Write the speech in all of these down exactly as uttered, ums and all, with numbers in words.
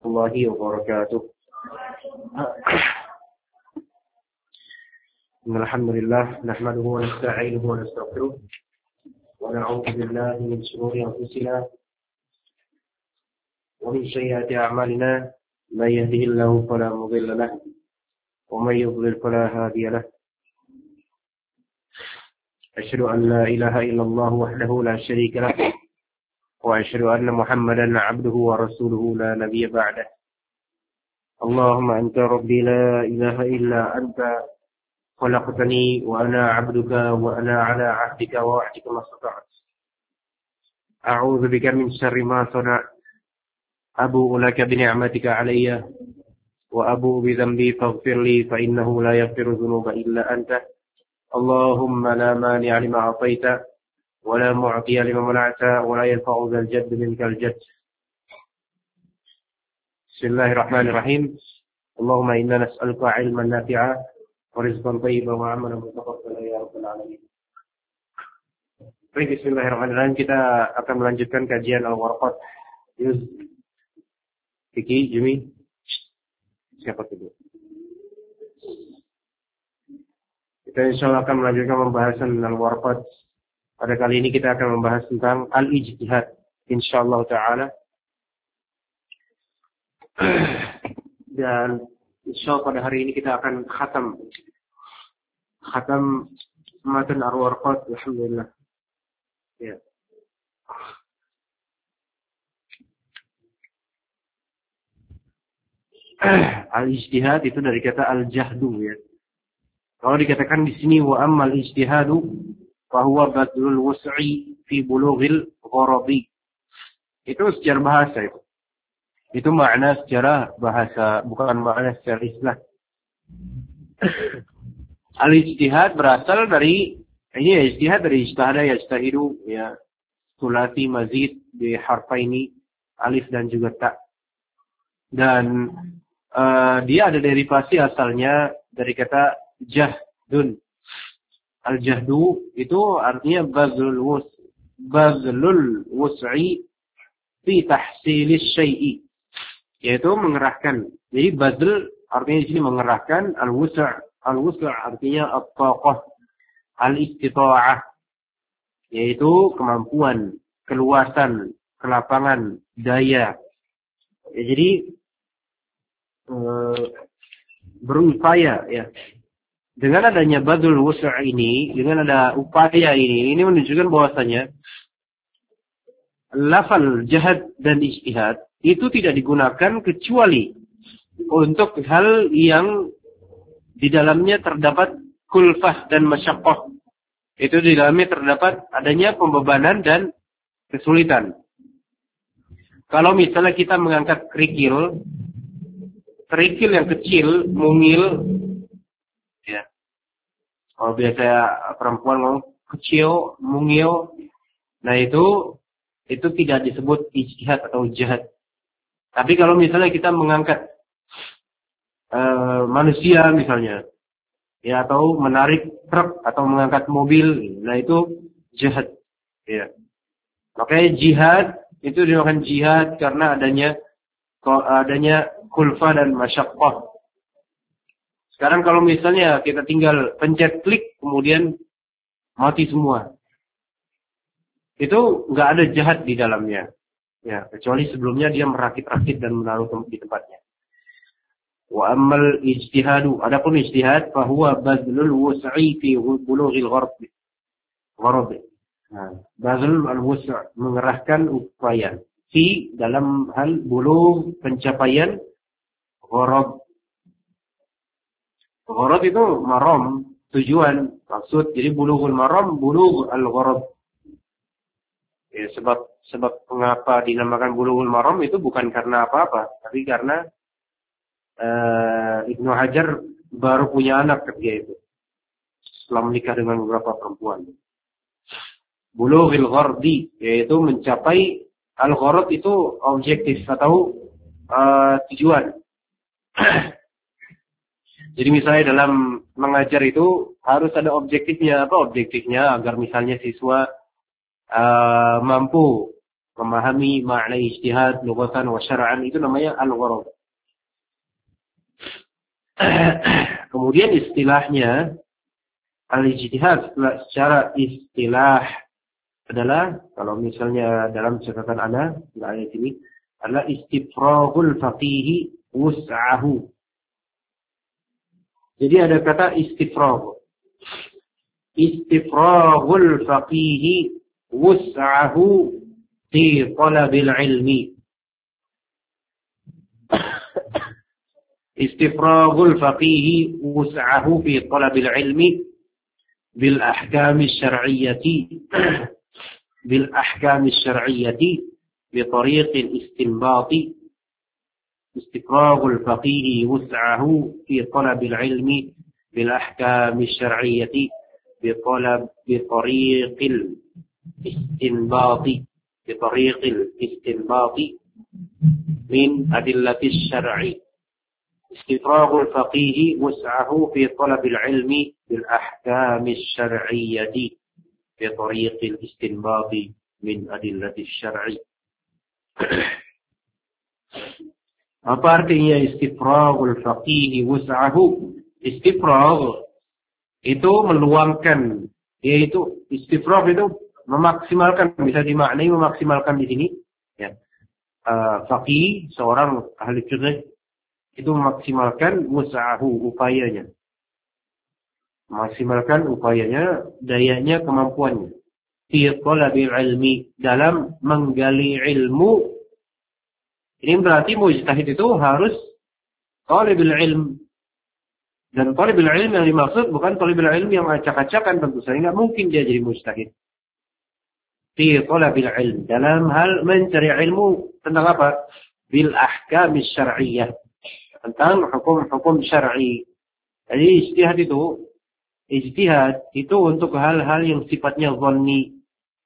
الله وبركاته. إن الحمد لله نحمده ونستعينه ونستغفره ونعوذ بالله من شرور أنفسنا ومن سيئات أعمالنا من يهده الله فلا مضل له ومن يضلل فلا هادي له. أشهد أن لا إله إلا الله وحده لا شريك له وأشهد أن محمدا عبده ورسوله لا نبي بعده. اللهم أنت ربي لا إله إلا أنت خلقتني وأنا عبدك وأنا على عهدك ووعدك ما استطعت. أعوذ بك من شر ما صنعت. أبوء لك بنعمتك علي وأبوء بذنبي فاغفر لي فإنه لا يغفر الذنوب إلا أنت. اللهم لا مانع لما أعطيت ولا معطي لما منعت ولا ينفع ذا الجد منك الجد. بسم الله الرحمن الرحيم. اللهم إنا نسألك علما نافعا ورزقا طيبا وعملا متقبلا يا رب العالمين. Baik, bismillahirrahmanirrahim. Kita akan melanjutkan kajian Al-Warqat. Yus, Kiki, Jimmy, siapa itu? Kita insyaallah akan melanjutkan pembahasan Al-Warqat. Pada kali ini kita akan membahas tentang Al-Ijtihad, insyaallah ta'ala. Dan insyaallah pada hari ini kita akan khatam khatam matan Al-Warqat, alhamdulillah. Ya. Al-Ijtihad itu dari kata al-jahdu, ya. Kalau dikatakan di sini wa ammal ijtihadu fa huwa badlul wus'i fi bulughil gharadi. Itu secara bahasa itu. Itu makna secara bahasa, bukan makna secara istilah. Al-ijtihad berasal dari ini ya, ijtihad dari ijtihada yajtahidu, ya, sulasi mazid di harfaini alif dan juga ta. Dan uh, dia ada derivasi asalnya dari kata jahdun. Al-jahdu itu artinya bazlul wus bazlul wus'i fi tahsilis syai'i, yaitu mengerahkan. Jadi bazl artinya di sini mengerahkan, al-wus' al-wus' artinya at-taqah, al-istita'ah, yaitu kemampuan, keluasan, kelapangan, daya. Ya, jadi uh, berupaya, ya. Dengan adanya badul wus' ini, dengan ada upaya ini, ini menunjukkan bahwasanya lafal jahad dan ijtihad itu tidak digunakan kecuali untuk hal yang di dalamnya terdapat kulfah dan masyaqqah. Itu di dalamnya terdapat adanya pembebanan dan kesulitan. Kalau misalnya kita mengangkat kerikil, kerikil yang kecil, mungil, ya. Kalau biasa perempuan ngomong kecil, mungil, nah itu itu tidak disebut ijtihad atau jihad. Tapi kalau misalnya kita mengangkat uh, manusia misalnya, ya, atau menarik truk atau mengangkat mobil, nah itu jihad, ya. Makanya jihad itu dinamakan jihad karena adanya adanya kulfah dan masyaqqah. Sekarang kalau misalnya kita tinggal pencet klik kemudian mati semua, itu nggak ada jihad di dalamnya, ya, kecuali sebelumnya dia merakit-rakit dan menaruh di tempatnya. Wa ammal ijtihadu, adapun ijtihad fa huwa badlul wus'i fi bulughil gharb. Gharb. Nah, badlul al-wus' mengerahkan upaya fi dalam hal bulugh, pencapaian gharab. Gharab itu maram, tujuan, maksud. Jadi bulughul maram, bulugh al-gharab. Ya, sebab sebab mengapa dinamakan bulughul maram itu bukan karena apa-apa, tapi karena uh, Ibnu Hajar baru punya anak ketika itu, setelah menikah dengan beberapa perempuan. Bulughil ghardi, yaitu mencapai al-gharad itu objektif atau uh, tujuan. Jadi misalnya dalam mengajar itu harus ada objektifnya. Apa objektifnya? Agar misalnya siswa uh, mampu memahami makna ijtihad lughatan wa syar'an, itu namanya al-gharad. Kemudian istilahnya al-ijtihad secara istilah adalah, kalau misalnya dalam catatan ana di ayat ini, adalah istifraghul faqih wus'ahu. Jadi ada kata istifragh. Istifraghul faqih wus'ahu fi talabil ilmi. Istifraghul faqih wus'ahu fi talabil ilmi bil ahkam asy-syar'iyyati bil ahkam asy-syar'iyyati bi tariq al-istinbat. Istifraghul faqih wus'ahu fi talabil ilmi bil ahkam asy-syar'iyyati bi talab bi tariq al-istinbat bi tariq al-istinbat min adillati asy-syar'i. استفراغ الفقيه وسعه في طلب العلم بالأحكام الشرعية بطريق الاستنباط من أدلة الشرع. Apa artinya istifraghul faqih wus'ahu? Istifragh itu meluangkan, yaitu istifragh itu memaksimalkan, bisa dimaknai memaksimalkan di sini. Ya. Uh, faqih, seorang ahli fikih, itu memaksimalkan wus'ahu, upayanya. Maksimalkan upayanya, dayanya, kemampuannya. Fi talabil ilmi, dalam menggali ilmu. Ini berarti mujtahid itu harus talibul ilm. Dan talibul ilm yang dimaksud bukan talibul ilm yang acak-acakan, tentu saja enggak mungkin dia jadi mujtahid. Fi talabil ilm, dalam hal mencari ilmu tentang apa? Bil ahkam syar'iyyah, tentang hukum-hukum syar'i. Jadi ijtihad itu, ijtihad itu untuk hal-hal yang sifatnya dhanni.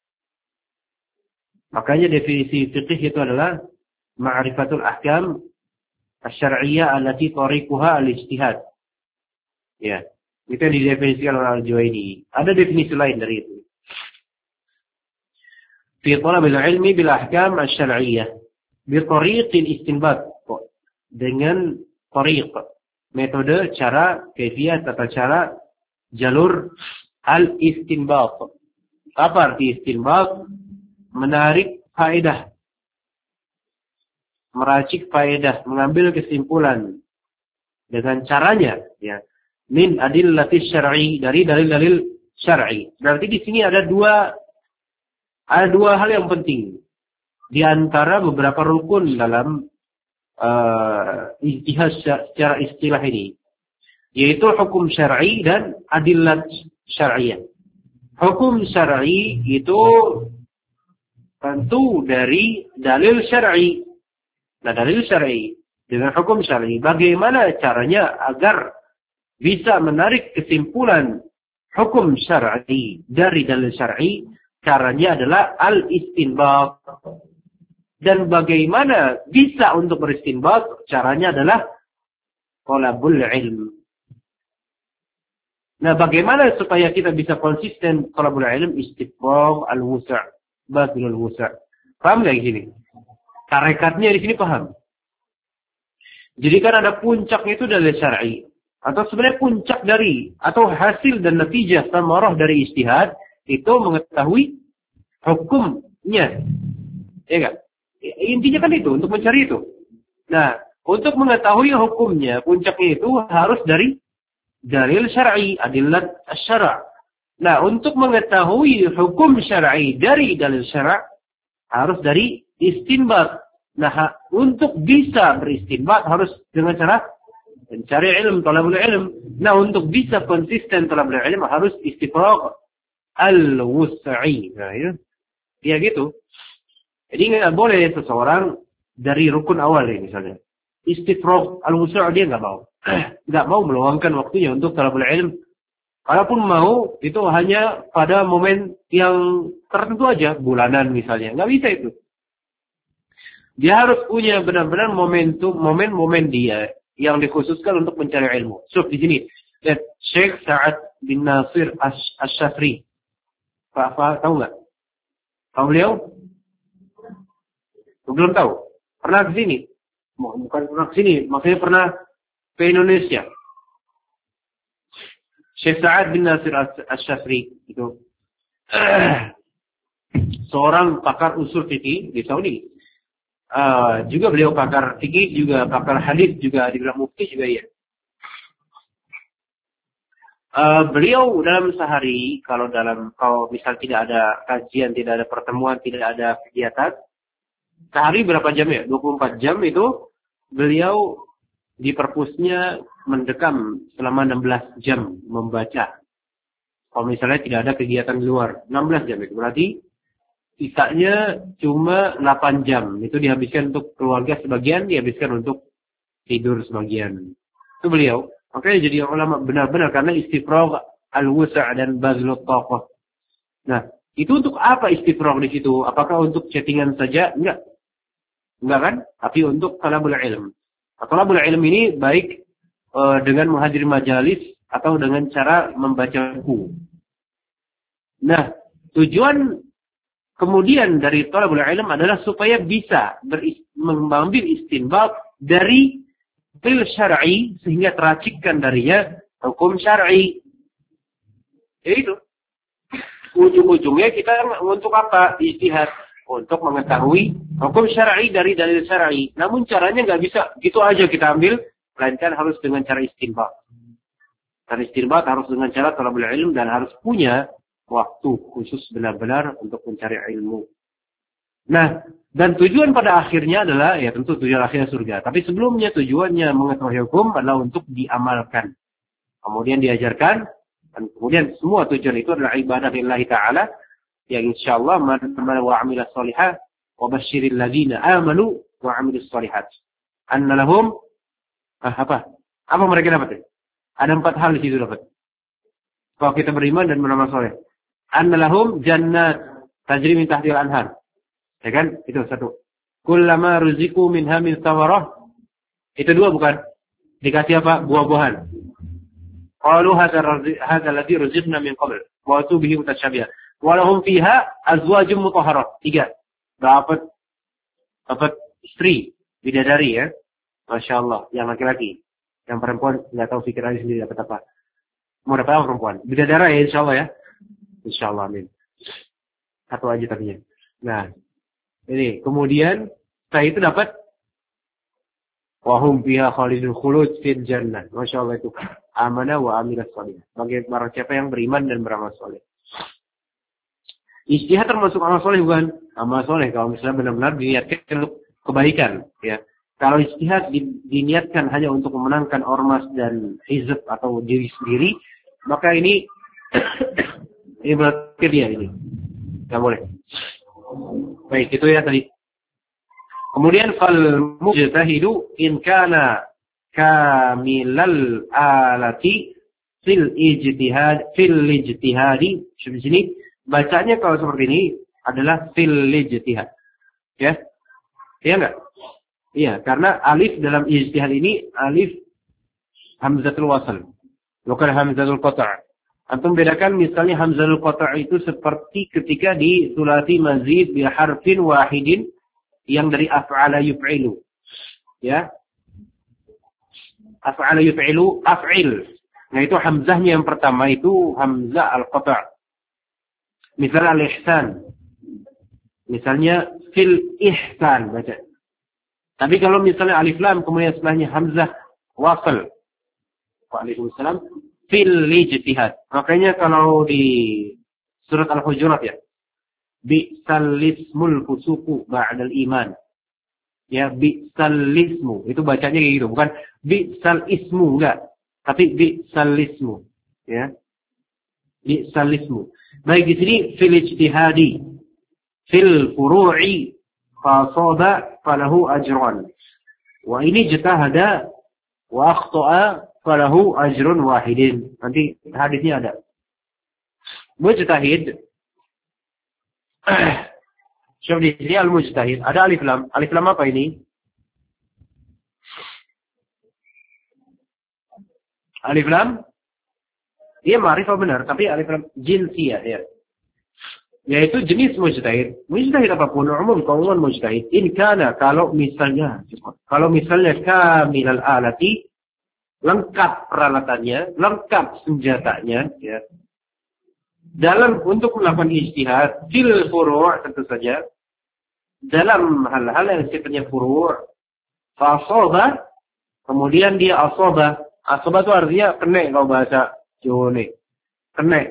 Makanya definisi fiqh itu adalah ma'rifatul ahkam asy-syar'iyyah allati tariquha al-ijtihad. Ya, itu yang didefinisikan oleh Al-Juwaini. Ada definisi lain dari itu. Fi talabil ilmi bil ahkam asy-syar'iyyah bi tariqil istinbat, dengan tariq, metode, cara, kaifiyah, tata cara, jalur al-istinbat. Apa arti istinbat? Menarik faedah, meracik faedah, mengambil kesimpulan dengan caranya, ya. Min adillati syar'i, dari dalil-dalil syar'i. Berarti di sini ada dua ada dua hal yang penting di antara beberapa rukun dalam Uh, ijtihad secara istilah ini, yaitu hukum syar'i dan adillat syar'iyah. Hukum syar'i itu tentu dari dalil syar'i. Nah, dalil syar'i dengan hukum syar'i, bagaimana caranya agar bisa menarik kesimpulan hukum syar'i dari dalil syar'i? Caranya adalah al-istinbat. Dan bagaimana bisa untuk beristinbat? Caranya adalah talabul ilm. Nah, bagaimana supaya kita bisa konsisten talabul ilm? Istifragh al-wusa', badlul wusa'. Paham nggak di sini? Tarekatnya di sini paham. Jadi kan ada puncaknya itu dari syar'i, atau sebenarnya puncak dari atau hasil dan natijah samarah dari ijtihad itu mengetahui hukumnya. Ya enggak? Intinya kan itu, untuk mencari itu. Nah, untuk mengetahui hukumnya, puncaknya itu harus dari dalil syar'i, adillat asy-syara'. Nah, untuk mengetahui hukum syar'i dari dalil syara' harus dari istinbat. Nah, untuk bisa beristinbat harus dengan cara mencari ilmu, talabul ilm. Nah, untuk bisa konsisten talabul ilm harus istifragh al-wus'i. Nah, ya. Ya gitu. Jadi nggak boleh seseorang dari rukun awal ini misalnya. Istifragh al-wus'i dia nggak mau. Nggak mau meluangkan waktunya untuk talabul ilm. Kalaupun mau, itu hanya pada momen yang tertentu aja. Bulanan misalnya. Nggak bisa itu. Dia harus punya benar-benar momentum, momen-momen dia yang dikhususkan untuk mencari ilmu. So, di sini. Lihat, Syekh Sa'ad bin Nasir Asy-Syafri. Pak, tahu nggak? Tahu beliau? Belum tahu. Pernah ke sini? Bukan pernah ke sini, maksudnya pernah ke Indonesia. Syekh Sa'ad bin Nasir Asy-Syafri itu seorang pakar usul fikih di Saudi. Uh, juga beliau pakar fikih, juga pakar hadis, juga dibilang mufti juga ya. Uh, beliau dalam sehari, kalau dalam kalau misal tidak ada kajian, tidak ada pertemuan, tidak ada kegiatan, sehari berapa jam ya? dua puluh empat jam itu beliau di perpusnya mendekam selama enam belas jam membaca. Kalau misalnya tidak ada kegiatan di luar, enam belas jam itu berarti sisanya cuma delapan jam. Itu dihabiskan untuk keluarga sebagian, dihabiskan untuk tidur sebagian. Itu beliau. Makanya jadi ulama benar-benar karena istifragh al-wusa' dan bazlut taqah. Nah, itu untuk apa istifragh di situ? Apakah untuk chattingan saja? Enggak. Enggak kan? Tapi untuk talabul ilm. Talabul ilm ini baik uh, dengan menghadiri majalis atau dengan cara membaca buku. Nah, tujuan kemudian dari talabul ilm adalah supaya bisa beris- mengambil istinbat dari fil syar'i sehingga teracikkan darinya hukum syar'i. Itu. Ujung-ujungnya kita untuk apa? Ijtihad. Untuk mengetahui hukum syar'i dari dalil syar'i. Namun caranya nggak bisa gitu aja kita ambil, melainkan harus dengan cara istinbat. Dan istinbat harus dengan cara talabul ilm dan harus punya waktu khusus benar-benar untuk mencari ilmu. Nah, dan tujuan pada akhirnya adalah, ya tentu tujuan akhirnya surga. Tapi sebelumnya tujuannya mengetahui hukum adalah untuk diamalkan. Kemudian diajarkan, dan kemudian semua tujuan itu adalah ibadah lillahi ta'ala, yang insyaallah man wa amila salihah wa basyiril ladina amanu wa amilus salihat. Anna lahum, ah, apa? Apa mereka dapat? Ada empat hal di situ dapat. Kalau kita beriman dan beramal saleh. Anna lahum jannat tajri min tahtil anhar. Ya kan? Itu satu. Kullama ruziku minha min thamarah. Itu dua bukan? Dikasih apa? Buah-buahan. Qalu hadza alladhi ruziqna min qabl wa atu bihi mutasyabiha. Wa lahum fiha azwajum mutahharah. Tiga. Dapat dapat istri, bidadari ya. Masya Allah, yang laki-laki. Yang perempuan enggak tahu pikirannya sendiri dapat apa. Mau dapat apa perempuan? Bidadara ya insyaallah ya. Insyaallah amin. Satu aja tadinya. Nah, ini kemudian setelah itu dapat wahum fiha khalidun khulud fil jannah. Masya Allah itu amana wa amilas salih. Bagi barang siapa yang beriman dan beramal saleh. Ijtihad termasuk amal saleh bukan? Amal saleh kalau misalnya benar-benar diniatkan untuk kebaikan, ya. Kalau ijtihad diniatkan hanya untuk memenangkan ormas dan hizb atau diri sendiri, maka ini ini berarti dia ini. Enggak boleh. Baik, itu ya tadi. Kemudian fal mujtahidu in kana kamilal alati fil ijtihad fil ijtihadi. Di sini bacanya kalau seperti ini adalah fil ijtihad. Ya. Iya enggak? Iya, karena alif dalam ijtihad ini alif hamzatul wasl, bukan hamzatul qata'. Antum bedakan misalnya hamzatul qata' itu seperti ketika di sulati mazid bi harfin wahidin yang dari af'ala yuf'ilu. Ya. Af'ala yuf'ilu af'il. Nah, itu hamzahnya yang pertama itu hamzah al-qata'. Misalnya al-ihsan. Misalnya fil ihsan baca. Tapi kalau misalnya alif lam kemudian setelahnya hamzah wasl. Waalaikumsalam. Fil ijtihad. Makanya kalau di surat Al-Hujurat ya. Bi'sal ismul fusuqu ba'dal iman. Ya, bi'sal ismu. Itu bacanya kayak gitu, bukan bi'sal ismu enggak, tapi bi'sal ismu. Ya. Bi'sal ismu. Baik di sini fil ijtihadi. Fil furu'i fasada falahu ajran. Wa ini ijtahada wa akhta'a falahu ajrun wahidin. Nanti hadisnya ada. Mujtahid. Syaf di sini al-mujtahid. Ada alif lam. Alif lam apa ini? Alif lam? Iya ma'rifah benar, tapi alif lam jinsiyah ya. Yaitu jenis mujtahid. Mujtahid apapun, umum kaumuman mujtahid. In kana, kalau misalnya, kalau misalnya kamilal alati, lengkap peralatannya, lengkap senjatanya, ya. Dalam untuk melakukan ijtihad, fil furu' tentu saja, dalam hal-hal yang sifatnya furu', fa'asoba, kemudian dia asoba. Asoba itu artinya kena kalau bahasa Jawa nih. Kena.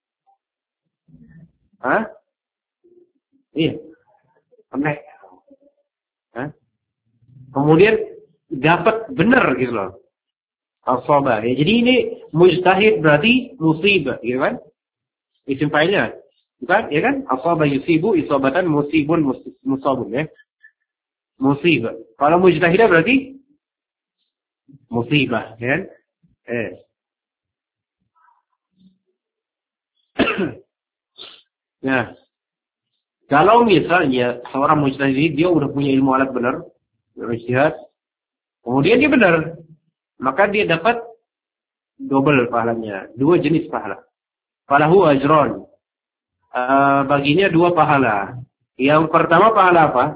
Hah? Iya. Kena. Hah? Kemudian dapat benar gitu loh. Asoba. Ya, jadi ini mujtahid berarti musibah, gitu kan? Isim fa'ilnya. Bukan? Ya kan? Asoba yusibu isobatan musibun musabun ya. Musibah. Kalau mujtahidah berarti musibah, ya kan? Eh. Nah, kalau misalnya seorang mujtahid dia udah punya ilmu alat benar, berijtihad, kemudian dia benar, maka dia dapat double pahalanya, dua jenis pahala. Falahu ajron. Uh, baginya dua pahala. Yang pertama pahala apa?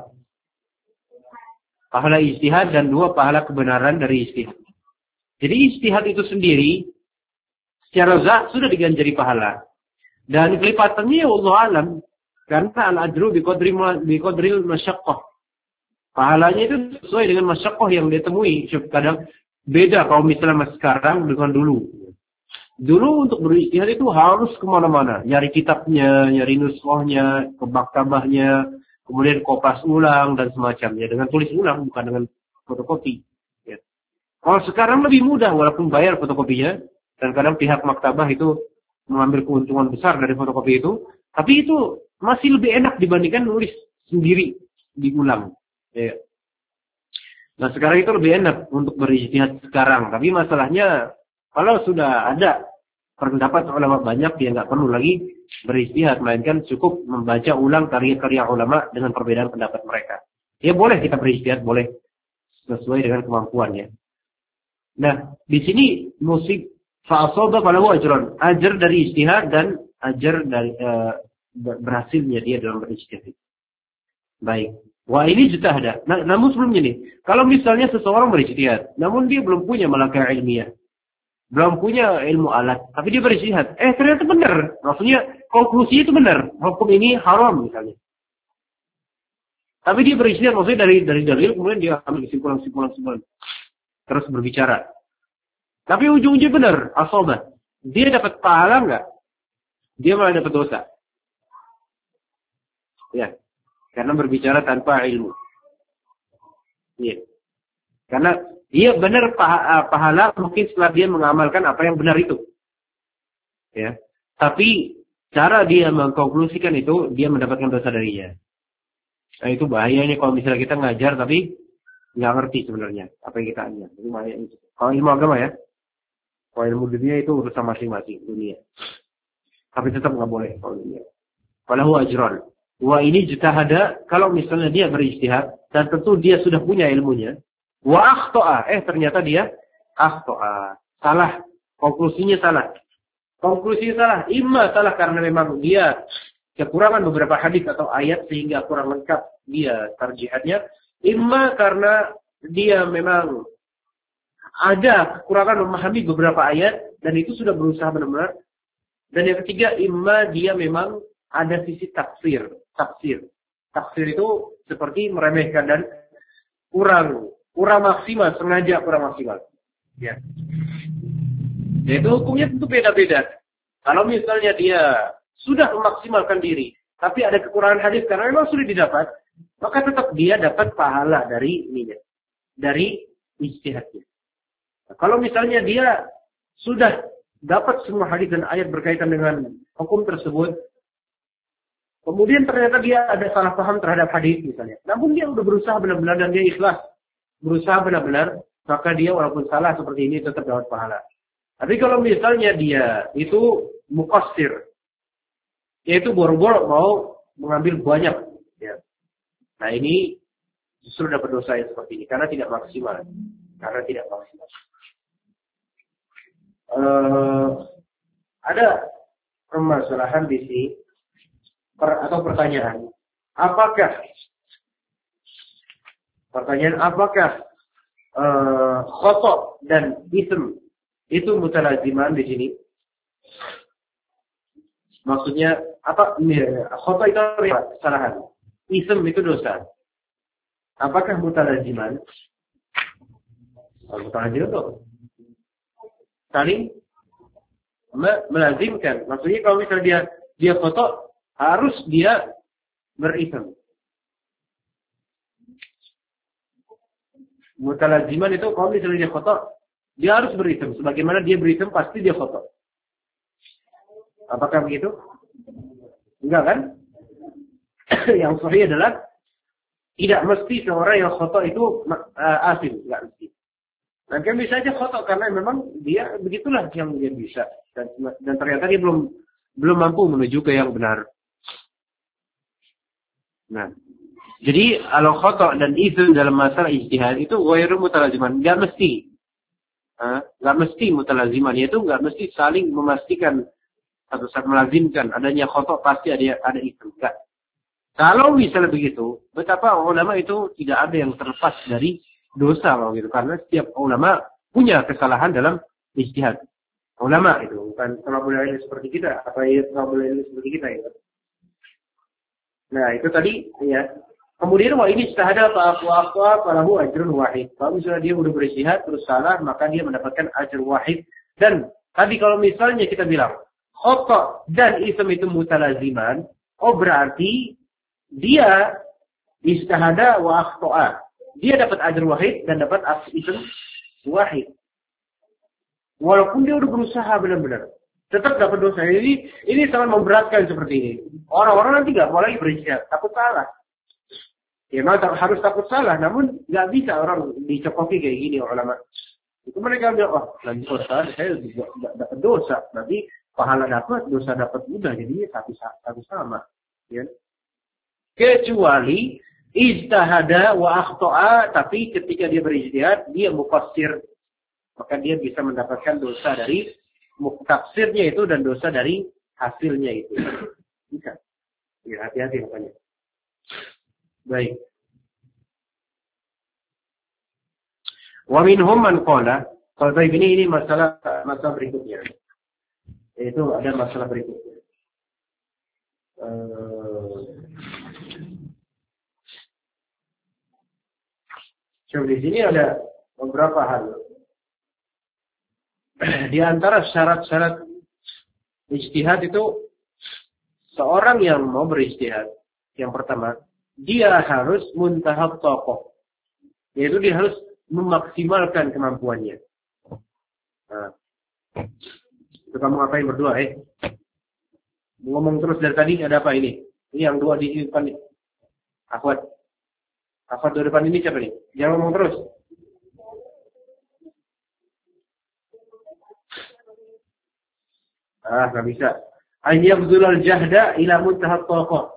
Pahala ijtihad dan dua pahala kebenaran dari ijtihad. Jadi ijtihad itu sendiri secara zat sudah diganjari pahala. Dan kelipatannya Allah alam. Karena al-ajru biqadri biqadril masyaqqah. Pahalanya itu sesuai dengan masyaqqah yang dia temui. Kadang beda kalau misalnya sekarang dengan dulu. Dulu untuk berijtihad itu harus kemana-mana. Nyari kitabnya, nyari nuskohnya, ke maktabahnya, kemudian kopas ulang dan semacamnya. Dengan tulis ulang, bukan dengan fotokopi. Ya. Kalau sekarang lebih mudah, walaupun bayar fotokopinya. Dan kadang pihak maktabah itu mengambil keuntungan besar dari fotokopi itu. Tapi itu masih lebih enak dibandingkan nulis sendiri, diulang. Ya. Nah sekarang itu lebih enak untuk berijtihad sekarang. Tapi masalahnya, kalau sudah ada pendapat ulama banyak, dia nggak perlu lagi berijtihad, melainkan cukup membaca ulang karya-karya ulama dengan perbedaan pendapat mereka. Ya boleh kita berijtihad, boleh sesuai dengan kemampuannya. Nah, di sini musib fa'asoba falahu ajron, ajar dari ijtihad dan ajar dari uh, berhasilnya dia dalam berijtihad. Baik. Wah ini ijtihad. Nah, namun sebelumnya nih, kalau misalnya seseorang berijtihad, namun dia belum punya malakah ilmiah, belum punya ilmu alat, tapi dia berijtihad. Eh ternyata benar. Maksudnya konklusi itu benar. Hukum ini haram misalnya. Tapi dia berijtihad maksudnya dari dari dalil, kemudian dia ambil kesimpulan-kesimpulan terus berbicara. Tapi ujung-ujungnya benar, asobat. Dia dapat pahala enggak? Dia malah dapat dosa. Ya. Karena berbicara tanpa ilmu. Iya. Karena dia benar pahala mungkin setelah dia mengamalkan apa yang benar itu. Ya. Tapi cara dia mengkonklusikan itu, dia mendapatkan dosa darinya. Nah itu bahayanya kalau misalnya kita ngajar tapi nggak ngerti sebenarnya apa yang kita ajar. Itu bahaya itu. Kalau ilmu agama ya. Kalau ilmu dunia itu urusan masing-masing dunia. Tapi tetap nggak boleh kalau dunia. Falahu ajron. Wah ini ijtihada, kalau misalnya dia berijtihad dan tentu dia sudah punya ilmunya. Wa akhto'a, eh ternyata dia akhto'a, salah, konklusinya salah. Konklusinya salah, imma salah karena memang dia kekurangan beberapa hadis atau ayat sehingga kurang lengkap dia tarjihatnya. Imma karena dia memang ada kekurangan memahami beberapa ayat dan itu sudah berusaha benar-benar. Dan yang ketiga, imma dia memang ada sisi tafsir. Tafsir. Tafsir itu seperti meremehkan dan kurang kurang maksimal, sengaja kurang maksimal. Ya. Jadi hukumnya tentu beda-beda. Kalau misalnya dia sudah memaksimalkan diri, tapi ada kekurangan hadis karena memang sudah didapat, maka tetap dia dapat pahala dari ininya, dari ijtihadnya. Nah, kalau misalnya dia sudah dapat semua hadis dan ayat berkaitan dengan hukum tersebut, kemudian ternyata dia ada salah paham terhadap hadis misalnya. Namun dia sudah berusaha benar-benar dan dia ikhlas. Berusaha benar-benar, maka dia walaupun salah seperti ini tetap dapat pahala. Tapi kalau misalnya dia itu muqassir, yaitu boro-boro mau mengambil banyak. Ya. Nah ini justru dapat dosa yang seperti ini. Karena tidak maksimal. Karena tidak maksimal. Uh, ada permasalahan di sini. per, atau pertanyaan. Apakah pertanyaan apakah uh, khoto dan ism itu mutalaziman di sini? Maksudnya apa? Khoto itu kesalahan, ism itu dosa. Apakah mutalaziman? Mutalaziman itu saling melazimkan. Maksudnya kalau misalnya dia dia khoto, harus dia berism. Mutalaziman itu kalau misalnya dia khoto, dia harus berism. Sebagaimana dia berism, pasti dia khoto. Apakah begitu? Enggak kan? Yang sahih adalah tidak mesti seorang yang khoto itu uh, asim, enggak mesti. Dan kan bisa aja khoto karena memang dia begitulah yang dia bisa, dan, dan ternyata dia belum belum mampu menuju ke yang benar. Nah, jadi kalau khoto dan itu dalam masalah ijtihad itu ghairu mutalaziman, enggak mesti. Uh, enggak mesti mutalaziman, yaitu enggak mesti saling memastikan atau saat melazimkan adanya khoto pasti ada ada itu. Enggak. Kalau misalnya begitu, betapa ulama itu tidak ada yang terlepas dari dosa kalau gitu, karena setiap ulama punya kesalahan dalam ijtihad. Ulama itu bukan ulama seperti kita, apa ya ulama seperti kita ya. Nah, itu tadi ya. Kemudian wah ini ijtihad fa aqwa falahu ajrun wahid. Kalau misalnya dia udah berijtihad terus salah, maka dia mendapatkan ajr wahid. Dan tadi kalau misalnya kita bilang khoto dan ism itu mutalaziman, oh berarti dia ijtihada wa akhta'a. Dia dapat ajr wahid dan dapat ism wahid. Walaupun dia udah berusaha benar-benar, tetap dapat dosa. Ini ini sangat memberatkan seperti ini. Orang-orang nanti nggak boleh berijtihad, takut salah. Ya memang harus takut salah, namun nggak bisa orang dicekoki kayak gini ulama. Itu mereka bilang, oh nanti kalau salah saya dapat dosa, nanti pahala dapat, dosa dapat mudah, jadi satu satu sama. Ya. Kecuali ijtihada wa akhta'a, tapi ketika dia berijtihad, dia mufassir, maka dia bisa mendapatkan dosa dari tafsirnya itu dan dosa dari hasilnya itu. Bisa. Ya, hati-hati makanya. Baik. Wa minhum man qala, kalau ini ini masalah masalah berikutnya. Yaitu ada masalah berikutnya. Uh, so, di sini ada beberapa hal. Di antara syarat-syarat ijtihad itu, seorang yang mau berijtihad, yang pertama, dia harus muntahab tokoh. Yaitu dia harus memaksimalkan kemampuannya. Nah. Itu kamu ngapain berdua, eh? Ngomong terus dari tadi, ada apa ini? Ini yang dua di depan nih. Akhwat. Akhwat di depan ini siapa nih? Jangan ngomong terus. Ah, nggak bisa. Ayyabdulal jahda ila muntahab tokoh.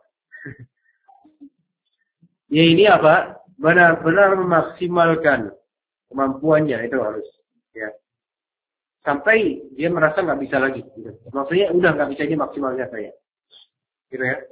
Ya ini apa? Benar-benar memaksimalkan kemampuannya, itu harus. Ya. Sampai dia merasa nggak bisa lagi. Gitu. Maksudnya udah nggak bisa ini maksimalnya saya. Gitu ya.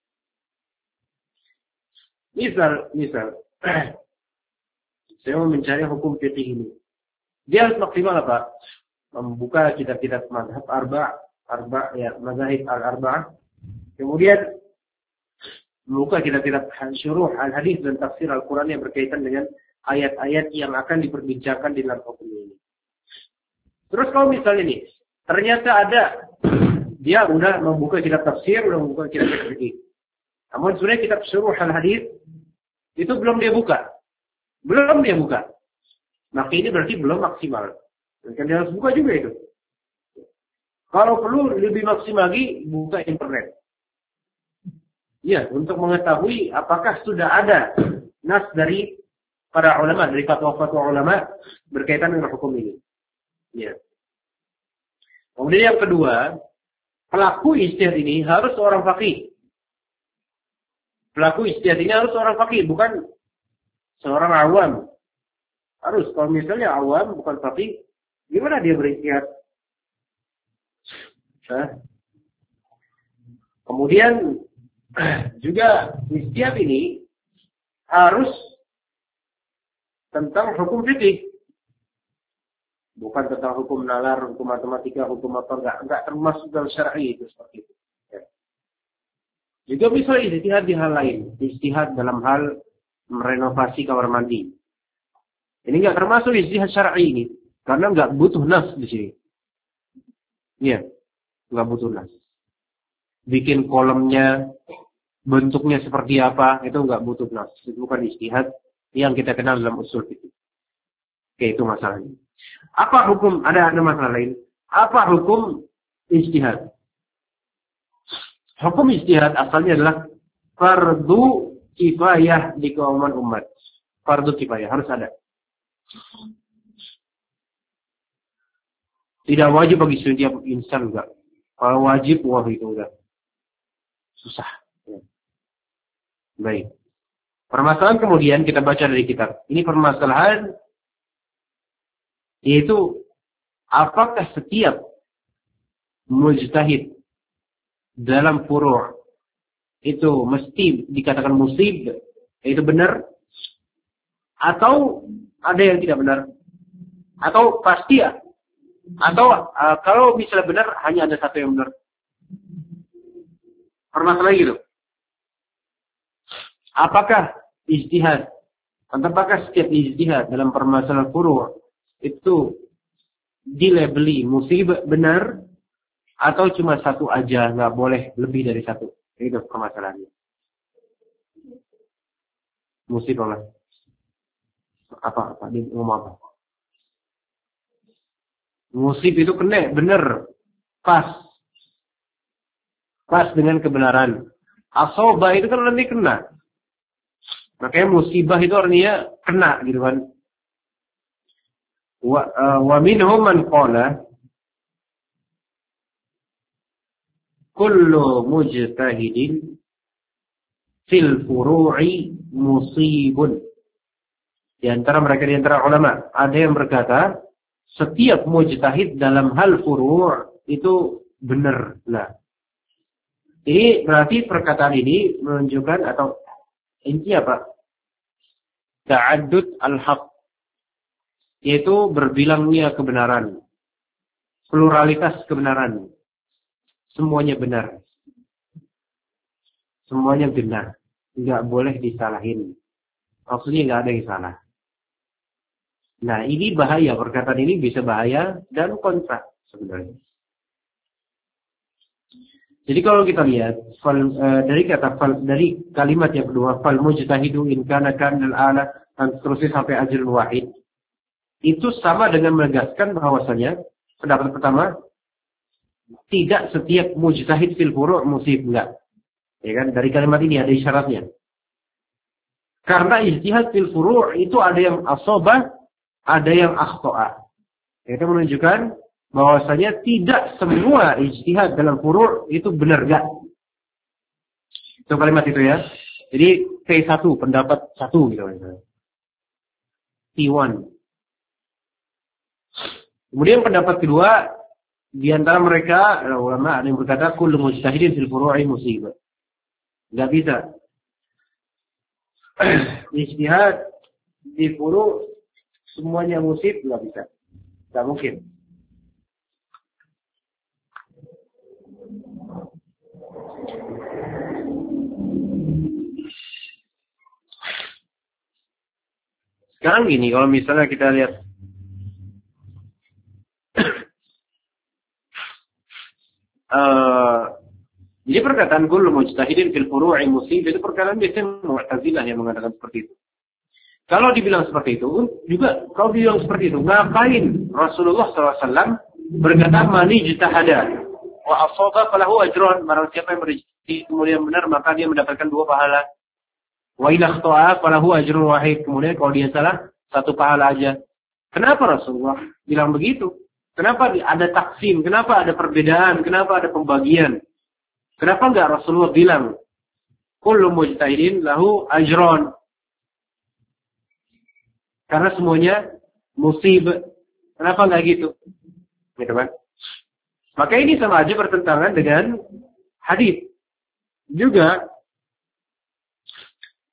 Misal, misal. Saya mau mencari hukum fikih ini. Dia harus maksimal apa? Membuka kitab-kitab mazhab arba, arba ya mazahib al-arba'ah. Kemudian membuka kitab-kitab syuruh al-hadis dan tafsir Al-Quran yang berkaitan dengan ayat-ayat yang akan diperbincangkan di dalam hukum ini. Terus kalau misalnya nih, ternyata ada, dia udah membuka kitab tafsir, udah membuka kitab fikih. Namun sebenarnya kitab syuruh al-hadis itu belum dia buka. Belum dia buka. Maka ini berarti belum maksimal. Dan dia harus buka juga itu. Kalau perlu lebih maksimal lagi, buka internet. Ya, untuk mengetahui apakah sudah ada nas dari para ulama, dari fatwa-fatwa ulama berkaitan dengan hukum ini. Ya. Kemudian yang kedua, pelaku ijtihad ini harus seorang faqih. Pelaku ijtihad ini harus seorang faqih, bukan seorang awam. Harus, kalau misalnya awam bukan faqih, gimana dia berijtihad? Nah. Kemudian juga ijtihad ini harus tentang hukum fikih. Bukan tentang hukum nalar, hukum matematika, hukum apa, enggak, enggak termasuk dalam syar'i itu seperti itu. Ya. Juga bisa ijtihad di hal lain, ijtihad dalam hal merenovasi kamar mandi. Ini enggak termasuk ijtihad syar'i ini, karena enggak butuh nas di sini. Iya, enggak butuh nas. Bikin kolamnya, bentuknya seperti apa, itu enggak butuh nas. Itu bukan ijtihad yang kita kenal dalam usul fikih. Oke, itu masalahnya. Apa hukum, ada ada masalah lain. Apa hukum ijtihad? Hukum ijtihad asalnya adalah fardu kifayah di keumuman umat. Fardu kifayah, harus ada. Tidak wajib bagi setiap insan, enggak. Kalau wajib, wah itu enggak. Susah. Baik. Permasalahan kemudian kita baca dari kitab. Ini permasalahan yaitu apakah setiap mujtahid dalam furu' itu mesti dikatakan musib, itu benar, atau ada yang tidak benar, atau pasti ya, atau uh, kalau misalnya benar hanya ada satu yang benar. Permasalahan gitu. Apakah ijtihad, apakah setiap ijtihad dalam permasalahan furu' itu dilabeli musibah benar, atau cuma satu aja, nggak boleh lebih dari satu. Itu permasalahannya. Musibah lah. Apa apa dia ngomong apa? Musib itu kena benar, pas, pas dengan kebenaran. Asoba itu kan nanti kena. Makanya musibah itu artinya kena gitu kan. Wa, uh, wa minhum man qala kullu mujtahidin fil furu'i musibun. Di antara mereka, di antara ulama, ada yang berkata setiap mujtahid dalam hal furu' itu benar. Nah, ini berarti perkataan ini menunjukkan atau intinya apa? Ta'addud al-haq, yaitu berbilangnya kebenaran, pluralitas kebenaran, semuanya benar, semuanya benar, nggak boleh disalahin, maksudnya nggak ada yang salah. Nah ini bahaya, perkataan ini bisa bahaya dan kontra sebenarnya. Jadi kalau kita lihat fal, uh, dari kata fal, dari kalimat yang kedua, fal mujtahidu in kana kan al-ala, dan seterusnya sampai ajrul wahid, itu sama dengan menegaskan bahwasanya pendapat pertama tidak setiap mujtahid fil furu' musib, enggak. Ya kan, dari kalimat ini ada isyaratnya. Karena ijtihad fil furu' itu ada yang asobah, ada yang akhto'a. Itu menunjukkan bahwasanya tidak semua ijtihad dalam furu' itu benar, enggak. Itu kalimat itu ya. Jadi T satu, pendapat satu gitu. T satu. Kemudian pendapat kedua, di antara mereka ulama ada yang berkata kullu mujtahidin fil furu'i musibah. Enggak bisa. Ijtihad di furu' semuanya musib, enggak bisa. Enggak mungkin. Sekarang gini, kalau misalnya kita lihat Uh, jadi perkataan kullu mujtahidin fil furu'i musib itu perkataan biasanya Mu'tazilah yang mengatakan seperti itu. Kalau dibilang seperti itu, juga kalau dibilang seperti itu, ngapain Rasulullah shallallahu alaihi wasallam berkata mani ijtahada wa asaba falahu ajrun, barang siapa yang berijtihad kemudian benar maka dia mendapatkan dua pahala. Wa ila khata'a falahu ajrun wahid, kemudian kalau dia salah satu pahala aja. Kenapa Rasulullah bilang begitu? Kenapa ada taksim? Kenapa ada perbedaan? Kenapa ada pembagian? Kenapa enggak Rasulullah bilang kullu mujtahidin lahu ajron? Karena semuanya musib. Kenapa enggak gitu? Gitu kan? Maka ini sama aja bertentangan dengan hadis. Juga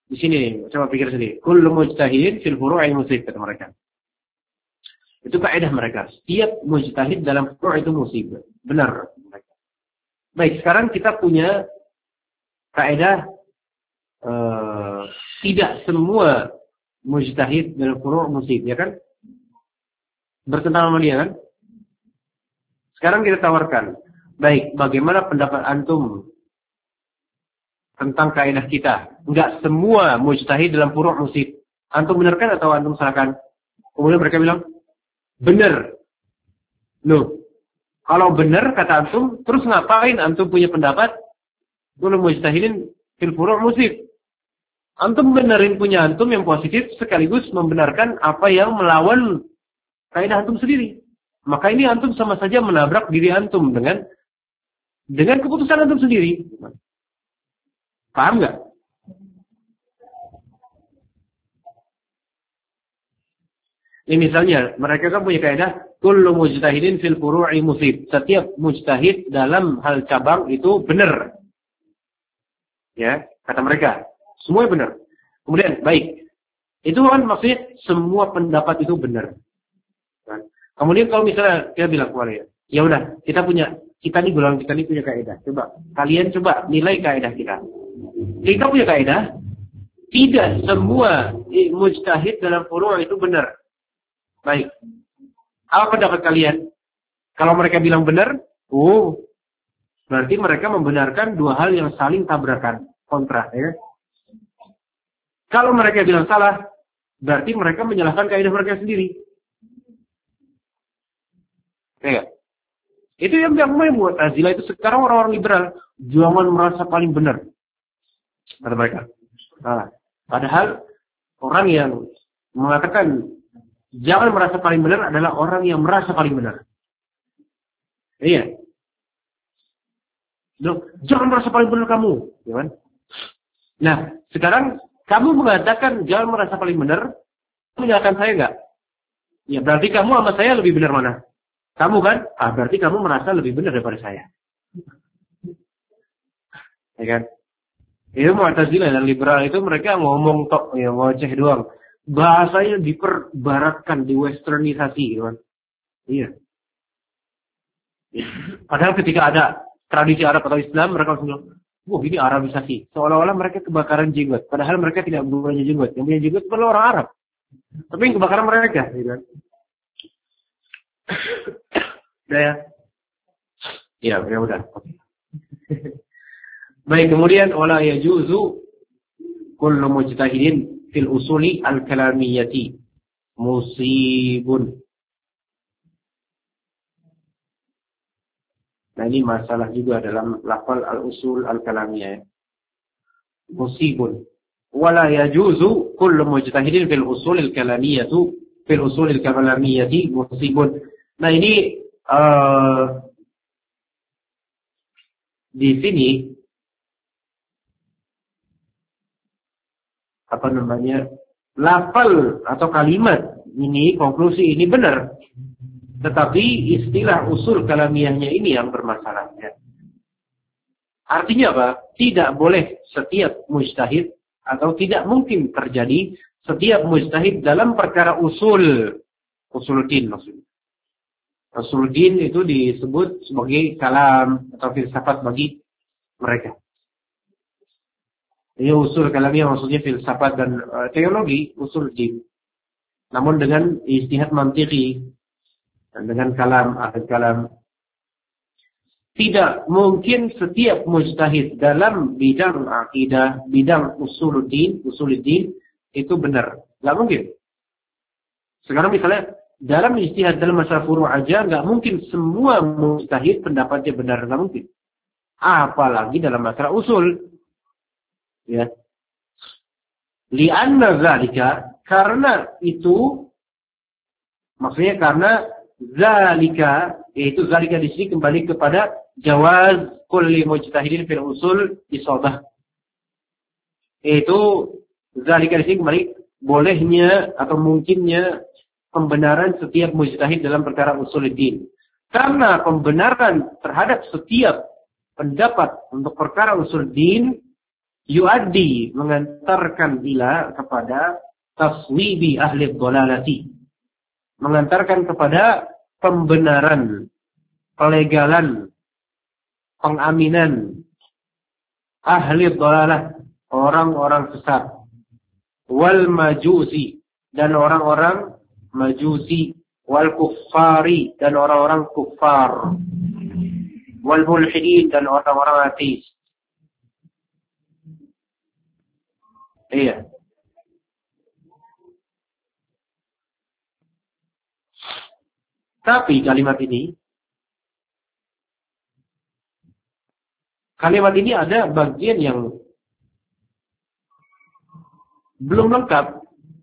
Di sini, coba pikir sendiri. Kullu mujtahidin fil furu'i musib, kata mereka. Itu kaidah mereka. Setiap mujtahid dalam furu' itu musib. Benar. Baik, sekarang kita punya kaidah uh, tidak semua mujtahid dalam furu' musib, ya kan? Bertentangan sama dia kan? Sekarang kita tawarkan. Baik, bagaimana pendapat antum tentang kaidah kita? Enggak semua mujtahid dalam furu' musib. Antum benarkan atau antum salahkan? Kemudian mereka bilang, benar. Loh, kalau benar kata antum, terus ngapain antum punya pendapat? Kullu mujtahidin fil furu' musib. Antum benerin punya antum yang positif sekaligus membenarkan apa yang melawan kaidah antum sendiri. Maka ini antum sama saja menabrak diri antum dengan dengan keputusan antum sendiri. Paham nggak? Ini misalnya, mereka kan punya kaidah kullu mujtahidin fil furu'i musib. Setiap mujtahid dalam hal cabang itu benar. Ya, kata mereka. Semuanya benar. Kemudian, baik. Itu kan maksudnya semua pendapat itu benar. Kemudian kalau misalnya kita bilang kepada ya udah, kita punya, kita nih golongan kita nih punya kaidah. Coba, kalian coba nilai kaidah kita. Kita punya kaidah, tidak semua mujtahid dalam furu' itu benar. Baik. Apa pendapat kalian? Kalau mereka bilang benar, oh, berarti mereka membenarkan dua hal yang saling tabrakan, kontra. Ya? Kalau mereka bilang salah, berarti mereka menyalahkan kaidah mereka sendiri. Ya. Itu yang yang membuat Mu'tazilah itu sekarang orang-orang liberal jangan merasa paling benar. Kata mereka. Nah, padahal orang yang mengatakan jangan merasa paling benar adalah orang yang merasa paling benar. Iya. Loh, jangan merasa paling benar kamu, ya kan? Nah, sekarang kamu mengatakan jangan merasa paling benar, menyalahkan saya enggak? Ya, berarti kamu sama saya lebih benar mana? Kamu kan? Ah, berarti kamu merasa lebih benar daripada saya. Ya kan? Itu Mu'tazilah dan liberal itu mereka ngomong tok, ya ngoceh doang. Bahasanya diperbaratkan, diwesternisasi, gitu kan? Iya. Padahal ketika ada tradisi Arab atau Islam, mereka langsung bilang, wah ini Arabisasi. Seolah-olah mereka kebakaran jenggot. Padahal mereka tidak punya jenggot. Yang punya jenggot adalah orang Arab. Tapi yang kebakaran mereka, gitu kan? Udah ya? Ya, ya udah. Oke. Baik, kemudian wala yajuzu kullu mujtahidin fil usuli al-kalamiyyati musibun. Nah, ini masalah juga dalam lafal al-usul al-kalamiyah. Musibun. Wala yajuzu kullu mujtahidin fil usul al-kalamiyyati fil usul al-kalamiyyati musibun. Nah, ini uh, di sini apa namanya? Lafal atau kalimat ini, konklusi ini benar. Tetapi istilah usul kalamiyahnya ini yang bermasalah. Ya. Artinya apa? Tidak boleh setiap mujtahid atau tidak mungkin terjadi setiap mujtahid dalam perkara usul. Usuluddin maksudnya. Usuluddin itu disebut sebagai kalam atau filsafat bagi mereka. Ini usul kalamiyah maksudnya filsafat dan uh, teologi usuluddin. Namun dengan ijtihad mantiki dan dengan kalam, ahad kalam. Tidak mungkin setiap mujtahid dalam bidang akidah, bidang usuluddin, usuluddin itu benar. Enggak mungkin. Sekarang misalnya dalam ijtihad dalam masalah furu' aja enggak mungkin semua mujtahid pendapatnya benar, enggak mungkin. Apalagi dalam masalah usul. Ya. Li'anna zalika, karena itu maksudnya karena zalika, yaitu zalika di sini kembali kepada jawaz kulli mujtahidin fil usul isabah. Yaitu zalika di sini kembali bolehnya atau mungkinnya pembenaran setiap mujtahid dalam perkara usuluddin. Karena pembenaran terhadap setiap pendapat untuk perkara usuluddin yuaddi, mengantarkan ila kepada taswibi ahli dhalalati, mengantarkan kepada pembenaran, pelegalan, pengaminan ahli dhalalah, orang-orang sesat, wal majusi, dan orang-orang majusi, wal kuffari, dan orang-orang kuffar, wal mulhidin, dan orang-orang ateis. Iya. Tapi kalimat ini, kalimat ini ada bagian yang belum lengkap.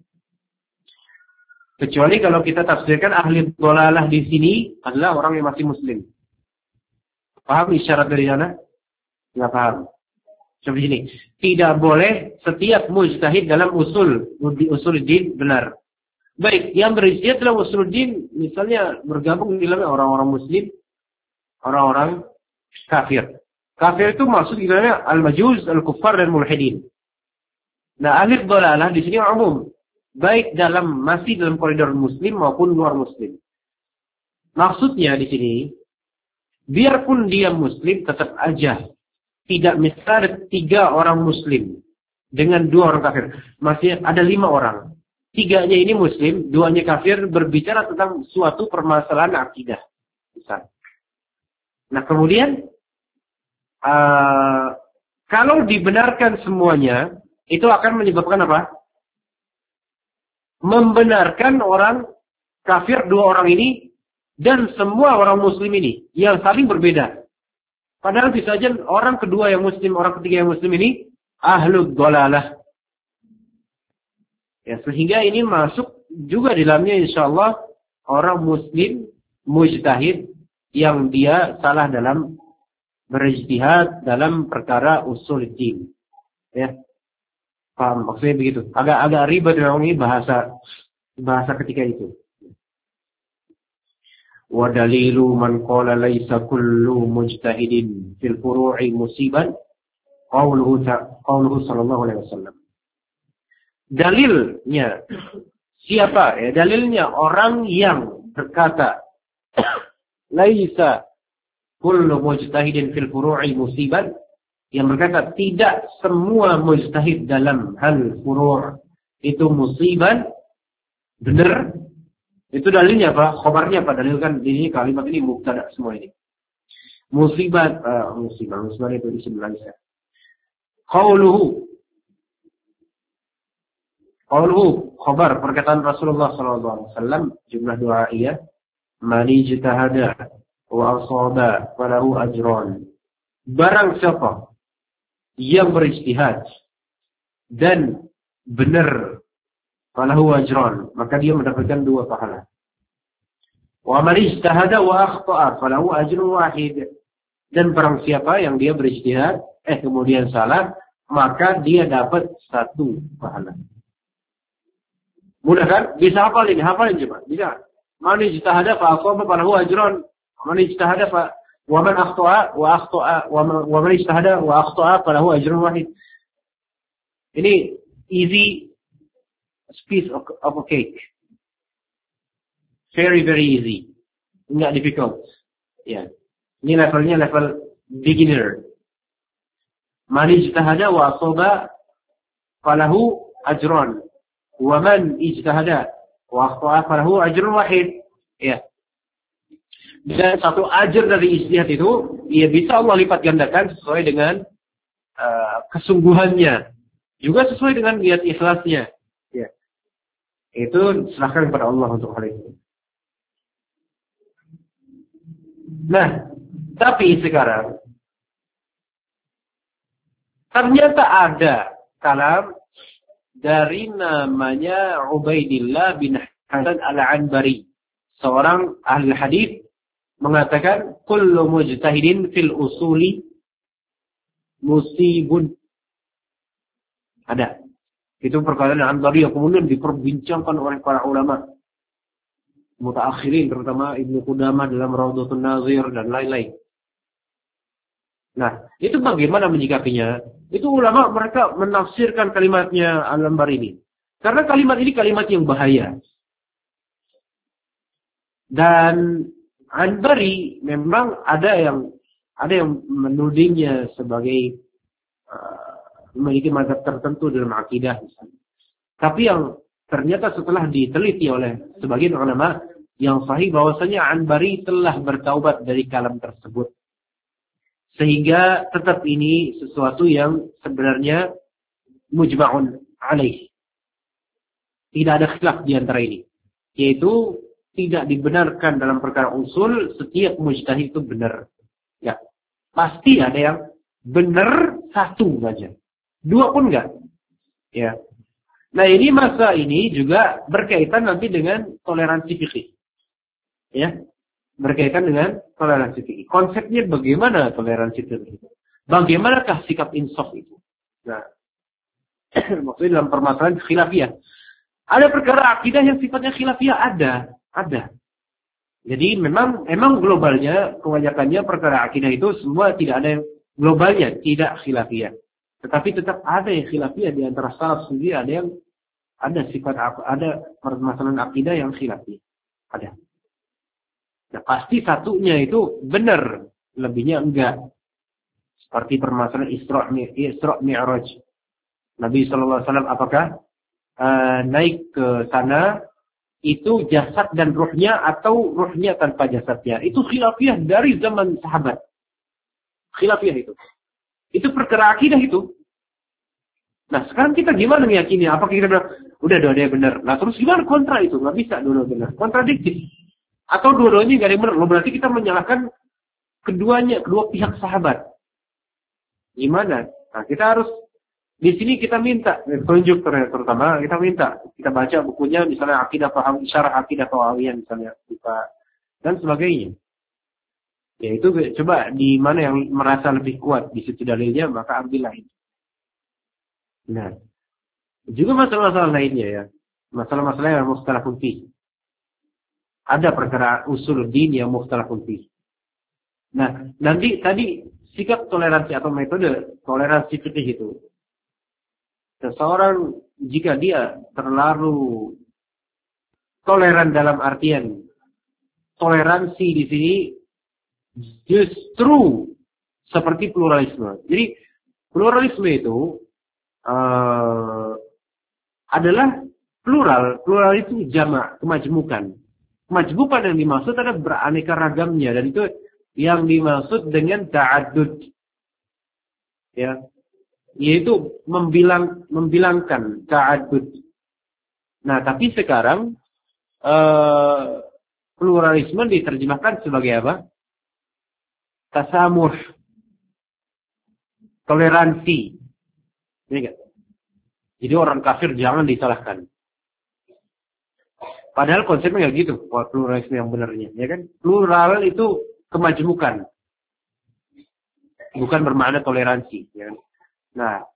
Kecuali kalau kita tafsirkan ahli dhalalah di sini adalah orang yang masih muslim. Paham isyarat dari sana? Nggak paham. Seperti ini. Tidak boleh setiap mujtahid dalam usul, di usul din benar. Baik, yang berijtihad dalam usul din, misalnya bergabung di dalamnya orang-orang muslim, orang-orang kafir. Kafir itu maksud di dalamnya al-majuz, al-kuffar, dan mulhidin. Nah, ahli dhalalah di sini umum. Baik dalam, masih dalam koridor muslim maupun luar muslim. Maksudnya di sini, biarpun dia muslim, tetap aja tidak misalnya tiga orang muslim dengan dua orang kafir. Masih ada lima orang. Tiganya ini muslim, duanya kafir, berbicara tentang suatu permasalahan akidah. Misal. Nah kemudian, uh, kalau dibenarkan semuanya, itu akan menyebabkan apa? Membenarkan orang kafir dua orang ini dan semua orang muslim ini yang saling berbeda. Padahal bisa saja orang kedua yang muslim, orang ketiga yang muslim ini ahlul dhalalah. Ya, sehingga ini masuk juga di dalamnya insyaallah orang muslim mujtahid yang dia salah dalam berijtihad dalam perkara usul din. Ya. Paham maksudnya begitu. Agak agak ribet memang ini bahasa bahasa ketika itu. Wa dalilu man qala laisa kullu mujtahidin fil furu'i musiban qauluhu qauluhu sallallahu alaihi wasallam. Dalilnya siapa ya? Dalilnya orang yang berkata laisa kullu mujtahidin fil furu'i musiban, yang berkata tidak semua mujtahid dalam hal furu' itu musiban, benar. Itu dalilnya apa? Khabarnya apa? Dalil kan ini kalimat ini mubtada semua ini. Musibat, uh, musibah, musibah itu isim laisa. Qauluhu. Qauluhu, khabar perkataan Rasulullah sallallahu alaihi wasallam, jumlah doa iya, man ijtahada wa asaba falahu ajran. Barang siapa yang berijtihad dan benar, falahu ajran, maka dia mendapatkan dua pahala. Wa man ijtahada wa akhta'a falahu ajrun wahid. Dan barang siapa yang dia berijtihad eh kemudian salah, maka dia dapat satu pahala. Mudah kan? Bisa hafal ini, hafalin coba. Bisa. Man ijtahada fa asaba falahu ajran. Man ijtahada fa wa man akhta'a wa akhta'a wa man ijtahada wa akhta'a falahu ajrun wahid. Ini easy piece of, of a cake. Very, very easy. Enggak difficult. Ya. Ini levelnya level beginner. Man ijtahada wa asaba falahu ajran. Wa man ijtahada wa akhta'a falahu ajrun wahid. Ya. Dan satu ajar dari ijtihad itu, ya bisa Allah lipat gandakan sesuai dengan uh, kesungguhannya. Juga sesuai dengan niat ikhlasnya. Ya. Itu serahkan kepada Allah untuk hal itu. Nah, tapi sekarang ternyata ada kalam dari namanya Ubaidillah bin Hasan al-Anbari, seorang ahli hadis, mengatakan kullu mujtahidin fil usuli musibun. Ada. Itu perkataan Anbari yang kemudian diperbincangkan oleh para ulama mutaakhirin, terutama Ibnu Qudamah dalam Raudhatun Nazir dan lain-lain. Nah, itu bagaimana menyikapinya? Itu ulama mereka menafsirkan kalimatnya Al-Anbari ini. Karena kalimat ini kalimat yang bahaya. Dan Anbari memang ada yang ada yang menudingnya sebagai uh, memiliki mazhab tertentu dalam akidah. Tapi yang ternyata setelah diteliti oleh sebagian ulama yang sahih bahwasanya Anbari telah bertaubat dari kalam tersebut. Sehingga tetap ini sesuatu yang sebenarnya mujma'un alaih. Tidak ada khilaf di antara ini. Yaitu tidak dibenarkan dalam perkara usul setiap mujtahid itu benar. Ya. Pasti ada yang benar satu saja. Dua pun enggak. Ya. Nah, ini masa ini juga berkaitan nanti dengan toleransi fikih. Ya. Berkaitan dengan toleransi fikih. Konsepnya bagaimana toleransi fikih? Bagaimanakah sikap insaf itu? Nah, maksudnya dalam permasalahan khilafiyah. Ada perkara akidah yang sifatnya khilafiyah ada. Ada. Jadi memang memang globalnya, kebanyakannya perkara akidah itu semua tidak ada yang globalnya, tidak khilafiyah. Tetapi tetap ada yang khilafiyah di antara salaf sendiri, ada yang ada sifat ada permasalahan akidah yang khilafiyah. Ada. Nah, pasti satunya itu benar, lebihnya enggak. Seperti permasalahan Isra' Isra' Mi'raj. Nabi sallallahu alaihi wasallam apakah uh, naik ke sana itu jasad dan ruhnya atau ruhnya tanpa jasadnya. Itu khilafiyah dari zaman sahabat. Khilafiyah itu. Itu perkara akidah itu. Nah, sekarang kita gimana meyakini? Apakah kita bilang, udah dua-duanya benar. Nah, terus gimana kontra itu? Nggak bisa dua-duanya benar. Kontradiktif. Atau dua-duanya nggak ada yang benar. Loh, berarti kita menyalahkan keduanya, kedua pihak sahabat. Gimana? Nah, kita harus di sini kita minta tunjuk terutama kita minta kita baca bukunya misalnya akidah paham syarah akidah Tahawiyah misalnya kita dan sebagainya. Ya itu coba di mana yang merasa lebih kuat di situ dalilnya maka ambillah itu. Nah, juga masalah-masalah lainnya ya. Masalah-masalah yang mukhtalafun fi. Ada perkara usul din yang mukhtalafun fi. Nah, nanti tadi sikap toleransi atau metode toleransi fikih itu. Seseorang jika dia terlalu toleran dalam artian toleransi di sini justru seperti pluralisme. Jadi pluralisme itu uh, adalah plural. Plural itu jamak, kemajmukan. Kemajmukan yang dimaksud adalah beraneka ragamnya dan itu yang dimaksud dengan ta'addud. Ya. Yaitu membilang membilangkan ta'addud. Nah, tapi sekarang uh, pluralisme diterjemahkan sebagai apa? Tasamuh. Toleransi. Ini enggak? Jadi orang kafir jangan disalahkan. Padahal konsepnya enggak gitu, pluralisme yang benarnya, ya kan? Plural itu kemajmukan. Bukan bermakna toleransi, ya kan? Nah,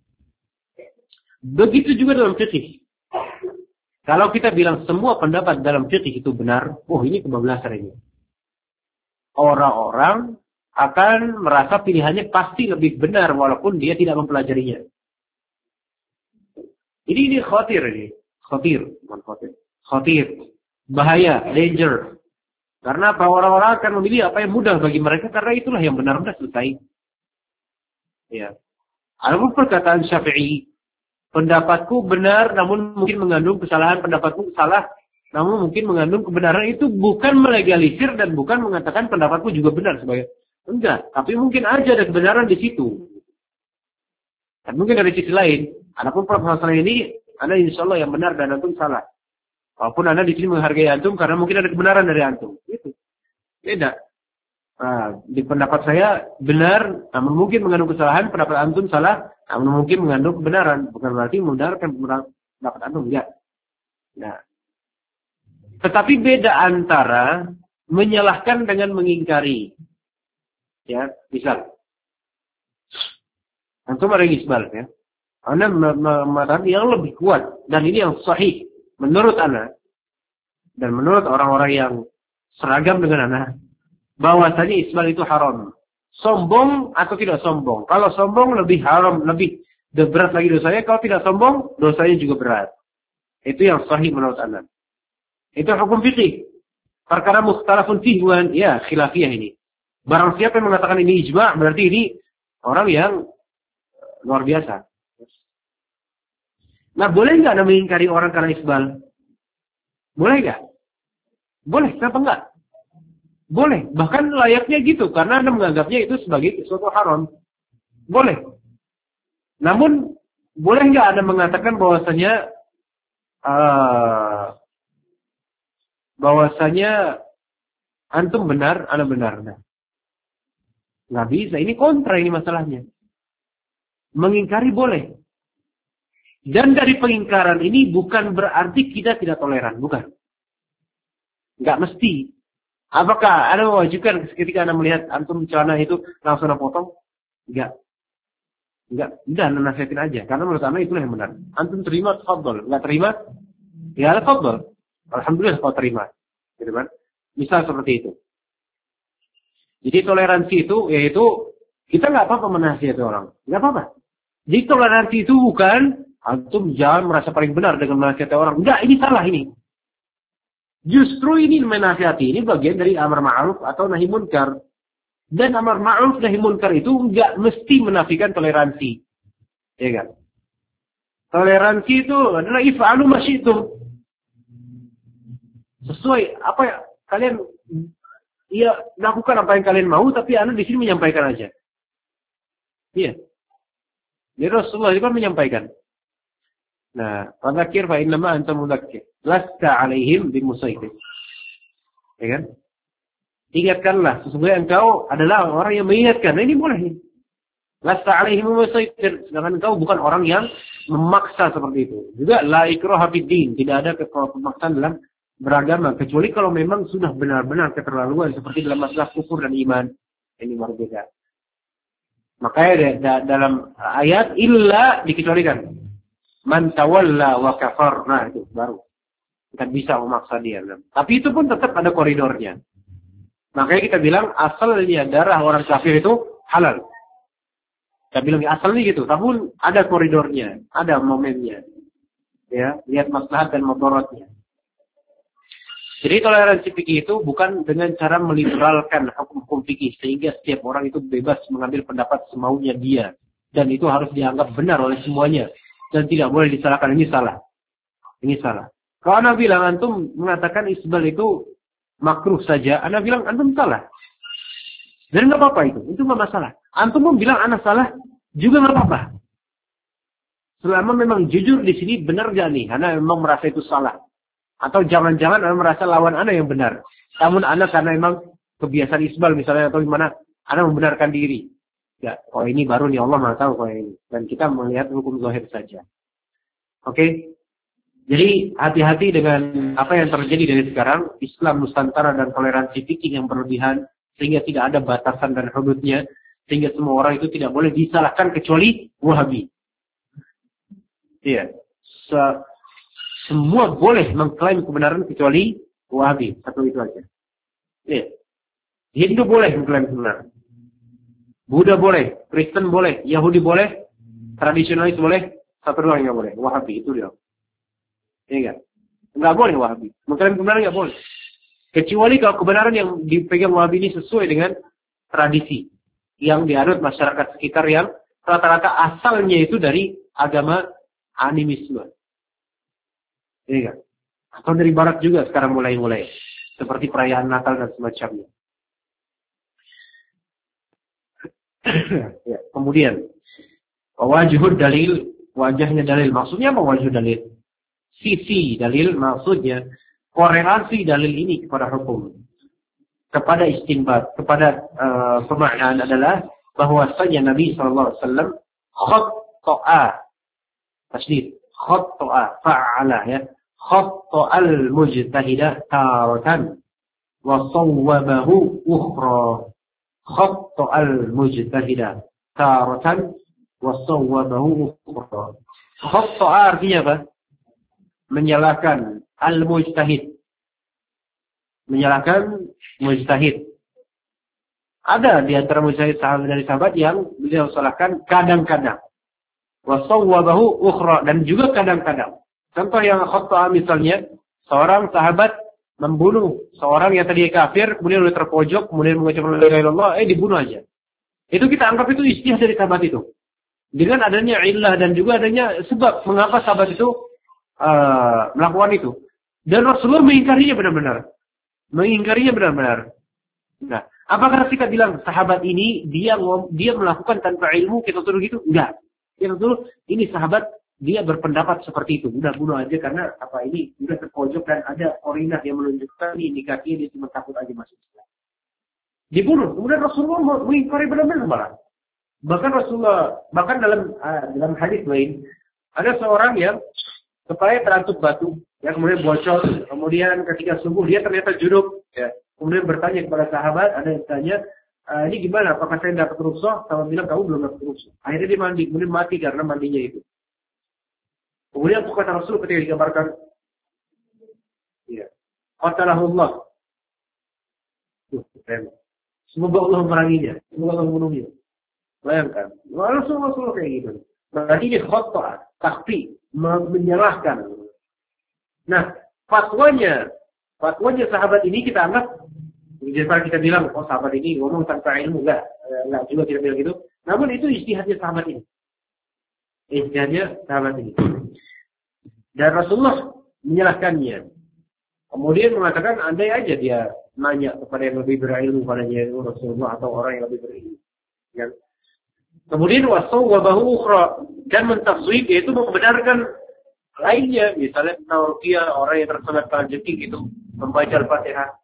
begitu juga dalam fikih. Kalau kita bilang semua pendapat dalam fikih itu benar, oh ini kebablasan ini. Orang-orang akan merasa pilihannya pasti lebih benar walaupun dia tidak mempelajarinya. Ini ini khatir ini, khatir, bukan khatir, khatir, bahaya, danger. Karena apa orang-orang akan memilih apa yang mudah bagi mereka karena itulah yang benar sudah selesai. Ya. Adapun perkataan Syafi'i, pendapatku benar namun mungkin mengandung kesalahan, pendapatku salah namun mungkin mengandung kebenaran, itu bukan melegalisir dan bukan mengatakan pendapatku juga benar sebagai enggak, tapi mungkin aja ada kebenaran di situ. Dan mungkin dari sisi lain, adapun permasalahan ini Anda insya Allah yang benar dan antum salah. Walaupun Anda di sini menghargai antum karena mungkin ada kebenaran dari antum. Itu beda. Nah, di pendapat saya benar, namun mungkin mengandung kesalahan. Pendapat antum salah, namun mungkin mengandung kebenaran. Bukan berarti membenarkan pendapat antum, enggak. Nah, tetapi beda antara menyalahkan dengan mengingkari. Ya, misal, antum ada isbal, ya. Anda mengatakan yang lebih kuat dan ini yang sahih menurut Anda dan menurut orang-orang yang seragam dengan Anda. Bahwasanya isbal itu haram. sombong atau tidak sombong. Kalau sombong lebih haram, lebih berat lagi dosanya. Kalau tidak sombong, dosanya juga berat. Itu yang sahih menurut Anda. Itu hukum fikih. Perkara mukhtalafun fihi, ya khilafiyah ini. Barang siapa yang mengatakan ini ijma', berarti ini orang yang luar biasa. Nah, boleh nggak Anda mengingkari orang karena isbal? Boleh nggak? Boleh, kenapa enggak? Boleh, bahkan layaknya gitu, karena Anda menganggapnya itu sebagai sesuatu haram. Boleh. Namun, boleh nggak Anda mengatakan bahwasanya uh, bahwasanya antum benar, Anda benar? Nah, nggak bisa, ini kontra ini masalahnya. Mengingkari boleh. Dan dari pengingkaran ini bukan berarti kita tidak toleran, bukan. Nggak mesti. Apakah Anda mewajibkan ketika Anda melihat antum celana itu langsung Anda potong? Enggak. Enggak. Udah, Anda nasihatin aja. Karena menurut Anda itulah yang benar. Antum terima, tafadhol. Enggak terima? Ya, tafadhol. Alhamdulillah kalau terima. Gitu kan? Misal seperti itu. Jadi toleransi itu, yaitu kita nggak apa-apa menasihati orang. Nggak apa-apa. Jadi toleransi itu bukan antum jangan merasa paling benar dengan menasihati orang. Enggak, ini salah ini. Justru ini menasihati, ini bagian dari amar ma'ruf atau nahi munkar. Dan amar ma'ruf nahi munkar itu enggak mesti menafikan toleransi. Ya kan? Toleransi itu adalah if'alu ma syi'tum. Sesuai apa ya kalian ya lakukan apa yang kalian mau, tapi Anda di sini menyampaikan aja. Iya. Jadi Rasulullah itu kan menyampaikan. Nah, fadzakir fa innama anta mudzakir. Lasta alaihim bimusaitir. Ya kan? Ingatkanlah, sesungguhnya engkau adalah orang yang mengingatkan. Nah, ini boleh nih. Lasta alaihim bimusaitir. Sedangkan engkau bukan orang yang memaksa seperti itu. Juga la ikraha fid din, tidak ada pemaksaan dalam beragama kecuali kalau memang sudah benar-benar keterlaluan seperti dalam masalah kufur dan iman. Ini baru beda. Makanya dalam ayat illa dikecualikan. Man tawalla wa kafar. Nah, itu baru. Kita bisa memaksa dia. Tapi itu pun tetap ada koridornya. Makanya kita bilang asalnya darah orang kafir itu halal. Kita bilang asalnya gitu. Tapi ada koridornya. Ada momennya. Ya, lihat maslahat dan mudaratnya. Jadi toleransi fikih itu bukan dengan cara meliberalkan hukum-hukum fikih. Sehingga setiap orang itu bebas mengambil pendapat semaunya dia. Dan itu harus dianggap benar oleh semuanya. Dan tidak boleh disalahkan. Ini salah. Ini salah. Kalau Anda bilang antum mengatakan isbal itu makruh saja. Anda bilang antum salah. Dan nggak apa-apa itu. Itu nggak masalah. Antum pun bilang Anda salah. Juga nggak apa-apa. Selama memang jujur di sini benar gak nih. Anda memang merasa itu salah. Atau jangan-jangan Anda merasa lawan Anda yang benar. Namun Anda karena memang kebiasaan isbal misalnya. Atau gimana. Anda membenarkan diri. Ya, oh ini baru nih Allah Maha tahu kok ini. Dan kita melihat hukum zahir saja. Oke. Okay? Jadi hati-hati dengan apa yang terjadi dari sekarang. Islam Nusantara dan toleransi fikih yang berlebihan. Sehingga tidak ada batasan dan hududnya. Sehingga semua orang itu tidak boleh disalahkan kecuali Wahabi. Iya. Se- semua boleh mengklaim kebenaran kecuali Wahabi. Satu itu aja. Iya. Hindu boleh mengklaim kebenaran. Buddha boleh, Kristen boleh, Yahudi boleh, tradisionalis boleh, satu doang yang boleh, Wahabi itu dia. Iya enggak? Enggak boleh Wahabi. Mengklaim kebenaran enggak boleh. Kecuali kalau kebenaran yang dipegang Wahabi ini sesuai dengan tradisi yang dianut masyarakat sekitar yang rata-rata asalnya itu dari agama animisme. Iya enggak? Atau dari barat juga sekarang mulai-mulai. Seperti perayaan Natal dan semacamnya. Ya, kemudian wajhud dalil, wajahnya dalil. Maksudnya apa wajhud dalil? Sisi dalil maksudnya korelasi dalil ini kepada hukum, kepada istinbat, kepada uh, pemaknaan adalah bahwasanya Nabi sallallahu alaihi wasallam khatta'a, tasdid, khatta'a, fa'ala ya, khatta'al mujtahida taratan wa sawwabahu ukhra. Khatta'al mujtahida taratan wa sawwabahu ukhra. Khatta'a artinya apa? Menyalahkan al-mujtahid. Menyalahkan mujtahid. Ada di antara mujahid sahabat dari sahabat yang beliau salahkan kadang-kadang. Wa sawwabahu ukhra, dan juga kadang-kadang. Contoh yang khata misalnya, seorang sahabat membunuh seorang yang tadi kafir, kemudian oleh terpojok, kemudian mengucapkan la ilaha illallah, eh dibunuh aja. Itu kita anggap itu ijtihad dari sahabat itu. Dengan adanya illah dan juga adanya sebab mengapa sahabat itu uh, melakukan itu. Dan Rasulullah mengingkarinya benar-benar. Mengingkarinya benar-benar. Nah, apakah kita bilang sahabat ini dia dia melakukan tanpa ilmu, kita tuduh gitu? Enggak. Kita tuduh ini sahabat dia berpendapat seperti itu. Udah bunuh aja karena apa ini udah terpojok dan ada korinah yang menunjukkan ini kakinya dia cuma takut aja masuk Islam. Dibunuh. Kemudian Rasulullah mengingkari benar-benar malah. Bahkan Rasulullah, bahkan dalam uh, dalam hadis lain, ada seorang yang kepalanya terantuk batu, ya kemudian bocor, kemudian ketika subuh dia ternyata junub, ya kemudian bertanya kepada sahabat, ada yang tanya, e, ini gimana? Apakah saya dapat rukhsah? Sahabat bilang kamu belum dapat rukhsah. Akhirnya dia mandi, kemudian mati karena mandinya itu. Kemudian kata Rasul ketika dikabarkan, ya, qatalahullah. Semoga Allah meranginya, semoga Allah membunuhnya. Bayangkan, Rasulullah Rasulullah kayak gitu. Berarti ini khotbah, takfi, menyalahkan. Nah, fatwanya, fatwanya sahabat ini kita anggap, jadi kita bilang, oh sahabat ini ngomong tanpa ilmu, enggak, enggak juga kita bilang gitu. Namun itu ijtihadnya sahabat ini, ijtihadnya sahabat ini. Dan Rasulullah menyalahkannya. Kemudian mengatakan, andai aja dia nanya kepada yang lebih berilmu padanya Rasulullah atau orang yang lebih berilmu. Ya. Kemudian wasawwabahu ukhra, dan mentafsir yaitu membenarkan lainnya, misalnya tauqiyah orang yang tersengat rezeki gitu, membaca Al-Fatihah.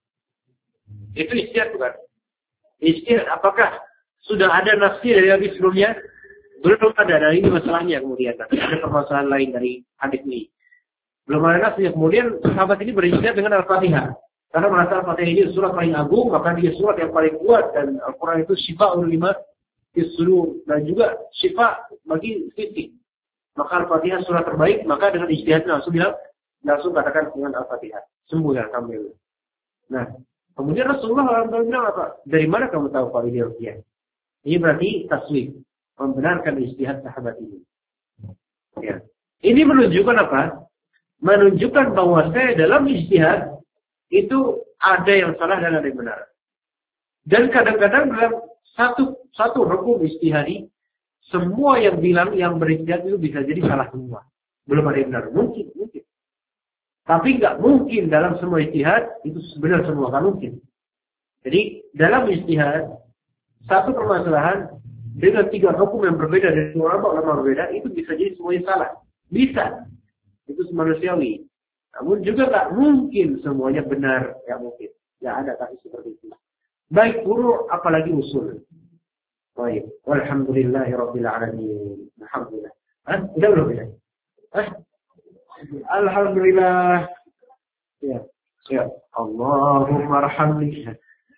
Itu ijtihad bukan? Ijtihad apakah sudah ada nafsi dari hadis sebelumnya? Belum ada. Dari ini masalahnya kemudian ada permasalahan lain dari hadis ini. Belum ada nafsi. Kemudian sahabat ini berijtihad dengan Al-Fatihah. Karena merasa Al-Fatihah ini surat paling agung, maka dia surat yang paling kuat dan Al-Quran itu syifa'ul lima isulu dan juga syifa bagi fisik. Maka Al-Fatihah surat terbaik, maka dengan ijtihadnya langsung bilang, langsung katakan dengan Al-Fatihah. Sembuh ya alhamdulillah. Nah, kemudian Rasulullah bilang apa? Dari mana kamu tahu kalau ini ruqyah? Ini berarti taswif, membenarkan ijtihad sahabat ini. Ya. Ini menunjukkan apa? Menunjukkan bahwa saya dalam ijtihad itu ada yang salah dan ada yang benar. Dan kadang-kadang dalam satu satu hukum ijtihadi, semua yang bilang yang berijtihad itu bisa jadi salah semua. Belum ada yang benar. Mungkin, mungkin. Tapi nggak mungkin dalam semua ijtihad itu benar semua, nggak mungkin. Jadi dalam ijtihad satu permasalahan dengan tiga hukum yang berbeda dari dua ulama berbeda itu bisa jadi semuanya salah. Bisa. Itu manusiawi. Namun juga nggak mungkin semuanya benar, nggak mungkin. Nggak ada kasus seperti itu. Baik furu' apalagi usul. Baik. Walhamdulillahirabbil alamin. Alhamdulillah. Hah? Udah belum ya? Hah? Alhamdulillah. Ya. Ya. Allahumma arhamni.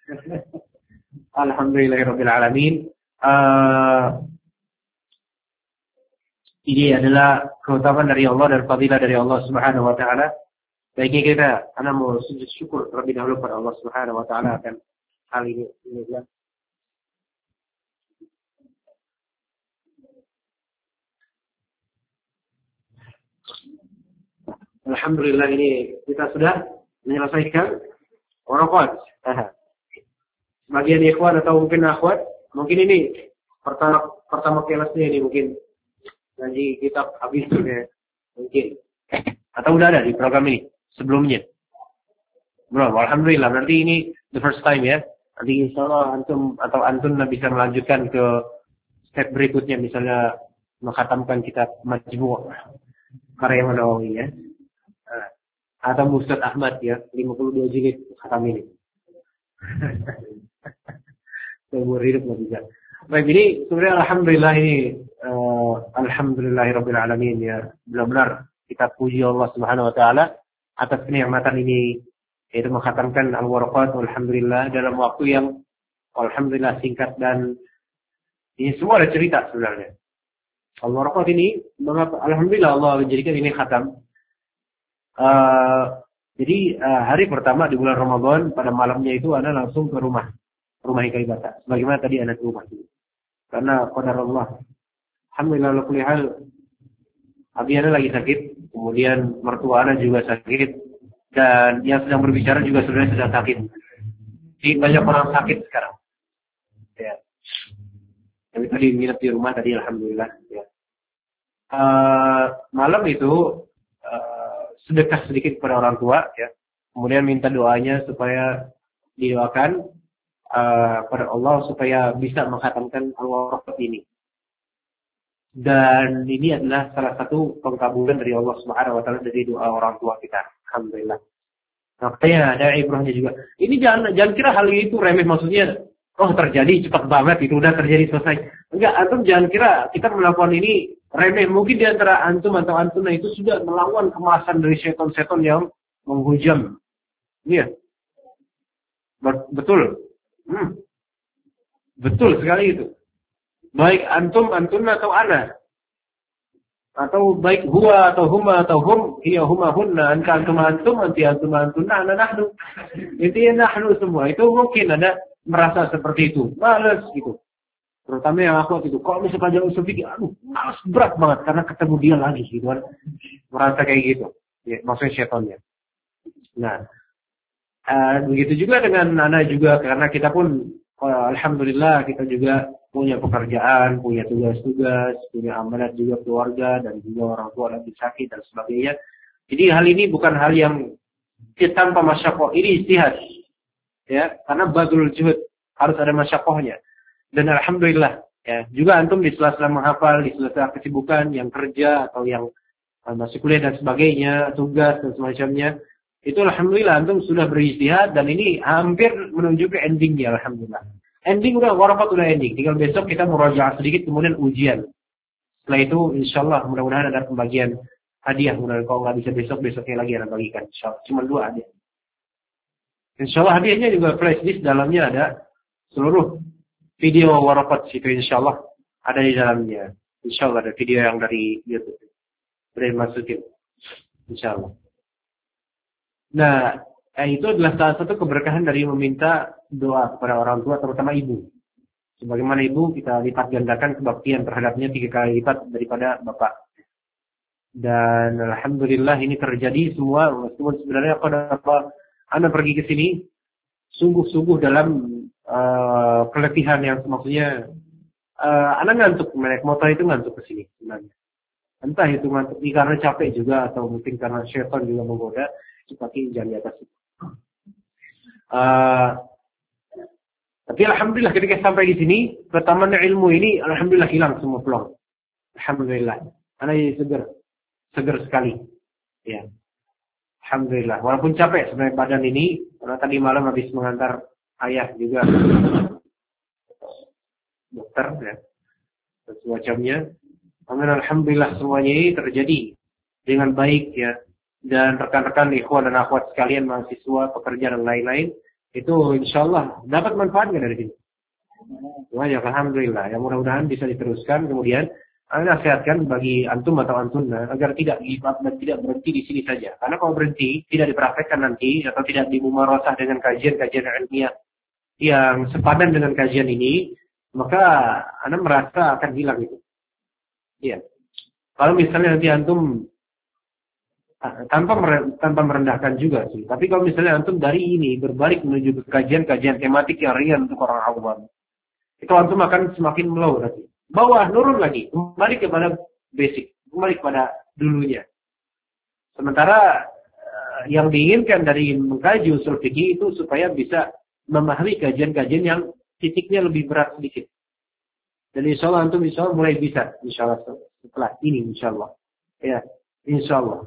Alhamdulillahirabbil alamin. Uh, ini adalah keutamaan dari Allah dan fadilah dari Allah Subhanahu wa taala. Baiknya kita ana mau sujud syukur terlebih dahulu pada Allah Subhanahu wa taala akan hal ini. Ini adalah Alhamdulillah ini kita sudah menyelesaikan waraqat. Sebagian ikhwan atau mungkin akhwat, mungkin ini pertama pertama kelasnya ini mungkin ngaji kitab habis ya. Mungkin. Atau udah ada di program ini sebelumnya. Belum, alhamdulillah. Nanti ini the first time ya. Nanti insyaallah antum atau antun bisa melanjutkan ke step berikutnya, misalnya mengkhatamkan kitab Majmu' karya Imam Nawawi ya. Atau Ustaz Ahmad ya, lima puluh dua jilid khatam ini. Seumur hidup nggak bisa. Baik, ini sebenarnya alhamdulillah ini uh, alhamdulillahirabbil alamin ya. Benar-benar kita puji Allah Subhanahu wa taala atas kenikmatan ini, yaitu mengkhatamkan al-waraqat alhamdulillah dalam waktu yang alhamdulillah singkat, dan ini semua ada cerita sebenarnya. Al-waraqat ini mengapa alhamdulillah Allah menjadikan ini khatam. Uh, jadi uh, hari pertama di bulan Ramadan pada malamnya itu Anda langsung ke rumah rumah Ikaibata. Sebagaimana tadi anak rumah itu. Karena qadar Allah. Alhamdulillah ala kulli hal. Abi ana lagi sakit, kemudian mertua ana juga sakit, dan yang sedang berbicara juga sebenarnya sedang sakit. Jadi banyak orang sakit sekarang. Ya. Tapi tadi nginep di rumah tadi alhamdulillah. Ya. Uh, malam itu uh, sedekah sedikit kepada orang tua, ya. Kemudian minta doanya supaya didoakan uh, kepada Allah supaya bisa menghatamkan al-Warokat ini. Dan ini adalah salah satu pengkabulan dari Allah Subhanahu wa taala dari doa orang tua kita. Alhamdulillah. Makanya ada ibrahnya juga. Ini jangan jangan kira hal itu remeh, maksudnya oh terjadi cepat banget itu udah terjadi selesai. Enggak, antum jangan kira kita melakukan ini remeh. Mungkin di antara antum atau antuna itu sudah melawan kemalasan dari setan-setan yang menghujam. Iya. Betul. Hmm. Betul sekali itu. Baik antum, antuna atau ana. Atau baik huwa atau huma atau hum, iya huma hunna, anta antum antum, anti antum antuna, ana nahnu. Intinya nahnu semua. Itu mungkin ada merasa seperti itu. Males gitu. Terutama yang aku itu. Kalau misalnya pelajaran usul fikih, aduh, males berat banget karena ketemu dia lagi gitu kan. Merasa kayak gitu. Ya, maksudnya syaitannya. Nah, uh, begitu juga dengan Nana juga karena kita pun uh, alhamdulillah kita juga punya pekerjaan, punya tugas-tugas, punya amanat juga keluarga dan juga orang tua lagi sakit dan sebagainya. Jadi hal ini bukan hal yang tanpa masyakoh, ini ijtihad. Ya, karena badrul juhud harus ada masyakohnya. Dan alhamdulillah, ya, juga antum di sela-sela menghafal, di sela-sela kesibukan yang kerja atau yang uh, masih kuliah dan sebagainya, tugas dan semacamnya, itu alhamdulillah antum sudah berijtihad dan ini hampir menuju ke endingnya alhamdulillah. Ending udah, warakat udah ending. Tinggal besok kita murajaah sedikit, kemudian ujian. Setelah itu, insyaallah mudah-mudahan ada pembagian hadiah. Mudah-mudahan kalau nggak bisa besok, besoknya lagi ada bagikan. Insyaallah. Cuma dua hadiah. Insyaallah hadiahnya juga flash disk, dalamnya ada seluruh video warakat situ insyaallah ada di dalamnya. Insyaallah ada video yang dari YouTube. Boleh masukin. Insyaallah. Nah, Eh, itu adalah salah satu keberkahan dari meminta doa kepada orang tua, terutama ibu. Sebagaimana ibu, kita lipat gandakan kebaktian terhadapnya tiga kali lipat daripada bapak. Dan alhamdulillah ini terjadi semua. Meskipun sebenarnya kalau Anda pergi ke sini, sungguh-sungguh dalam uh, keletihan yang maksudnya uh, Anda ngantuk, naik motor itu ngantuk ke sini sebenarnya. Entah itu ngantuk karena capek juga atau mungkin karena syaitan juga menggoda, seperti jangan di atas itu. Uh, tapi alhamdulillah ketika sampai di sini, pertamanya ilmu ini alhamdulillah hilang semua pelong. Alhamdulillah. Ana jadi segar. Segar sekali. Ya. Alhamdulillah. Walaupun capek sebenarnya badan ini, karena tadi malam habis mengantar ayah juga dokter ya. Dan semacamnya. Amin, alhamdulillah semuanya ini terjadi dengan baik ya. Dan rekan-rekan ikhwan dan akhwat sekalian, mahasiswa, pekerja dan lain-lain, itu insyaallah dapat manfaatnya dari sini. Wah, alhamdulillah. Ya mudah-mudahan bisa diteruskan. Kemudian, Anda nasihatkan bagi antum atau antuna agar tidak gibah dan tidak berhenti di sini saja. Karena kalau berhenti, tidak dipraktekkan nanti atau tidak dimumarasah dengan kajian-kajian ilmiah yang sepadan dengan kajian ini, maka Anda merasa akan hilang itu. Iya. Kalau misalnya nanti antum tanpa tanpa merendahkan juga sih. Tapi kalau misalnya antum dari ini berbalik menuju ke kajian-kajian tematik yang ringan untuk orang awam, itu antum akan semakin melau nanti. Bawah nurun lagi, kembali kepada basic, kembali kepada dulunya. Sementara yang diinginkan dari mengkaji usul fikih itu supaya bisa memahami kajian-kajian yang titiknya lebih berat sedikit. Dan insyaallah antum insyaallah mulai bisa, insyaallah setelah ini insyaallah. Ya, insyaallah.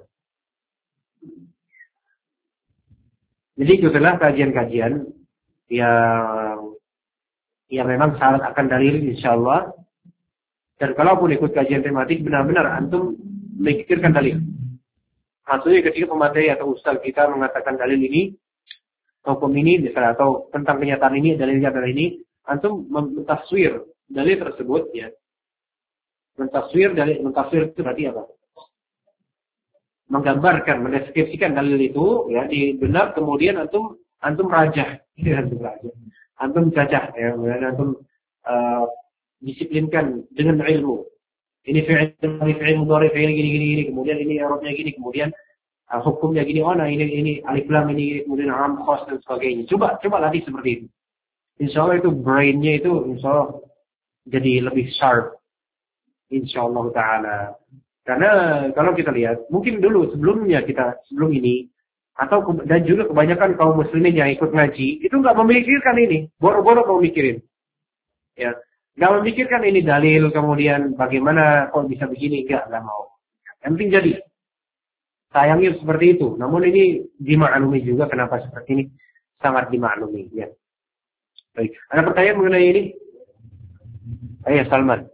Jadi itulah kajian-kajian yang yang memang syarat akan dalil insyaallah. Dan kalaupun ikut kajian tematik benar-benar antum memikirkan dalil. Maksudnya ketika pemateri atau ustaz kita mengatakan dalil ini, hukum ini misalnya atau tentang kenyataan ini, dalilnya adalah ini, antum mentaswir dalil tersebut ya. Mentaswir dalil, mentaswir itu berarti apa? Menggambarkan, mendeskripsikan dalil itu ya di benar, kemudian antum antum rajah, ya, antum rajah. antum cacah ya, kemudian antum uh, disiplinkan dengan ilmu. Ini fi'il, ini fi'il mudhari, fi'il gini gini gini, kemudian ini i'rabnya gini, kemudian uh, hukumnya gini, oh nah ini ini alif lam ini, kemudian am khas dan sebagainya. Coba coba latih seperti itu. Insya Allah itu brainnya itu insya Allah jadi lebih sharp. Insya Allah Ta'ala. Karena kalau kita lihat, mungkin dulu sebelumnya kita, sebelum ini, atau dan juga kebanyakan kaum muslimin yang ikut ngaji, itu nggak memikirkan ini. Boro-boro mau mikirin. Ya, nggak memikirkan ini dalil, kemudian bagaimana kok bisa begini, nggak, nggak mau. Yang penting jadi. Sayangnya seperti itu. Namun ini dimaklumi juga kenapa seperti ini. Sangat dimaklumi. Ya. Baik. Ada pertanyaan mengenai ini? Ayo Salman.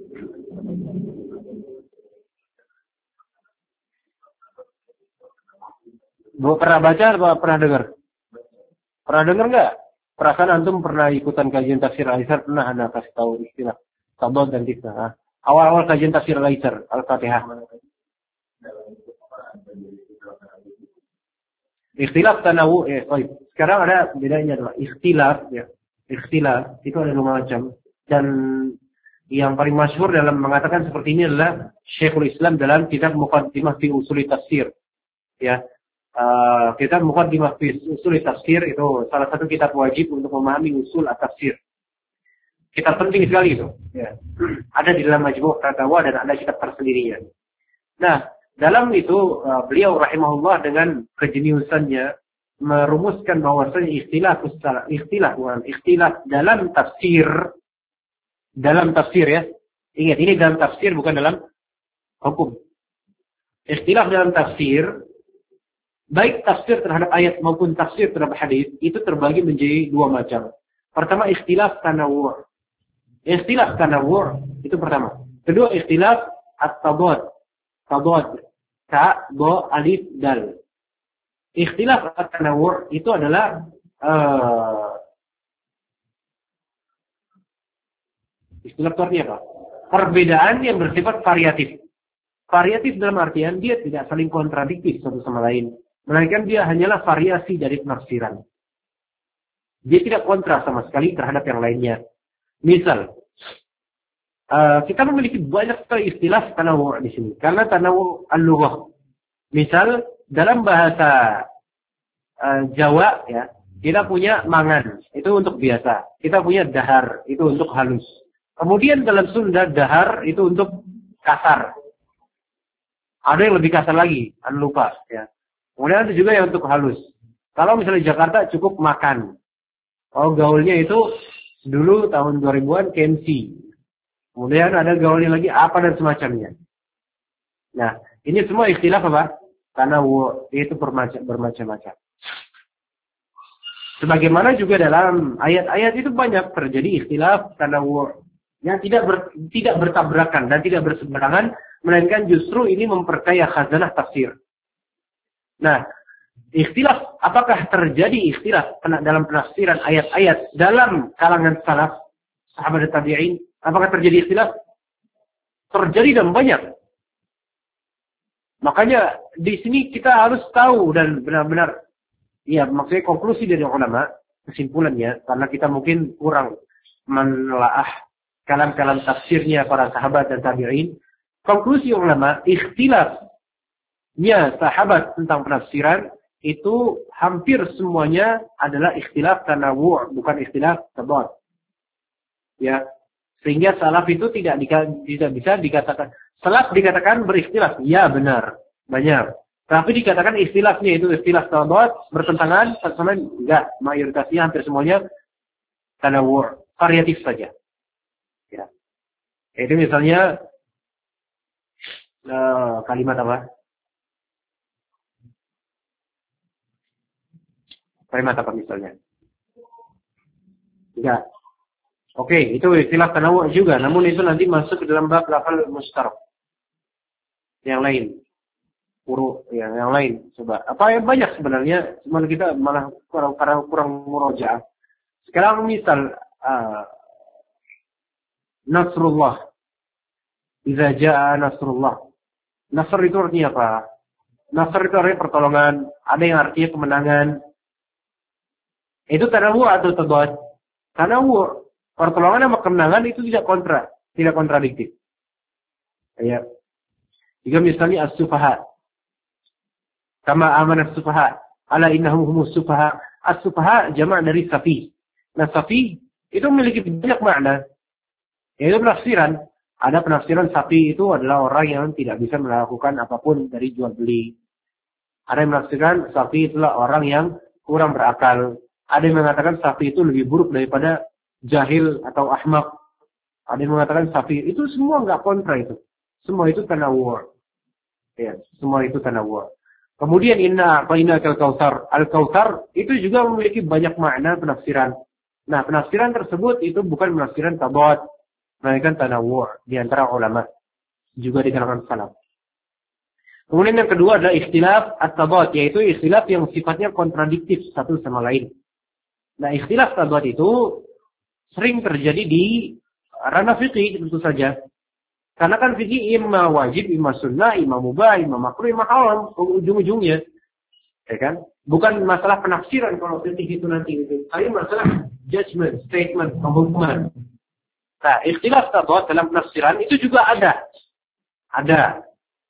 Bu, pernah baca atau pernah dengar? Pernah dengar nggak? Perasaan antum pernah ikutan kajian tafsir Al-Aisar? Pernah anda kasih tahu istilah tabad dan tisna. Awal-awal kajian tafsir Al-Aisar, Al-Fatihah. Ikhtilaf tanawu, eh, oh, sekarang ada bedanya adalah ikhtilaf, ya. Ikhtilaf itu ada dua macam. Dan yang paling masyhur dalam mengatakan seperti ini adalah Syekhul Islam dalam kitab Muqaddimah fi Ushul Tafsir. Ya, uh, kitab Muqaddimah fi Ushul Tafsir itu salah satu kitab wajib untuk memahami usul at-tafsir. Kitab penting sekali itu. Ya. Ada di dalam Majmu' Fatawa dan ada kitab tersendirinya. Nah, dalam itu uh, beliau rahimahullah dengan kejeniusannya merumuskan bahwasanya ikhtilaf ikhtilaf bukan ikhtilaf dalam tafsir dalam tafsir ya. Ingat ini dalam tafsir bukan dalam hukum. Ikhtilaf dalam tafsir baik tafsir terhadap ayat maupun tafsir terhadap hadis itu terbagi menjadi dua macam. Pertama ikhtilaf tanawu'. Ikhtilaf tanawu' itu pertama. Kedua ikhtilaf at-tadad. Tadad. Ta, ba, alif, dal. Ikhtilaf at-tanawu' itu adalah uh, istilah itu artinya apa? Perbedaan yang bersifat variatif. Variatif dalam artian dia tidak saling kontradiktif satu sama lain. Melainkan dia hanyalah variasi dari penafsiran. Dia tidak kontra sama sekali terhadap yang lainnya. Misal, uh, kita memiliki banyak sekali istilah tanawu' di sini. Karena tanawu' al-lughah. Misal, dalam bahasa uh, Jawa, ya, kita punya mangan, itu untuk biasa. Kita punya dahar, itu untuk halus. Kemudian dalam Sunda, dahar itu untuk kasar. Ada yang lebih kasar lagi, anda lupa. Ya. Kemudian ada juga yang untuk halus. Kalau misalnya di Jakarta cukup makan. Oh, gaulnya itu dulu tahun dua ribuan K M C. Kemudian ada gaulnya lagi apa dan semacamnya. Nah, ini semua ikhtilaf apa? Karena itu bermacam-macam. Sebagaimana juga dalam ayat-ayat itu banyak terjadi ikhtilaf karena yang tidak ber, tidak bertabrakan dan tidak berseberangan, melainkan justru ini memperkaya khazanah tafsir. Nah, ikhtilaf, apakah terjadi ikhtilaf dalam penafsiran ayat-ayat dalam kalangan salaf, sahabat dan tabi'in? Apakah terjadi ikhtilaf? Terjadi dan banyak. Makanya di sini kita harus tahu dan benar-benar, ya maksudnya konklusi dari ulama, kesimpulannya, karena kita mungkin kurang menelaah kalam-kalam tafsirnya para sahabat dan tabi'in. Konklusi ulama, ikhtilafnya sahabat tentang penafsiran itu hampir semuanya adalah ikhtilaf tanawu', bukan ikhtilaf tadad. Ya, sehingga salaf itu tidak tidak bisa dikatakan salaf dikatakan berikhtilaf. Ya benar, banyak. Tapi dikatakan ikhtilafnya itu ikhtilaf tadad bertentangan sama enggak, mayoritasnya hampir semuanya tanawu', variatif saja. Ya. Itu misalnya uh, kalimat apa? Kalimat apa misalnya? Enggak. Oke, okay, itu istilah tanawu' juga, namun itu nanti masuk ke dalam bab lafal mustarak. Yang lain. Huruf ya, yang lain. Coba. Apa yang banyak sebenarnya, cuma kita malah kurang kurang, kurang murojaah. Sekarang misal uh, Nasrullah. Iza jaa Nasrullah. Nasr itu artinya apa? Nasr itu artinya pertolongan, ada yang artinya kemenangan. Itu tanawu' atau tadad? Tanawu, pertolongan sama kemenangan itu tidak kontra, tidak kontradiktif. Ya. Jika misalnya as-sufaha, kama amanah sufaha, ala innahum humus sufaha. As-sufaha jamak dari safi. Nah, safi itu memiliki banyak makna. Yaitu penafsiran. Ada penafsiran safi itu adalah orang yang tidak bisa melakukan apapun dari jual beli. Ada yang menafsirkan safi itulah orang yang kurang berakal. Ada yang mengatakan safi itu lebih buruk daripada jahil atau ahmak. Ada yang mengatakan safi itu semua enggak kontra itu. Semua itu tanawwu'. Ya, semua itu tanawwu'. Kemudian inna fa'ina al-kautsar. Al-kautsar itu juga memiliki banyak makna penafsiran. Nah, penafsiran tersebut itu bukan penafsiran tabat, melainkan tanawwu' di antara ulama, juga di kalangan salaf. Kemudian yang kedua adalah ikhtilaf at-tabat, yaitu ikhtilaf yang sifatnya kontradiktif satu sama lain. Nah, ikhtilaf tabat itu sering terjadi di ranah fikih tentu saja. Karena kan fikih imma wajib, imma sunnah, imma mubah, imma makruh, imma haram ujung-ujungnya. Ya kan? Bukan masalah penafsiran kalau fikih itu nanti itu. Tapi masalah judgment, statement, penghukuman. Nah, ikhtilaf tabat dalam penafsiran itu juga ada. Ada.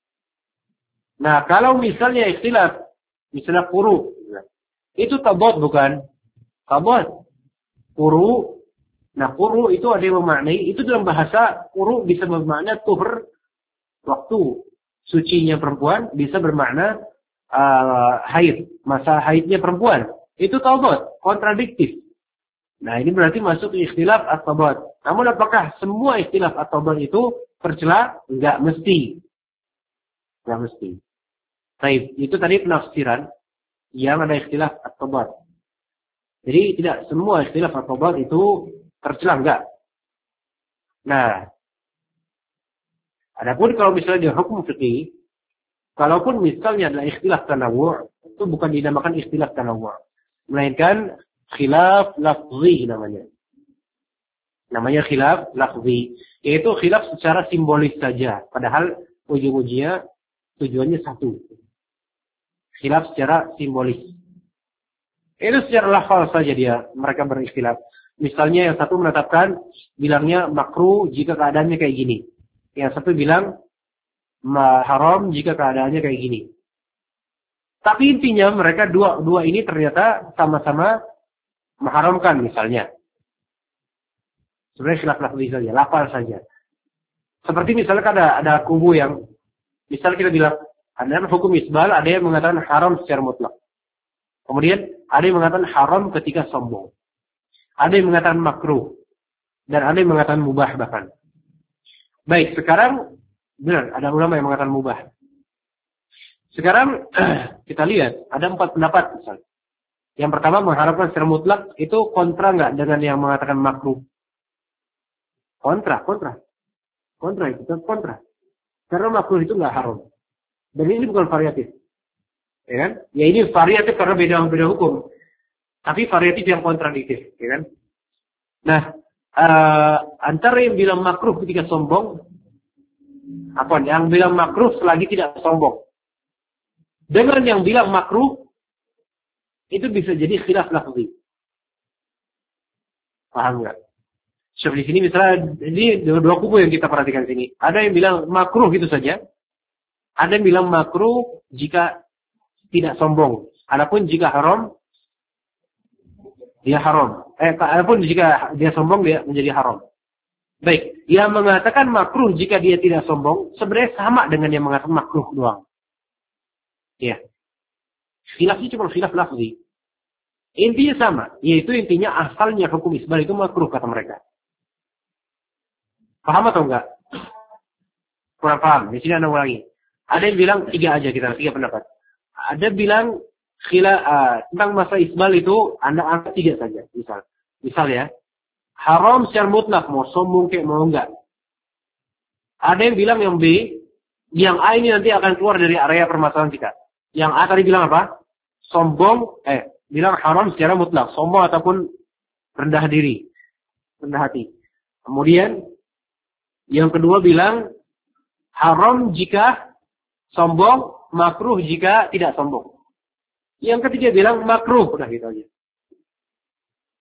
Nah, kalau misalnya ikhtilaf, misalnya quru, itu tabat bukan? Tabat. Quru. Nah, quru itu ada yang memaknai, itu dalam bahasa quru bisa bermakna tuhur, waktu sucinya perempuan, bisa bermakna uh, haid, masa haidnya perempuan. Itu tabat, kontradiktif. Nah, ini berarti masuk ikhtilaf at-tabat. Namun apakah semua ikhtilaf at-tabat itu tercela? Enggak mesti. Enggak mesti. Baik, itu tadi penafsiran yang ada ikhtilaf at-tabat. Jadi tidak semua ikhtilaf at-tabat itu tercela, enggak. Nah, adapun kalau misalnya di hukum fikih, kalaupun misalnya adalah ikhtilaf tanawwu', itu bukan dinamakan ikhtilaf tanawwu', melainkan khilaf lafzi namanya. Namanya khilaf lafzi, yaitu khilaf secara simbolis saja, padahal ujung-ujungnya tujuannya satu. Khilaf secara simbolis. Itu secara lafal saja dia, mereka berikhtilaf. Misalnya yang satu menetapkan bilangnya makruh jika keadaannya kayak gini. Yang satu bilang haram jika keadaannya kayak gini. Tapi intinya mereka dua dua ini ternyata sama-sama mengharamkan misalnya. Sebenarnya khilaf lafzi saja, lafal saja. Seperti misalnya ada ada kubu yang misal kita bilang ada hukum isbal, ada yang mengatakan haram secara mutlak. Kemudian ada yang mengatakan haram ketika sombong. Ada yang mengatakan makruh. Dan ada yang mengatakan mubah bahkan. Baik, sekarang benar, ada ulama yang mengatakan mubah. Sekarang kita lihat, ada empat pendapat misalnya. Yang pertama mengharapkan secara mutlak, itu kontra nggak dengan yang mengatakan makruh? Kontra, kontra. Kontra itu, kontra. Karena makruh itu nggak haram. Dan ini bukan variatif. Ya kan? Ya ini variatif karena beda-beda hukum. Tapi variatif yang kontradiktif, ya kan? Nah, uh, antara yang bilang makruh ketika sombong, apa? Yang bilang makruh selagi tidak sombong, dengan yang bilang makruh, itu bisa jadi khilaf lafzi. Paham nggak? So, di sini misalnya, ini dua kubu yang kita perhatikan sini. Ada yang bilang makruh gitu saja. Ada yang bilang makruh jika tidak sombong. Adapun jika haram, dia haram. Eh, adapun jika dia sombong, dia menjadi haram. Baik, yang mengatakan makruh jika dia tidak sombong, sebenarnya sama dengan yang mengatakan makruh doang. Ya. Khilafnya cuma khilaf lafzi. Intinya sama, yaitu intinya asalnya hukum isbal itu makruh kata mereka. Paham atau enggak? Kurang paham. Di sini ada ulangi. Ada yang bilang tiga aja kita, tiga pendapat. Ada bilang khilaf uh, tentang masa isbal itu Anda angkat tiga saja, misal. Misal ya. Haram secara mutlak, mau sombong kayak mau enggak. Ada yang bilang yang B, yang A ini nanti akan keluar dari area permasalahan kita. Yang A tadi bilang apa? Sombong, eh, bilang haram secara mutlak, sombong ataupun rendah diri, rendah hati. Kemudian yang kedua bilang haram jika sombong, makruh jika tidak sombong. Yang ketiga bilang makruh, udah gitu aja.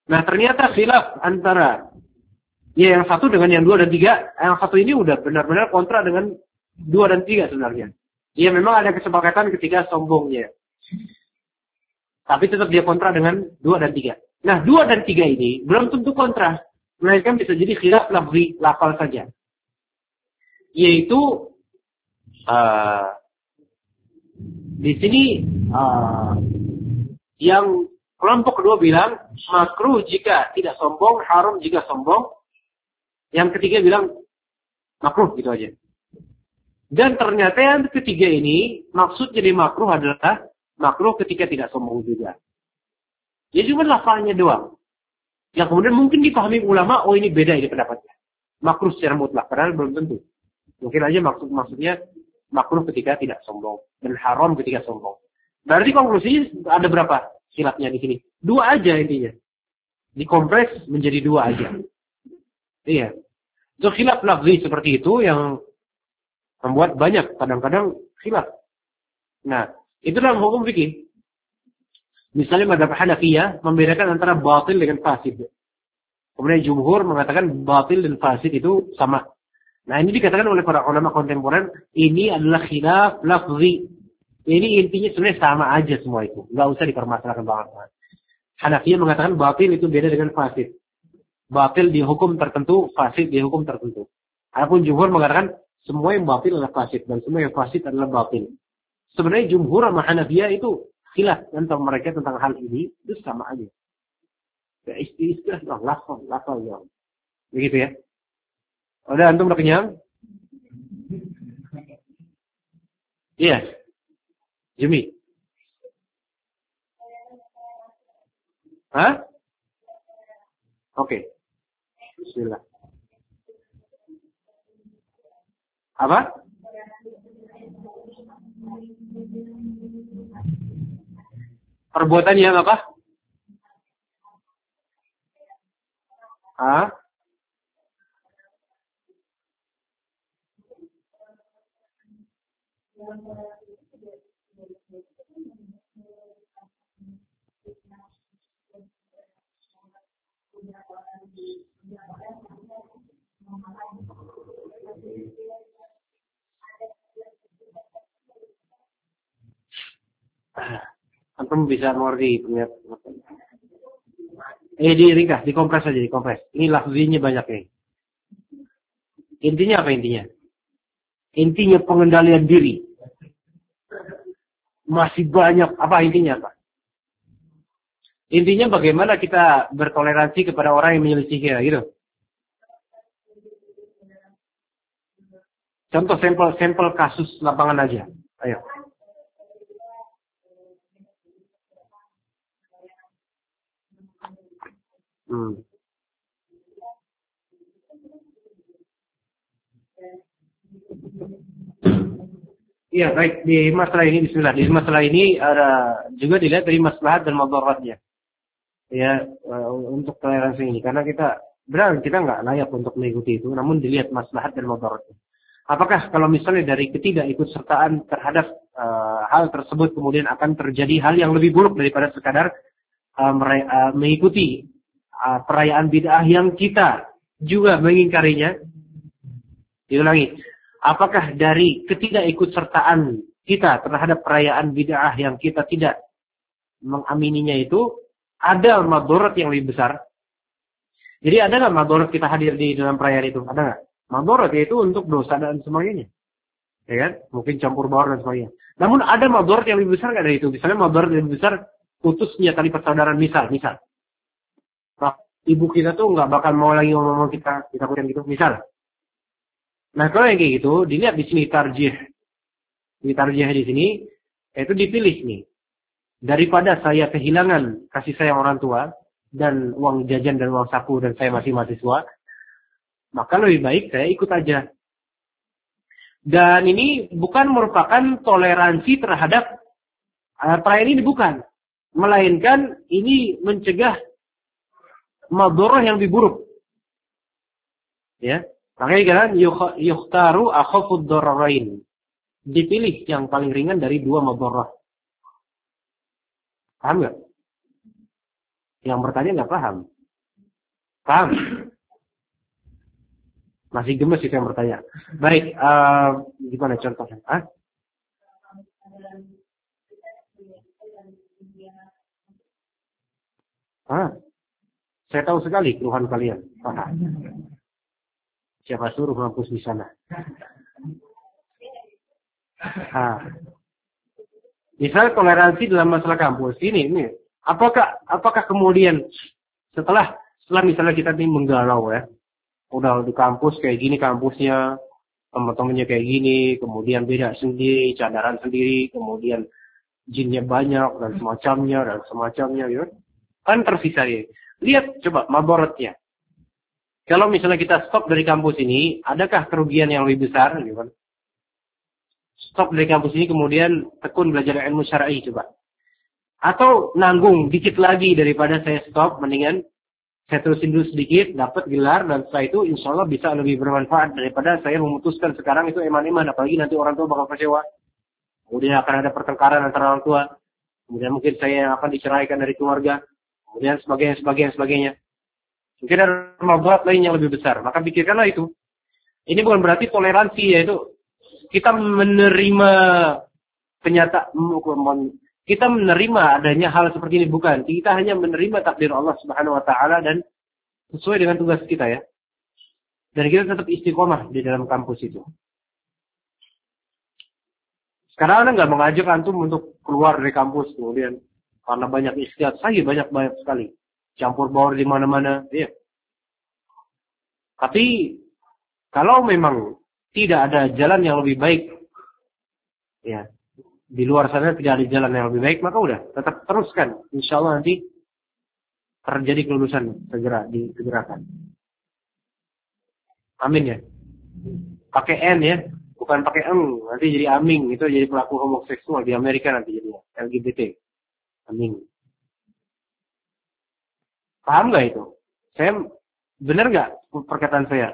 Nah ternyata khilaf antara ya yang satu dengan yang dua dan tiga. Yang satu ini udah benar-benar kontra dengan dua dan tiga sebenarnya. Ya memang ada kesepakatan ketika sombongnya. Tapi tetap dia kontra dengan dua dan tiga. Nah dua dan tiga ini belum tentu kontra. Melainkan bisa jadi khilaf lafzi, lafal saja. Yaitu uh, di sini uh, yang kelompok kedua bilang makruh jika tidak sombong, haram jika sombong. Yang ketiga bilang makruh gitu aja. Dan ternyata yang ketiga ini maksud jadi makruh adalah makruh ketika tidak sombong juga. Ya cuma lafalnya doang. Yang kemudian mungkin dipahami ulama, oh ini beda ini pendapatnya. Makruh secara mutlak, padahal belum tentu. Mungkin aja maksud maksudnya makruh ketika tidak sombong dan haram ketika sombong. Berarti konklusinya ada berapa khilafnya di sini? Dua aja intinya. Dikompres menjadi dua aja. Iya. So khilaf lafzi seperti itu yang membuat banyak kadang-kadang khilaf. Nah, itu dalam hukum fikih. Misalnya madzhab Hanafiyah membedakan antara batil dengan fasid. Kemudian jumhur mengatakan batil dan fasid itu sama. Nah, ini dikatakan oleh para ulama kontemporer, ini adalah khilaf lafzi. Ini intinya sebenarnya sama aja semua itu. Enggak usah dipermasalahkan banget. Hanafiyah mengatakan batil itu beda dengan fasid. Batil di hukum tertentu, fasid di hukum tertentu. Adapun jumhur mengatakan semua yang batil adalah fasid dan semua yang fasid adalah batil. Sebenarnya jumhur sama Hanafiyah itu khilaf tentang mereka tentang hal ini itu sama aja. Ya, istilah oh, lafal, lafal ya. Begitu ya. Udah antum udah kenyang? Iya. Jumi. Hah? Oke. Okay. Bismillah. Apa? Perbuatan yang apa? Ah? Antum bisa mengerti penglihat. Eh di ringkas, dikompres aja, dikompres. Ini lafzinya banyak nih. Intinya apa intinya? Intinya pengendalian diri. Masih banyak. Apa intinya apa? Intinya bagaimana kita bertoleransi kepada orang yang menyelisih kita, gitu. Contoh sampel-sampel kasus lapangan aja. Ayo. Hmm. Iya, baik. Di masalah ini, bismillah. Di masalah ini ada juga dilihat dari maslahat dan madaratnya. Ya, untuk toleransi ini. Karena kita, benar kita nggak layak untuk mengikuti itu. Namun dilihat maslahat dan madaratnya. Apakah kalau misalnya dari ketidakikutsertaan terhadap uh, hal tersebut kemudian akan terjadi hal yang lebih buruk daripada sekadar uh, mere- uh, mengikuti uh, perayaan bid'ah yang kita juga mengingkarinya? Diulangi. Apakah dari ketidakikutsertaan kita terhadap perayaan bid'ah yang kita tidak mengamininya itu ada madarat yang lebih besar? Jadi ada nggak madarat kita hadir di dalam perayaan itu? Ada nggak? Madarat yaitu untuk dosa dan sebagainya, ya kan? Mungkin campur baur dan sebagainya. Namun ada madarat yang lebih besar nggak dari itu? Misalnya madarat yang lebih besar putusnya tali persaudaraan, misal, misal. Nah, ibu kita tuh nggak bakal mau lagi ngomong kita, kita kuliah gitu, misal. Nah kalau yang kayak gitu, dilihat di sini tarjih, di tarjih di sini, itu dipilih nih. Daripada saya kehilangan kasih sayang orang tua dan uang jajan dan uang saku dan saya masih mahasiswa, maka lebih baik saya ikut aja. Dan ini bukan merupakan toleransi terhadap uh, perayaan ini, bukan. Melainkan ini mencegah madharah yang lebih buruk. Ya, makanya kan yukhtaru akhafud dararain. Dipilih yang paling ringan dari dua madharah. Paham nggak? Yang bertanya nggak paham. Paham? Masih gemes itu yang bertanya. Baik, uh, gimana contohnya? Hah? Ah, saya tahu sekali keluhan kalian. Ah, siapa suruh ngampus di sana? Ah, misal toleransi dalam masalah kampus ini, ini, apakah, apakah kemudian setelah, setelah misalnya kita ini menggalau ya, udah di kampus kayak gini kampusnya, teman-temannya kayak gini, kemudian beda sendiri, cadaran sendiri, kemudian jinnya banyak dan semacamnya dan semacamnya, gitu. Kan tersisa ya. Lihat coba maborotnya. Kalau misalnya kita stop dari kampus ini, adakah kerugian yang lebih besar? Gitu kan? Stop dari kampus ini kemudian tekun belajar ilmu syar'i coba. Atau nanggung dikit lagi daripada saya stop, mendingan saya terusin dulu sedikit, dapat gelar, dan setelah itu insya Allah bisa lebih bermanfaat daripada saya memutuskan sekarang itu eman-eman, apalagi nanti orang tua bakal kecewa. Kemudian akan ada pertengkaran antara orang tua. Kemudian mungkin saya akan diceraikan dari keluarga. Kemudian sebagainya, sebagainya, sebagainya. Mungkin ada mabuat lain yang lebih besar. Maka pikirkanlah itu. Ini bukan berarti toleransi, yaitu kita menerima penyataan, kita menerima adanya hal seperti ini, bukan. Kita hanya menerima takdir Allah Subhanahu Wa Taala dan sesuai dengan tugas kita ya. Dan kita tetap istiqomah di dalam kampus itu. Sekarang Anda nggak mengajak antum untuk keluar dari kampus kemudian karena banyak istihad, saya banyak banyak sekali campur baur di mana-mana, ya. Tapi kalau memang tidak ada jalan yang lebih baik, ya, di luar sana tidak ada jalan yang lebih baik, maka udah tetap teruskan. Insya Allah nanti terjadi kelulusan segera disegerakan. Amin ya. Pakai N ya, bukan pakai eng. Nanti jadi aming, itu jadi pelaku homoseksual di Amerika nanti jadinya L G B T. Amin. Paham nggak itu? Saya benar nggak perkataan saya?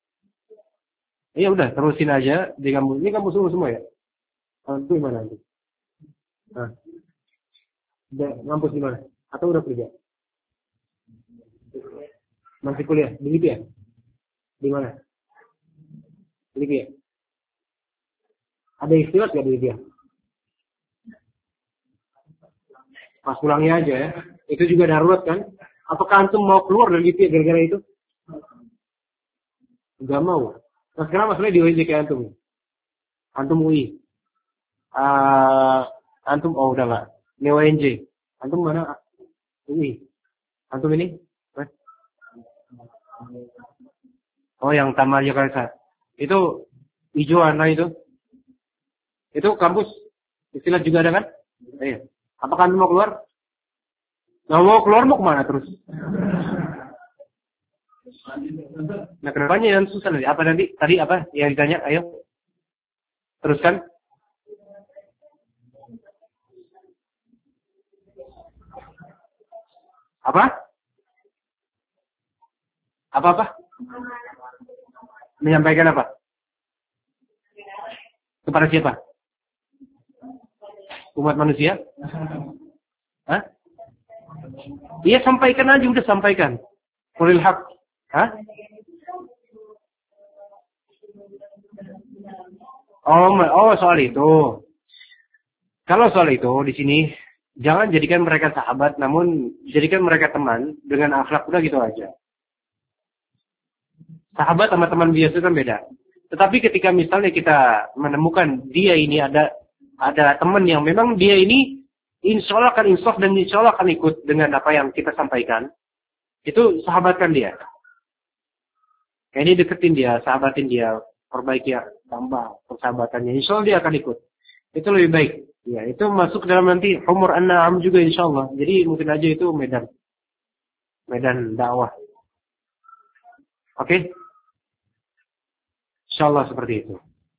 Ya udah terusin aja di kampus. Ini kampus semua semua ya. Itu gimana nanti? Nah, udah ngampus di mana? Atau udah kerja? Masih kuliah? Di Libya? Di mana? Di Libya. Ada istilah nggak di Libya? Pas pulangnya aja ya. Itu juga darurat kan? Apakah antum mau keluar dari Libya gara-gara itu? Enggak mau. Nah sekarang masalahnya di U I J kayak antum. Antum U I. Uh, antum oh udah nggak. Ini U N J. Antum mana? U I. Antum ini? Oh yang Taman Jakarta. Itu hijau warna itu. Itu kampus istilah juga ada kan? Iya. Apakah antum mau keluar? Nah, mau keluar mau kemana terus? Nah, kedepannya yang susah nanti. Apa nanti? Tadi apa yang ditanya? Ayo. Teruskan. Apa? Apa-apa? Menyampaikan apa? Kepada siapa? Umat manusia? Hah? Iya sampaikan aja, udah sampaikan. Qulil haq. Hah? Oh, oh soal itu. Kalau soal itu di sini jangan jadikan mereka sahabat, namun jadikan mereka teman dengan akhlak, udah gitu aja. Sahabat sama teman biasa kan beda. Tetapi ketika misalnya kita menemukan dia ini ada ada teman yang memang dia ini insya Allah akan insaf dan insya Allah akan ikut dengan apa yang kita sampaikan, itu sahabatkan dia. Kayak ini deketin dia, sahabatin dia, perbaiki tambah persahabatannya. Insya Allah dia akan ikut. Itu lebih baik. Ya, itu masuk dalam nanti umur an-na'am juga insya Allah. Jadi mungkin aja itu medan medan dakwah. Oke? Okay? Insya Allah seperti itu.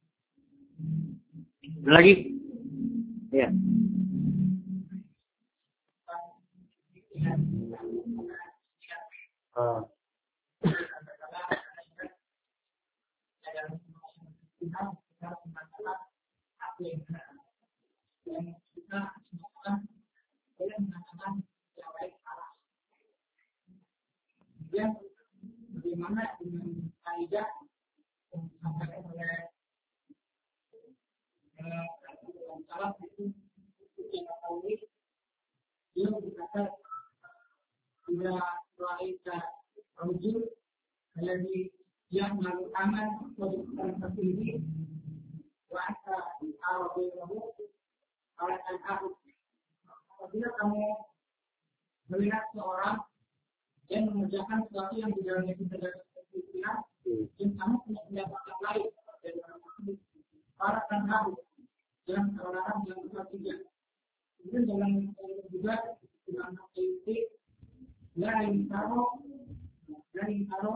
Lagi? Ya. Uh. bagaimana dengan kaidah yang disampaikan oleh salah itu yang tahu dia berkata tidak laita rujul alladhi ya'malu aman wa yuqarribu fihi wa anta arabiyahu ala al-ahud. Apabila kamu melihat seorang yang mengerjakan sesuatu yang di dalamnya tidak ada kepikiran, dan kamu punya pendapat yang lain dari orang tersebut, para tanhahu dan orang-orang yang bertiga. Kemudian dalam juga dalam ayat lain karo lain karo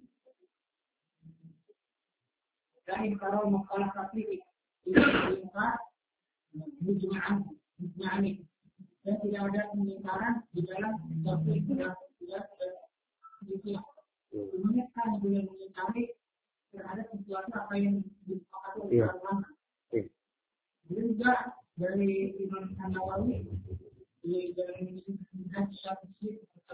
lain karo makalah kafir itu ingkar mujma'an mujma'ani dan tidak ada pengingkaran di dalam sesuatu yang tidak tidak tidak semuanya kan boleh mengingkari terhadap sesuatu apa yang disepakati oleh ulama. Jadi juga dari Imam An-Nawawi di dalam menjelaskan syafi'i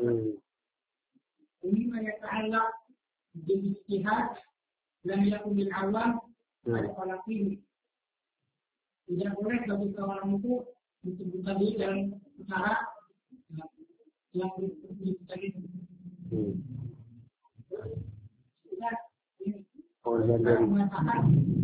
ini menyesalkan jadi ijtihad dan yakun bil awam ada falaqih. Tidak boleh bagi seorang itu disebutkan di dalam cara yang disebutkan itu. Tidak ini mengatakan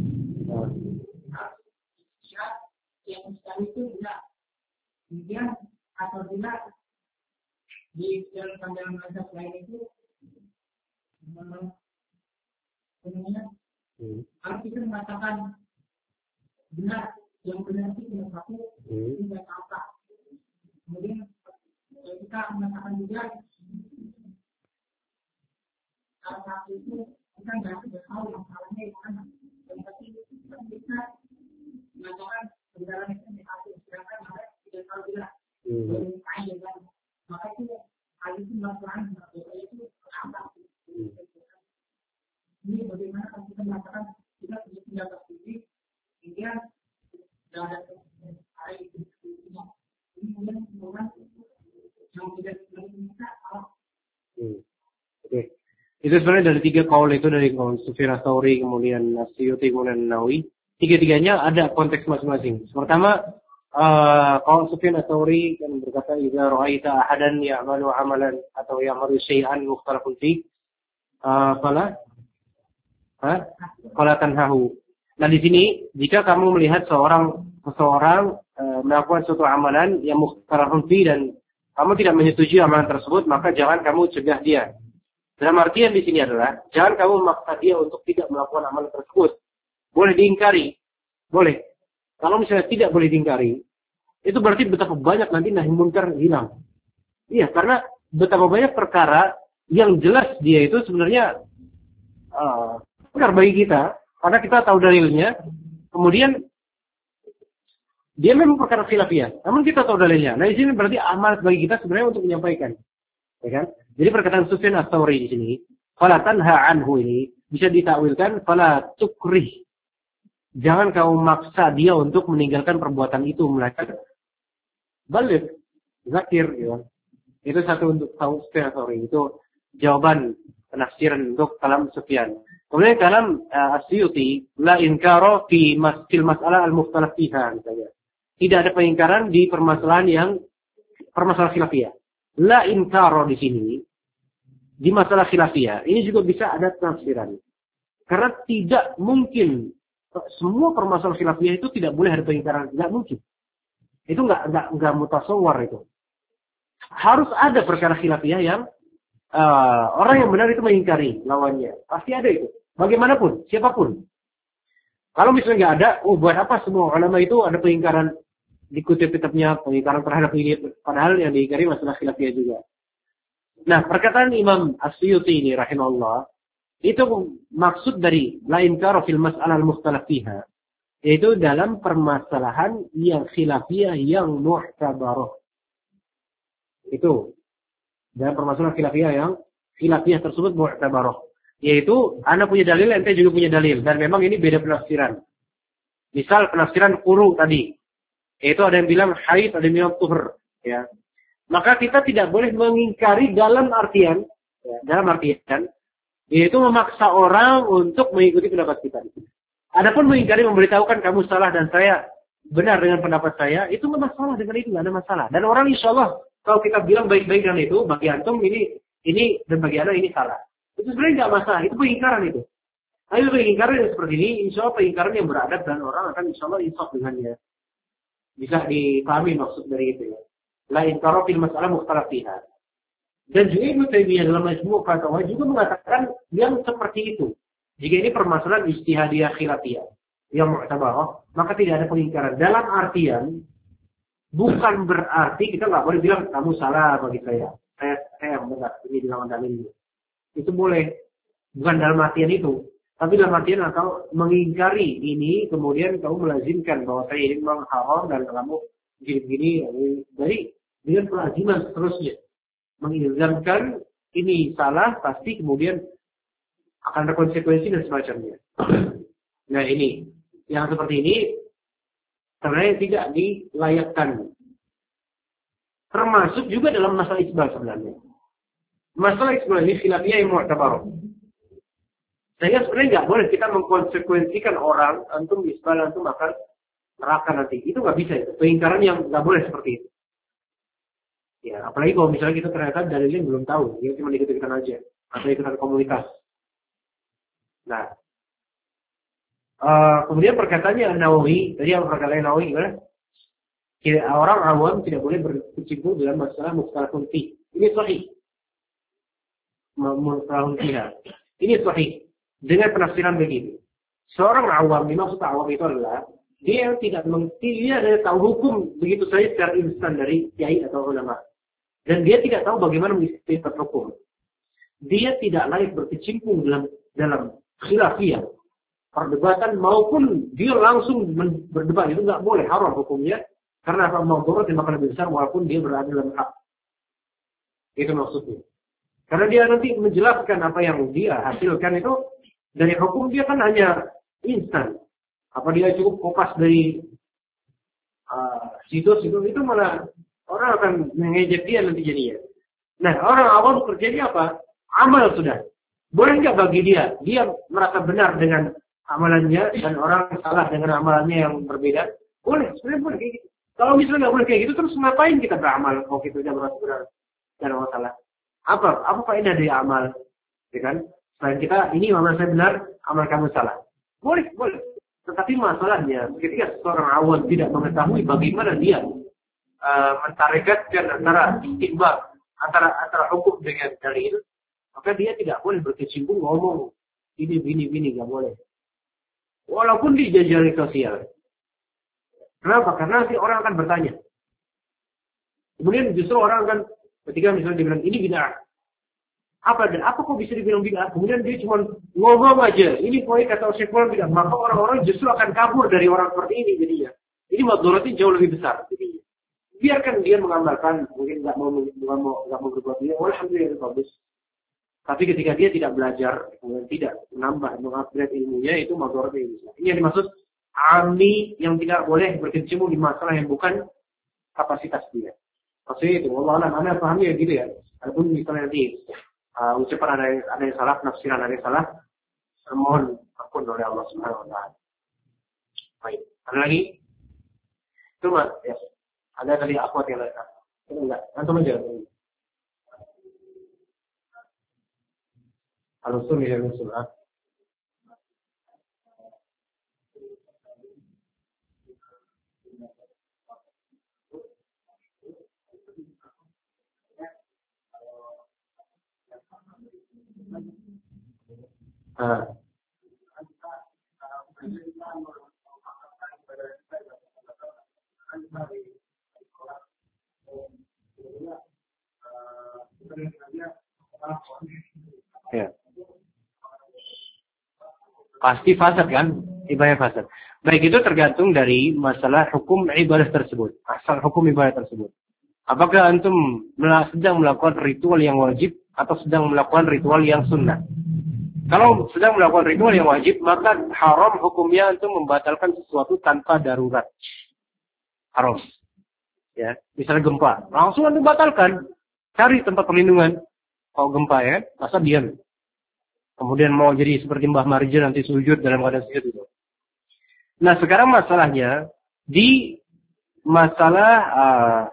yang sekali itu tidak. Kemudian apabila di dalam pandangan mazhab lain itu sebenarnya kalau kita mengatakan benar, yang benar itu cuma satu, tidak apa. Kemudian kita mengatakan juga salah satu itu kita nggak sudah tahu masalahnya di mana. Tapi kita mengatakan benar itu satu, sedangkan mereka tidak tahu juga. Maka itu hal itu masalah itu apa? Ini bagaimana kalau kita mengatakan kita punya pendapat sendiri, kemudian tidak ada hari itu. Ini kemudian orang yang tidak bisa apa? Oke. Itu sebenarnya dari tiga kaul itu, dari kaul Sufyan Ats-Tsauri, kemudian As-Suyuti, kemudian Nawawi. Tiga-tiganya ada konteks masing-masing. Pertama, uh, kaul Sufyan Ats-Tsauri kan berkata, "Idza ra'aita ahadan ya'malu 'amalan atau ya'malu syai'an mukhtalafun fi uh, fala ha? Fala tanhahu." Nah, di sini jika kamu melihat seorang seseorang uh, melakukan suatu amalan yang mukhtalafun fi dan kamu tidak menyetujui amalan tersebut, maka jangan kamu cegah dia. Dalam artian di sini adalah jangan kamu memaksa dia untuk tidak melakukan amalan tersebut. Boleh diingkari, boleh. Kalau misalnya tidak boleh diingkari, itu berarti betapa banyak nanti nahi munkar hilang. Iya, karena betapa banyak perkara yang jelas dia itu sebenarnya uh, benar bagi kita, karena kita tahu dalilnya. Kemudian dia memang perkara khilafiyah, namun kita tahu dalilnya. Nah, di sini berarti amanat bagi kita sebenarnya untuk menyampaikan, ya kan? Jadi perkataan Sufyan Ats-Tsauri di sini, fala tanha anhu ini bisa ditakwilkan fala tukrih. Jangan kau maksa dia untuk meninggalkan perbuatan itu, melainkan balik, zakir, gitu. Itu satu untuk tahu Sufyan Ats-Tsauri. Itu jawaban penafsiran untuk kalam Sufyan. Kemudian kalam uh, As-Suyuti, la inkaro fi masil mas'alah al-mukhtalaf fiha, misalnya. Tidak ada pengingkaran di permasalahan yang permasalahan khilafiyah. La inkaro di sini di masalah khilafiyah ini juga bisa ada tafsiran. Karena tidak mungkin semua permasalahan khilafiyah itu tidak boleh ada pengingkaran, tidak mungkin. Itu enggak enggak enggak mutasawwar itu. Harus ada perkara khilafiyah yang uh, orang yang benar itu mengingkari lawannya. Pasti ada itu. Bagaimanapun, siapapun. Kalau misalnya enggak ada, oh buat apa semua ulama itu ada pengingkaran dikutip kitabnya, pengingkaran terhadap ini, padahal yang diingkari masalah khilafiyah juga. Nah, perkataan Imam As-Suyuti ini rahimahullah itu maksud dari la inkar fil mas'alah al-mukhtalaf fiha, yaitu dalam permasalahan yang khilafiyah yang mu'tabarah. Itu dalam permasalahan khilafiyah yang khilafiyah tersebut mu'tabarah, yaitu anda punya dalil, ente juga punya dalil, dan memang ini beda penafsiran. Misal penafsiran quru tadi, yaitu ada yang bilang haid, ada yang bilang tuhur, ya. Maka kita tidak boleh mengingkari dalam artian, ya, dalam artian Yaitu memaksa orang untuk mengikuti pendapat kita. Adapun mengingkari, memberitahukan kamu salah dan saya benar dengan pendapat saya, itu nggak masalah dengan itu, nggak ada masalah. Dan orang insya Allah kalau kita bilang baik-baik dengan itu, bagi antum ini ini dan bagi anda ini salah. Itu sebenarnya nggak masalah, itu pengingkaran itu. Nah, itu pengingkaran yang seperti ini, insya Allah pengingkaran yang beradab dan orang akan insya Allah insaf dengannya. Bisa dipahami maksud dari itu ya. La inkara fil masalah mukhtalaf fiha. Dan juga Ibnu Taimiyah dalam Majmu' Fatawa juga mengatakan yang seperti itu. Jika ini permasalahan ijtihadiyah khilafiyah yang mu'tabarah, maka tidak ada pengingkaran. Dalam artian bukan berarti kita nggak boleh bilang kamu salah bagi saya. Saya saya yang benar, ini bilang dalilnya. Itu boleh. Bukan dalam artian itu. Tapi dalam artian atau mengingkari ini, kemudian kamu melazimkan bahwa saya ini memang haram dan kamu begini-begini. Jadi dengan pelaziman seterusnya. Mengilzamkan ini salah, pasti kemudian akan ada konsekuensi dan semacamnya. Nah ini, yang seperti ini sebenarnya tidak dilayakkan. Termasuk juga dalam masalah isbal sebenarnya. Masalah isbal ini khilafiyah yang mu'tabarah. Sehingga sebenarnya nggak boleh kita mengkonsekuensikan orang, antum isbal, antum akan neraka nanti. Itu nggak bisa itu. Pengingkaran yang nggak boleh seperti itu. Ya, apalagi kalau misalnya kita ternyata dalilnya belum tahu, ya cuma ikut-ikutan aja, atau ikutan komunitas. Nah, uh, kemudian perkataannya Nawawi, tadi yang perkataan Nawawi gimana? Orang awam tidak boleh berkecimpung dalam masalah mukhtalafun fi. Ini sahih. Mukhtalafun fiha. Ini sahih. Dengan penafsiran begini. Seorang awam, maksud awam itu adalah dia tidak mengerti, dia ada tahu hukum begitu saja secara instan dari kiai atau ulama. Dan dia tidak tahu bagaimana mengistinbat hukum. Dia tidak layak berkecimpung dalam dalam khilafiyah, perdebatan maupun dia langsung berdebat, itu nggak boleh, haram hukumnya. Karena apa? Maudurat yang akan lebih besar walaupun dia berada dalam hak. Itu maksudnya. Karena dia nanti menjelaskan apa yang dia hasilkan itu dari hukum, dia kan hanya instan. Apa dia cukup kopas dari uh, situs itu, itu malah orang akan mengejek dia nanti jadinya. Nah, orang awam kerjanya apa? Amal sudah. Boleh nggak bagi dia? Dia merasa benar dengan amalannya dan orang salah dengan amalannya yang berbeda? Boleh, sebenarnya boleh kayak gitu. Kalau misalnya nggak boleh kayak gitu, terus ngapain kita beramal? Kalau kita tidak merasa benar dan masalah. Apa? Apa faedah dari amal? Ya kan? Selain kita, ini amal saya benar, amal kamu salah. Boleh, boleh. Tetapi masalahnya, ketika seorang awam tidak mengetahui bagaimana dia Uh, mentarikatkan antara istimbab antara antara hukum dengan dalil, maka dia tidak boleh berkecimpung ngomong ini ini ini nggak boleh. Walaupun di jejaring sosial. Kenapa? Karena nanti orang akan bertanya. Kemudian justru orang akan ketika misalnya dibilang ini bid'ah. Apa dan apa kok bisa dibilang bid'ah? Kemudian dia cuma ngomong aja. Ini poin kata Syekh bid'ah. Maka orang-orang justru akan kabur dari orang seperti ini jadinya. Ini madharatnya jauh lebih besar jadinya. Biarkan dia mengamalkan, mungkin nggak mau nggak mau nggak mau berbuat dia, alhamdulillah itu bagus. Tapi ketika dia tidak belajar, kemudian tidak menambah, mengupgrade ilmunya, itu madharatnya ini. Ini yang dimaksud ami yang tidak boleh berkecimpung di masalah yang bukan kapasitas dia. Maksudnya itu, Allah alam, anda pahami ya gitu ya. Adapun misalnya nanti uh, ucapan ada yang ada yang salah, penafsiran ada yang salah, mohon ampun oleh Allah Subhanahu Wa Taala. Baik, ada lagi? Cuma ya. Ada tadi akhwat yang lain. Itu enggak. Antum aja. Al-usul ya al-usul. Ah. Ya. Pasti fasad kan? Ibadah fasad. Baik, itu tergantung dari masalah hukum ibadah tersebut. Asal hukum ibadah tersebut. Apakah antum sedang melakukan ritual yang wajib atau sedang melakukan ritual yang sunnah? Kalau sedang melakukan ritual yang wajib, maka haram hukumnya antum membatalkan sesuatu tanpa darurat. Haram. Ya, misalnya gempa, langsung antum batalkan. Cari tempat perlindungan. Kalau gempa ya, masa diam. Kemudian mau jadi seperti Mbah Marja nanti sujud dalam keadaan sujud itu. Nah sekarang masalahnya di masalah uh,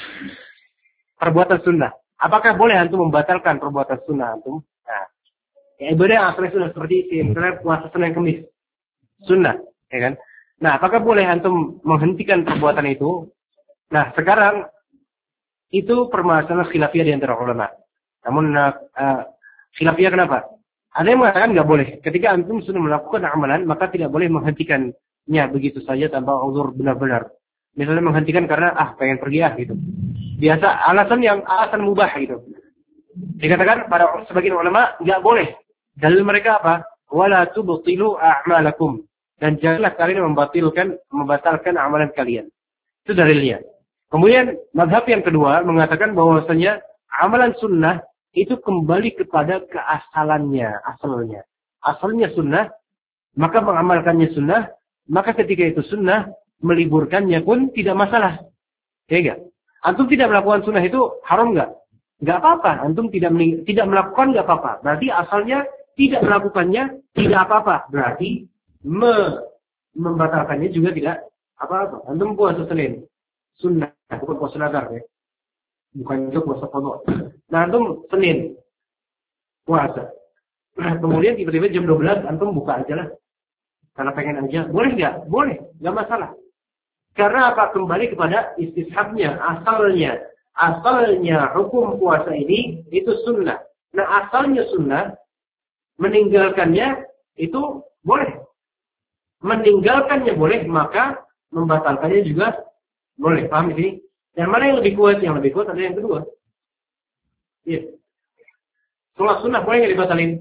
perbuatan sunnah. Apakah boleh antum membatalkan perbuatan sunnah antum? Nah, ya ibadah yang asalnya sunnah seperti itu, misalnya puasa Senin Kamis, sunnah, ya kan? Nah, apakah boleh antum menghentikan perbuatan itu? Nah, sekarang itu permasalahan khilafiyah di antara ulama. Namun uh, khilafiyah kenapa? Ada yang mengatakan nggak boleh. Ketika antum sudah melakukan amalan, maka tidak boleh menghentikannya begitu saja tanpa uzur benar-benar. Misalnya menghentikan karena ah pengen pergi ah gitu. Biasa alasan yang alasan mubah gitu. Dikatakan pada sebagian ulama nggak boleh. Dalil mereka apa? Wala tubtilu a'malakum. Dan janganlah kalian membatalkan membatalkan amalan kalian. Itu dalilnya. Kemudian mazhab yang kedua mengatakan bahwasanya amalan sunnah itu kembali kepada keasalannya, asalnya. Asalnya sunnah, maka mengamalkannya sunnah, maka ketika itu sunnah, meliburkannya pun tidak masalah. Ya enggak? Antum tidak melakukan sunnah itu haram enggak? Enggak apa-apa. Antum tidak tidak melakukan enggak apa-apa. Berarti asalnya tidak melakukannya tidak apa-apa. Berarti me, membatalkannya juga tidak apa-apa. Antum puasa Senin, sunnah, bukan puasa nazar ya. Bukan itu puasa qadha. Nah, antum Senin puasa. Nah, kemudian tiba-tiba jam dua belas antum buka aja lah. Karena pengen aja. Boleh enggak? Boleh, enggak masalah. Karena apa? Kembali kepada istishabnya, asalnya. Asalnya hukum puasa ini itu sunnah. Nah, asalnya sunnah, meninggalkannya itu boleh. Meninggalkannya boleh, maka membatalkannya juga boleh. Paham ini? Yang mana yang lebih kuat? Yang lebih kuat adalah yang kedua. Iya. Sholat sunnah boleh nggak dibatalin?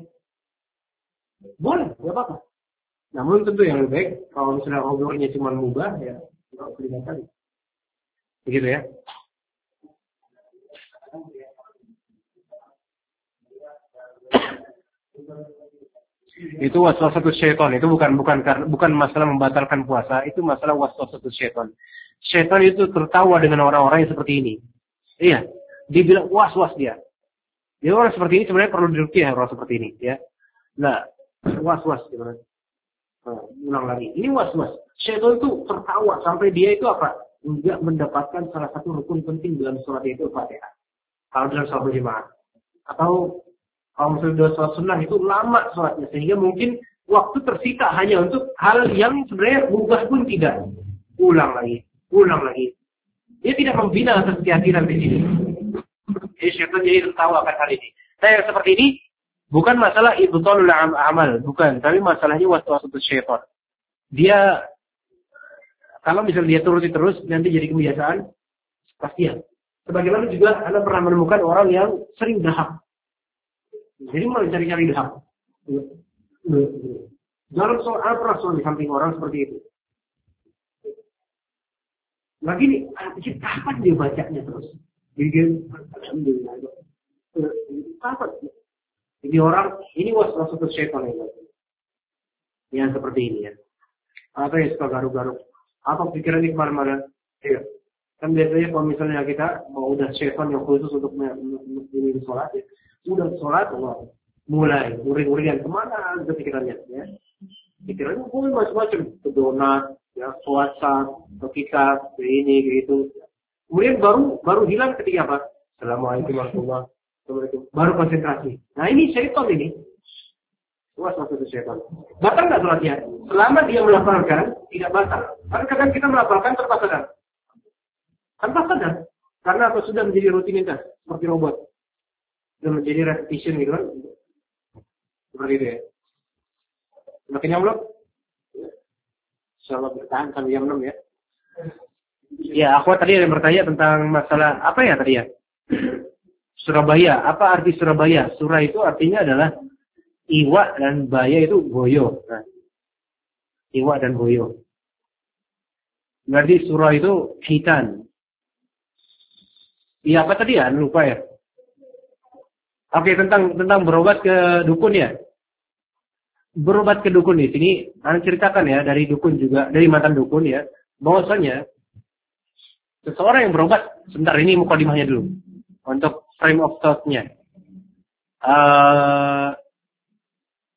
Boleh, nggak apa-apa. Namun tentu yang lebih baik, kalau misalnya ngobrolnya cuma mubah, ya nggak usah dibatalin. Begitu ya. Itu waswasatus syaitan. Itu bukan bukan bukan masalah membatalkan puasa, itu masalah waswasatus syaitan. Syaitan itu tertawa dengan orang-orang yang seperti ini. Iya, dibilang was-was dia. Jadi orang seperti ini sebenarnya perlu diruqyah orang seperti ini, ya. Nah, was-was gimana? Nah, ulang lagi. Ini was-was. Syaitan itu tertawa sampai dia itu apa? Enggak mendapatkan salah satu rukun penting dalam sholat itu Fatihah. Kalau dalam sholat berjamaah. Atau kalau misalnya dalam sholat sunnah itu lama sholatnya sehingga mungkin waktu tersita hanya untuk hal yang sebenarnya mubah pun tidak. Ulang lagi. Ulang lagi. Dia tidak membina atas keyakinan di sini. Jadi syaitan jadi tertawa akan hal ini. Nah yang seperti ini bukan masalah ibtalul amal, bukan. Tapi masalahnya waswasatus syaitan. Dia kalau misalnya dia turuti terus nanti jadi kebiasaan pastian. Sebagaimana juga Anda pernah menemukan orang yang sering dahak. Jadi mulai cari-cari dahak. Dalam soal Anda pernah soal di samping orang seperti itu. Lagi nih, kapan dia bacanya terus? Jadi, alhamdulillah. Kapan? Jadi orang, ini waswasatus syaitan yang yang seperti ini ya. Atau yang suka garuk-garuk. Atau pikiran ini kemana-mana. Iya. Kan biasanya kalau misalnya kita mau udah syaitan yang khusus untuk mengirim sholat ya. Udah sholat, Allah. Mulai, uring-uringan kemana ke pikirannya ya. Pikirannya boleh macam-macam. Ke donat, ya, puasa, ke kitab, ke ini, ke itu. Kemudian baru baru hilang ketika apa? Assalamualaikum warahmatullahi wabarakatuh. Baru konsentrasi. Nah ini syaitan ini. Waswasatus syaitan. Batal nggak sholatnya? Selama dia melafalkan, tidak batal. Karena kadang kita melafalkan tanpa sadar. Tanpa sadar. Karena apa? Sudah menjadi rutinitas. Seperti robot. Sudah menjadi repetition gitu kan. Seperti itu ya. Semakin yang belum? Insyaallah bertahan sampai jam enam ya. Ya, aku tadi ada yang bertanya tentang masalah apa ya tadi ya? Surabaya. Apa arti Surabaya? Surah itu artinya adalah iwa dan baya itu boyo. Nah, iwa dan boyo. Berarti surah itu hitan. Iya apa tadi ya? Lupa ya. Oke, tentang tentang berobat ke dukun ya. Berobat ke dukun di sini, Anda ceritakan ya dari dukun juga, dari mantan dukun ya, bahwasanya seseorang yang berobat, sebentar ini mukadimahnya dulu, untuk frame of thought-nya. Uh,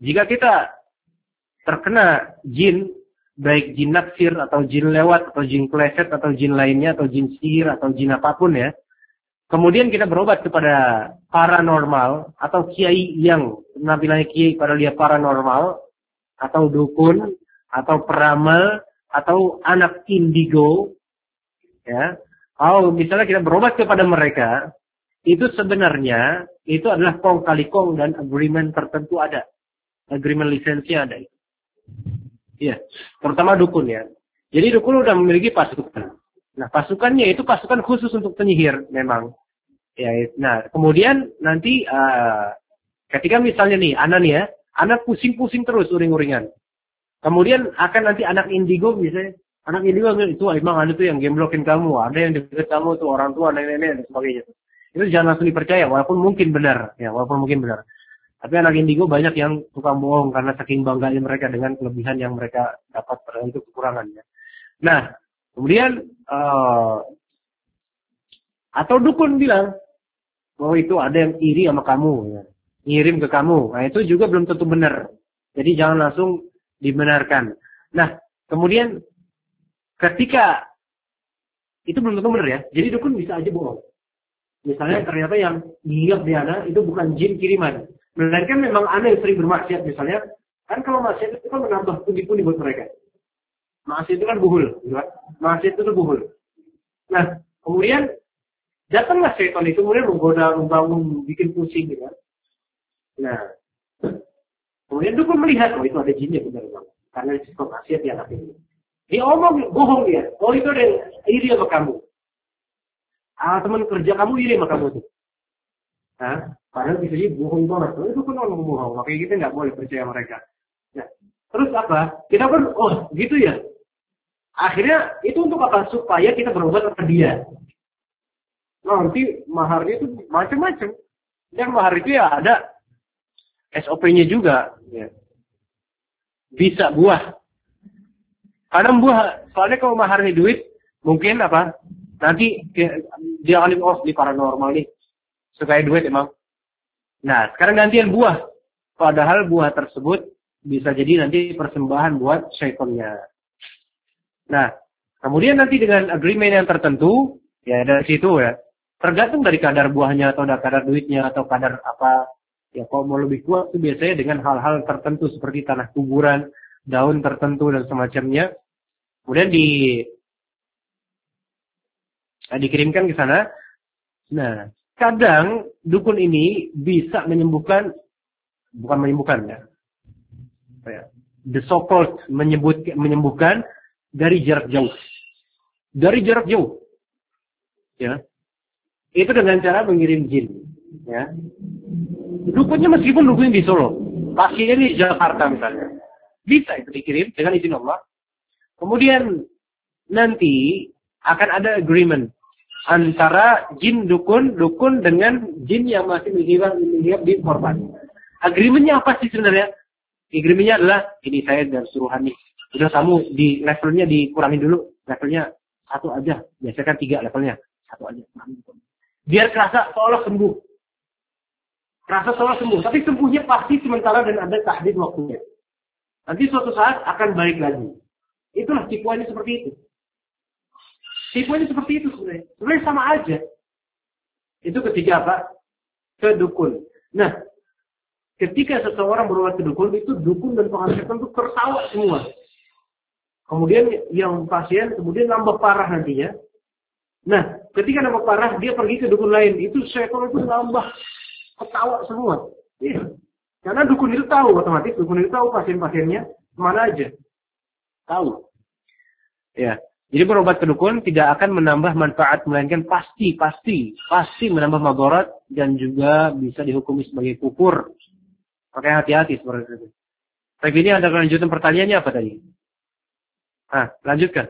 jika kita terkena jin, baik jin naksir atau jin lewat atau jin kleset atau jin lainnya atau jin sihir atau jin apapun ya, kemudian kita berobat kepada paranormal atau kiai yang penampilannya kiai pada dia paranormal atau dukun atau peramal atau anak indigo ya. Oh, misalnya kita berobat kepada mereka, itu sebenarnya itu adalah kong kali kong dan agreement tertentu ada. Agreement lisensi ada. Iya, terutama dukun ya. Jadi dukun udah memiliki pasukan. Nah, pasukannya itu pasukan khusus untuk penyihir memang. Ya, nah, kemudian nanti uh, ketika misalnya nih, anak nih ya, anak pusing-pusing terus uring-uringan. Kemudian akan nanti anak indigo misalnya, anak indigo itu emang ada tuh yang gemblokin kamu, ada yang deket kamu tuh orang tua, nenek-nenek dan sebagainya. Itu jangan langsung dipercaya, walaupun mungkin benar, ya, walaupun mungkin benar. Tapi anak indigo banyak yang tukang bohong karena saking bangganya mereka dengan kelebihan yang mereka dapat, padahal itu kekurangannya. Nah, kemudian uh, atau dukun bilang, oh itu ada yang iri sama kamu, ya. Ngirim ke kamu. Nah itu juga belum tentu benar. Jadi jangan langsung dibenarkan. Nah, kemudian ketika itu belum tentu benar ya. Jadi dukun bisa aja bohong. Misalnya ternyata yang dilihat di ana itu bukan jin kiriman. Melainkan memang ana yang sering bermaksiat misalnya. Kan kalau maksiat itu kan menambah pundi-pundi buat mereka. Maksiat itu kan buhul. Ya? Maksiat itu buhul. Nah, kemudian datanglah setan itu kemudian menggoda, membangun, bikin pusing gitu kan. Nah, kemudian dukun melihat, oh itu ada jinnya benar bang. Karena itu maksiat ya anak ini. Dia omong, bohong dia. Oh itu ada yang iri sama kamu. Ah teman kerja kamu iri sama kamu tuh. Nah, padahal bisa jadi bohong banget. Oh, itu kan orang bohong. Makanya kita nggak boleh percaya mereka. Nah, terus apa? Kita pun, oh gitu ya. Akhirnya itu untuk apa? Supaya kita berobat ke dia. Nah, nanti maharnya itu macam-macam. Yang mahar itu ya ada S O P-nya juga. Ya. Bisa buah. Karena buah, soalnya kalau maharnya duit, mungkin apa? Nanti dia akan oh di paranormal nih. Sukai duit emang. Nah, sekarang gantian buah. Padahal buah tersebut bisa jadi nanti persembahan buat syaitannya. Nah, kemudian nanti dengan agreement yang tertentu, ya dari situ ya. Tergantung dari kadar buahnya atau dari kadar duitnya atau kadar apa. Ya kalau mau lebih kuat itu biasanya dengan hal-hal tertentu seperti tanah kuburan, daun tertentu dan semacamnya. Kemudian di nah, dikirimkan ke sana. Nah, kadang dukun ini bisa menyembuhkan, bukan menyembuhkan ya. The so-called menyebut menyembuhkan dari jarak jauh. Dari jarak jauh. Ya. Itu dengan cara mengirim jin. Ya. Dukunnya meskipun dukunnya di Solo, pasiennya di Jakarta misalnya, bisa itu dikirim dengan izin Allah. Kemudian nanti akan ada agreement antara jin dukun, dukun dengan jin yang masih menghilang menghilang di korban. Agreementnya apa sih sebenarnya? Agreementnya adalah ini saya dan suruhan nih. Udah kamu di levelnya dikurangin dulu, levelnya satu aja. Biasanya kan tiga levelnya, satu aja. Biar kerasa seolah sembuh. Kerasa seolah sembuh. Tapi sembuhnya pasti sementara dan ada tahdid waktunya. Nanti suatu saat akan balik lagi. Itulah tipuannya seperti itu. Tipuannya seperti itu sebenarnya. Sebenarnya sama aja. Itu ketika apa? Ke dukun. Nah, ketika seseorang berobat ke dukun, itu dukun dan pengajar itu tertawa semua. Kemudian yang pasien kemudian nambah parah nantinya. Nah, ketika nambah parah, dia pergi ke dukun lain. Itu setan itu nambah ketawa semua. Iya. Karena dukun itu tahu otomatis, dukun itu tahu pasien-pasiennya mana aja. Tahu. Ya. Jadi berobat ke dukun tidak akan menambah manfaat, melainkan pasti, pasti, pasti menambah madarat dan juga bisa dihukumi sebagai kufur. Makanya hati-hati seperti itu. Tapi ini ada kelanjutan pertanyaannya apa tadi? Ah, lanjutkan.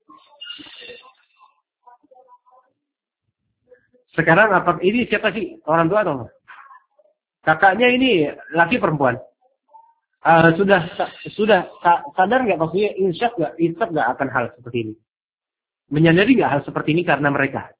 Sekarang apa? Ini siapa sih? Orang tua atau enggak? Kakaknya ini laki perempuan. Uh, sudah sudah sadar nggak maksudnya insaf nggak insaf nggak akan hal seperti ini? Menyadari nggak hal seperti ini karena mereka?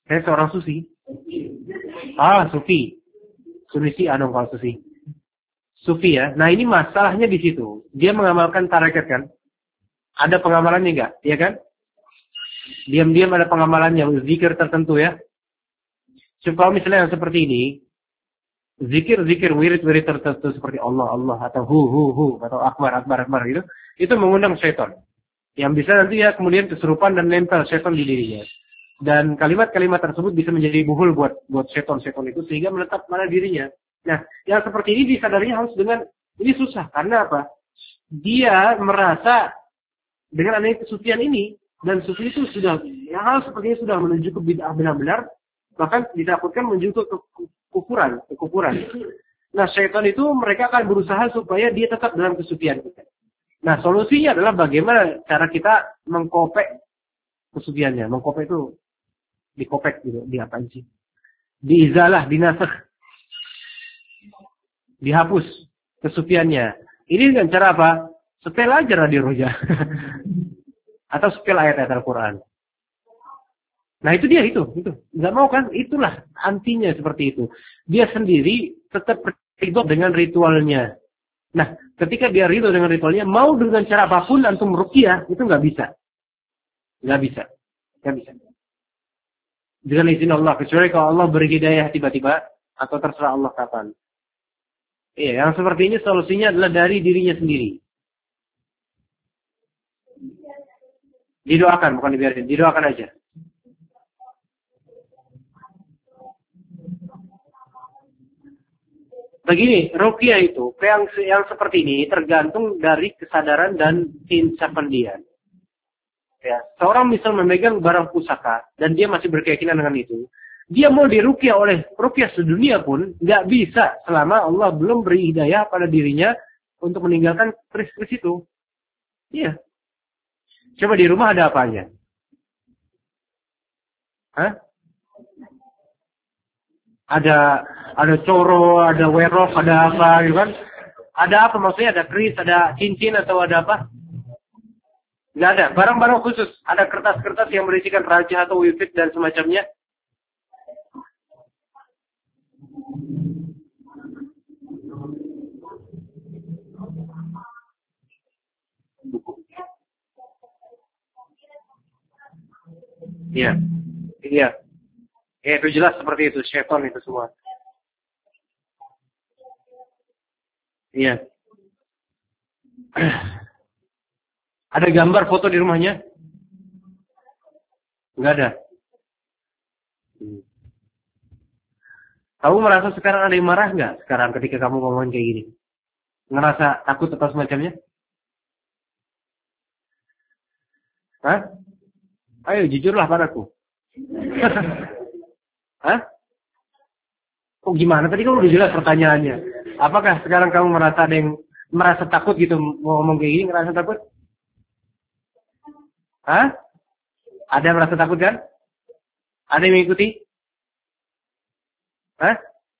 Saya seorang sufi. Ah, sufi. Sufi dong kalau sufi. Sufi ya. Nah ini masalahnya di situ. Dia mengamalkan tarekat kan. Ada pengamalannya enggak? Iya kan? Diam-diam ada pengamalannya. Zikir tertentu ya. Kalau misalnya yang seperti ini. Zikir-zikir wirid-wirid tertentu seperti Allah, Allah. Atau hu, hu, hu. Atau akbar, akbar, akbar gitu. Itu mengundang syaitan. Yang bisa nanti ya kemudian kesurupan dan nempel syaitan di dirinya. Dan kalimat-kalimat tersebut bisa menjadi buhul buat buat syaitan-syaitan itu. Sehingga menetap pada dirinya. Nah, yang seperti ini disadarinya harus dengan, ini susah. Karena apa? Dia merasa dengan adanya kesucian ini, dan suci itu sudah, ya hal seperti ini sudah menuju ke bid'ah benar-benar, bahkan ditakutkan menuju ke kekufuran, kekufuran. Nah, syaitan itu mereka akan berusaha supaya dia tetap dalam kesucian kita. Nah, solusinya adalah bagaimana cara kita mengkopek kesuciannya. Mengkopek itu, dikopek gitu, diapain sih? Diizalah, dinasakh. Dihapus kesuciannya. Ini dengan cara apa? Setel aja radio roja. Atau setel ayat-ayat Al-Quran. Nah itu dia itu. itu. Nggak mau kan? Itulah antinya seperti itu. Dia sendiri tetap ridho dengan ritualnya. Nah ketika dia ridho dengan ritualnya, mau dengan cara apapun antum ruqyah, itu nggak bisa. Nggak bisa. Nggak bisa. Dengan izin Allah. Kecuali kalau Allah beri hidayah tiba-tiba. Atau terserah Allah kapan. Iya, yang seperti ini solusinya adalah dari dirinya sendiri. Didoakan, bukan dibiarin. Didoakan aja. Begini, ruqyah itu, yang, yang seperti ini tergantung dari kesadaran dan keinsapan dia. Ya, seorang misal memegang barang pusaka, dan dia masih berkeyakinan dengan itu, dia mau diruqyah oleh ruqyah sedunia pun nggak bisa selama Allah belum beri hidayah pada dirinya untuk meninggalkan keris-keris itu. Iya. Coba di rumah ada apa aja? Hah? Ada ada coro, ada werok, ada apa gitu kan? Ada apa maksudnya? Ada keris, ada cincin atau ada apa? Nggak ada. Barang-barang khusus. Ada kertas-kertas yang berisikan raja atau wifit dan semacamnya. Iya, iya, ya, itu jelas seperti itu, syaitan itu semua. Iya. Ada gambar foto di rumahnya? Enggak ada. Kamu merasa sekarang ada yang marah nggak? Sekarang ketika kamu ngomongin kayak gini, ngerasa takut atau semacamnya? Hah? Ayo jujurlah padaku. Hah? Oh gimana? Tadi kamu udah jelas pertanyaannya. Apakah sekarang kamu merasa ada yang merasa takut gitu mau ngomong kayak gini, ngerasa takut? Hah? Ada yang merasa takut kan? Ada yang mengikuti? Hah?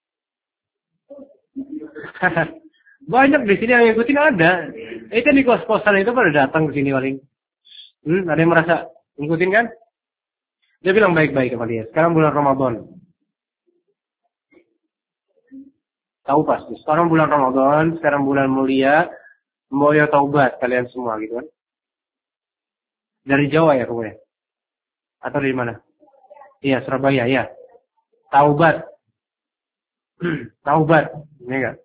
Banyak di sini yang ngikutin ada. Itu di kos-kosan itu pada datang ke sini paling. Hmm, ada yang merasa ngikutin kan? Dia bilang baik-baik sama dia. Sekarang bulan Ramadan. Tahu pasti. Sekarang bulan Ramadan, sekarang bulan mulia. Mau ya taubat kalian semua gitu kan. Dari Jawa ya kamu ya? Atau dari mana? Iya, Surabaya ya. Taubat. Taubat. Ini enggak?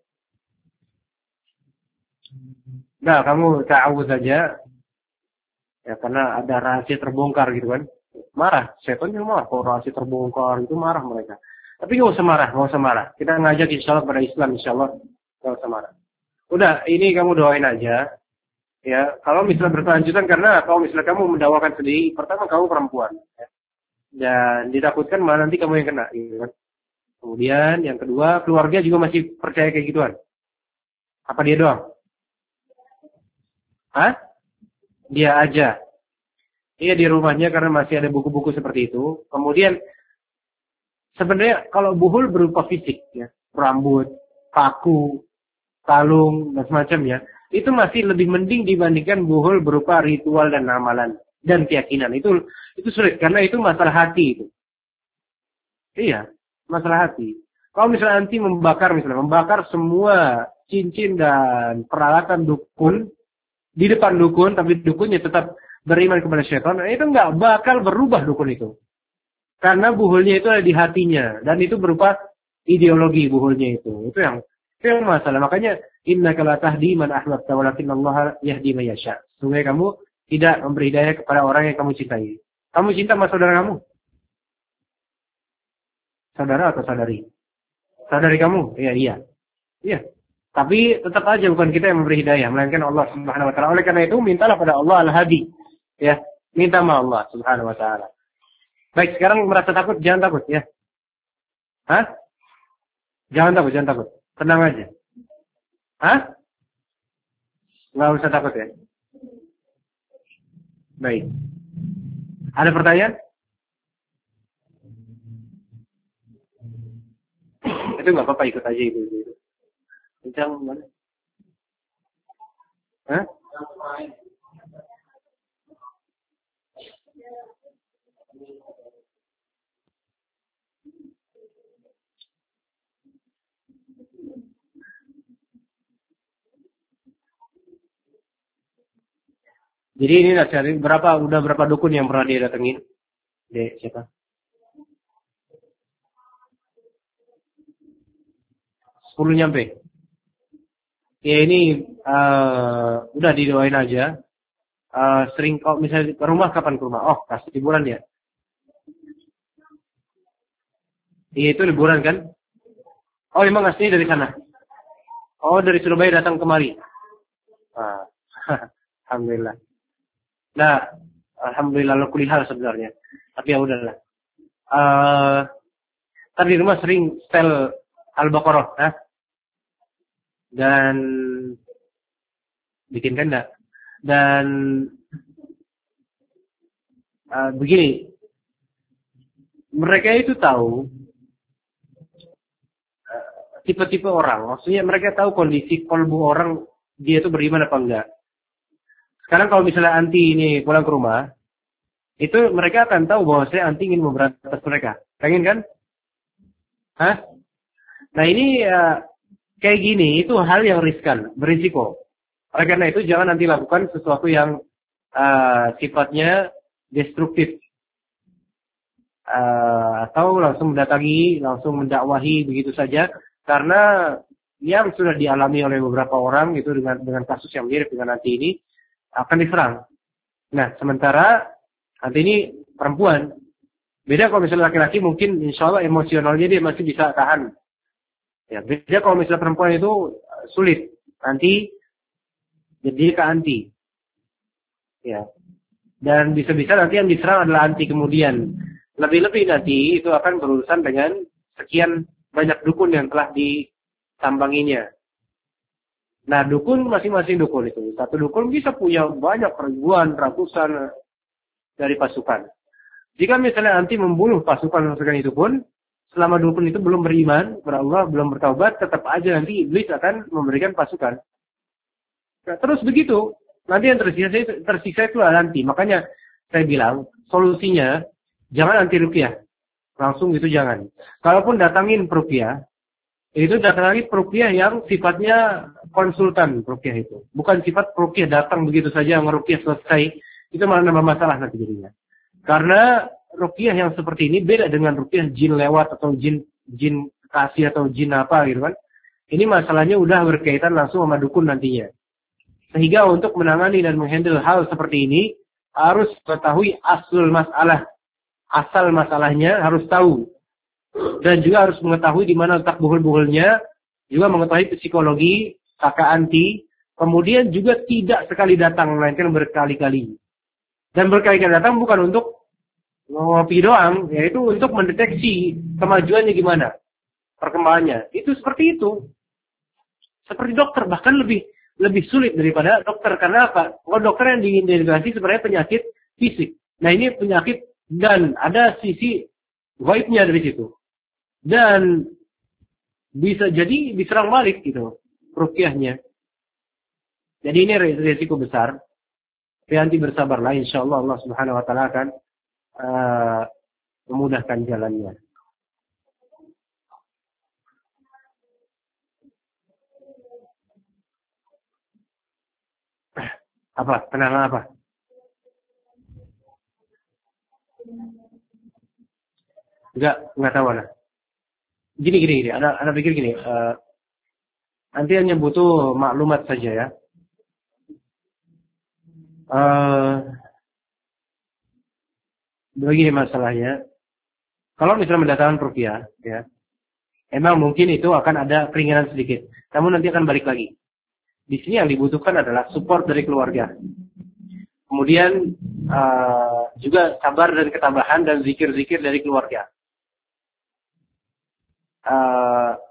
Nah, kamu ta'awud saja. Ya karena ada rahasia terbongkar gitu kan. Marah, setan yang marah. Kalau rahasia terbongkar itu marah mereka. Tapi nggak usah marah, nggak usah marah. Kita ngajak insya Allah pada Islam, insya Allah nggak usah marah. Udah, ini kamu doain aja. Ya, kalau misalnya berkelanjutan karena kalau misalnya kamu mendakwakan sendiri, pertama kamu perempuan. Ya. Dan ditakutkan malah nanti kamu yang kena. Gitu kan. Kemudian yang kedua, keluarga juga masih percaya kayak gituan. Apa dia doang? Hah? Dia aja. Iya di rumahnya karena masih ada buku-buku seperti itu. Kemudian sebenarnya kalau buhul berupa fisik ya, rambut, paku, kalung dan semacamnya, itu masih lebih mending dibandingkan buhul berupa ritual dan amalan dan keyakinan. Itu itu sulit karena itu masalah hati itu. Iya, masalah hati. Kalau misalnya anti membakar misalnya, membakar semua cincin dan peralatan dukun di depan dukun, tapi dukunnya tetap beriman kepada syaitan, itu nggak bakal berubah dukun itu. Karena buhulnya itu ada di hatinya, dan itu berupa ideologi buhulnya itu. Itu yang itu yang masalah. Makanya innaka la tahdi man ahbabta walakinnallaha yahdi man yasha. Sungguh kamu tidak memberi hidayah kepada orang yang kamu cintai. Kamu cinta sama saudara kamu? Saudara atau saudari? Saudari kamu? Iya, iya. Iya. Tapi tetap aja bukan kita yang memberi hidayah, melainkan Allah Subhanahu wa taala. Oleh karena itu mintalah pada Allah Al-Hadi. Ya, minta sama Allah Subhanahu wa taala. Baik, sekarang merasa takut, jangan takut ya. Hah? Jangan takut, jangan takut. Tenang aja. Hah? Nggak usah takut ya. Baik. Ada pertanyaan? Itu nggak apa-apa, ikut aja itu. itu. Jangan mana? Hah? Jadi ini nasihat, berapa udah berapa dukun yang pernah dia datengin? Dek, siapa? sepuluh nyampe. Ya ini uh, udah didoain aja. Uh, sering kalau misalnya ke rumah, kapan ke rumah? Oh, kasih liburan ya. Iya itu liburan kan? Oh emang aslinya dari sana? Oh dari Surabaya datang kemari? Ah, alhamdulillah. Nah, alhamdulillah lo kulihal sebenarnya. Tapi ya udahlah. Uh, tadi di rumah sering setel Al-Baqarah, nah? Dan bikin kanda. Dan uh, begini, mereka itu tahu uh, tipe-tipe orang. Maksudnya mereka tahu kondisi kolbu orang, dia itu beriman apa enggak. Sekarang kalau misalnya anti ini pulang ke rumah, itu mereka akan tahu bahwa saya anti ingin memberantas mereka. Pengen kan? Hah? Nah ini uh, kayak gini, itu hal yang riskan, berisiko. Oleh karena itu jangan nanti lakukan sesuatu yang uh, sifatnya destruktif. Uh, atau langsung mendatangi, langsung mendakwahi begitu saja. Karena yang sudah dialami oleh beberapa orang itu dengan dengan kasus yang mirip dengan nanti ini, akan diserang. Nah, sementara nanti ini perempuan. Beda kalau misalnya laki-laki mungkin insya Allah emosionalnya dia masih bisa tahan. Ya, beda kalau misalnya perempuan itu sulit. Nanti jadi ke anti. Ya. Dan bisa-bisa nanti yang diserang adalah anti kemudian. Lebih-lebih nanti itu akan berurusan dengan sekian banyak dukun yang telah disambanginya. Nah, dukun masing-masing dukun itu. Satu dukun bisa punya banyak ribuan, ratusan dari pasukan. Jika misalnya anti membunuh pasukan-pasukan itu pun, selama dukun itu belum beriman kepada Allah, belum bertaubat, tetap aja nanti iblis akan memberikan pasukan. Nah, terus begitu. Nanti yang tersisa, tersisa itu nanti. Makanya saya bilang, solusinya jangan anti ruqyah. Langsung gitu jangan. Kalaupun datangin peruqyah, itu datang lagi peruqyah yang sifatnya konsultan peruqyah itu. Bukan sifat peruqyah datang begitu saja ngeruqyah selesai. Itu malah nambah masalah nanti jadinya. Karena ruqyah yang seperti ini beda dengan ruqyah jin lewat atau jin jin kasih atau jin apa gitu kan. Ini masalahnya udah berkaitan langsung sama dukun nantinya. Sehingga untuk menangani dan menghandle hal seperti ini harus mengetahui asal masalah. Asal masalahnya harus tahu. Dan juga harus mengetahui di mana letak buhul-buhulnya, juga mengetahui psikologi, kakak anti, kemudian juga tidak sekali datang, melainkan berkali-kali. Dan berkali-kali datang bukan untuk ngopi doang, yaitu untuk mendeteksi kemajuannya gimana, perkembangannya. Itu seperti itu. Seperti dokter, bahkan lebih lebih sulit daripada dokter. Karena apa? Kalau dokter yang diidentifikasi sebenarnya penyakit fisik. Nah ini penyakit dan ada sisi gaibnya dari situ. Dan bisa jadi diserang balik gitu ruqyahnya. Jadi ini risiko besar. Tapi nanti bersabarlah, insyaallah Allah Subhanahu wa taala akan uh, memudahkan jalannya. Apa? Kenangan apa? Enggak, enggak tahu lah. Gini gini gini, ada ada pikir gini. Uh, nanti hanya butuh maklumat saja ya. Uh, begini masalahnya. Kalau misalnya mendatangkan rupiah, ya, emang mungkin itu akan ada keringanan sedikit. Namun nanti akan balik lagi. Di sini yang dibutuhkan adalah support dari keluarga. Kemudian uh, juga sabar dan ketabahan dan zikir-zikir dari keluarga. Uh,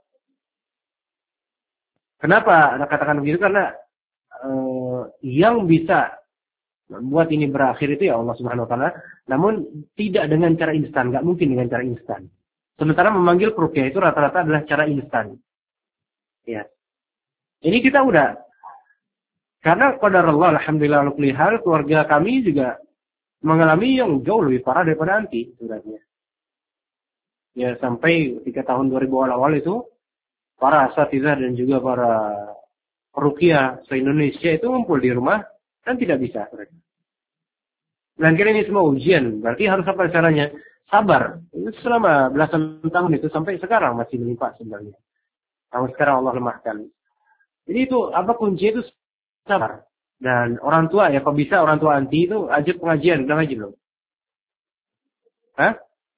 kenapa Anda katakan begitu? Karena uh, yang bisa membuat ini berakhir itu ya Allah Subhanahu Wa Taala. Namun tidak dengan cara instan, nggak mungkin dengan cara instan. Sementara memanggil ruqyah itu rata-rata adalah cara instan. Ya, ini kita udah. Karena qadarullah alhamdulillah ala kulli hal keluarga kami juga mengalami yang jauh lebih parah daripada anti sebenarnya. Ya sampai ketika tahun dua ribu awal-awal itu para asatizah dan juga para ruqyah se-Indonesia itu ngumpul di rumah dan tidak bisa mereka. Dan kira ini semua ujian, berarti harus apa caranya? Sabar. Itu selama belasan tahun itu sampai sekarang masih menimpa sebenarnya. Namun sekarang Allah lemahkan. Jadi itu apa kunci itu? Sabar. Dan orang tua ya, kalau bisa orang tua anti itu ajak pengajian, udah ngaji belum? Hah?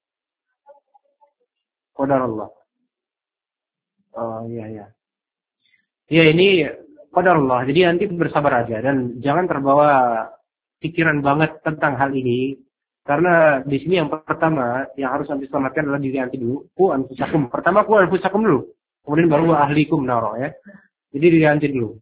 Qadarullah. Oh iya iya. Ya ini qadarullah. Jadi nanti bersabar aja dan jangan terbawa pikiran banget tentang hal ini. Karena di sini yang pertama yang harus anti selamatkan adalah diri anti dulu. Ku anfusakum. Pertama ku anfusakum dulu. Kemudian baru ahlikum naro ya. Jadi diri anti dulu.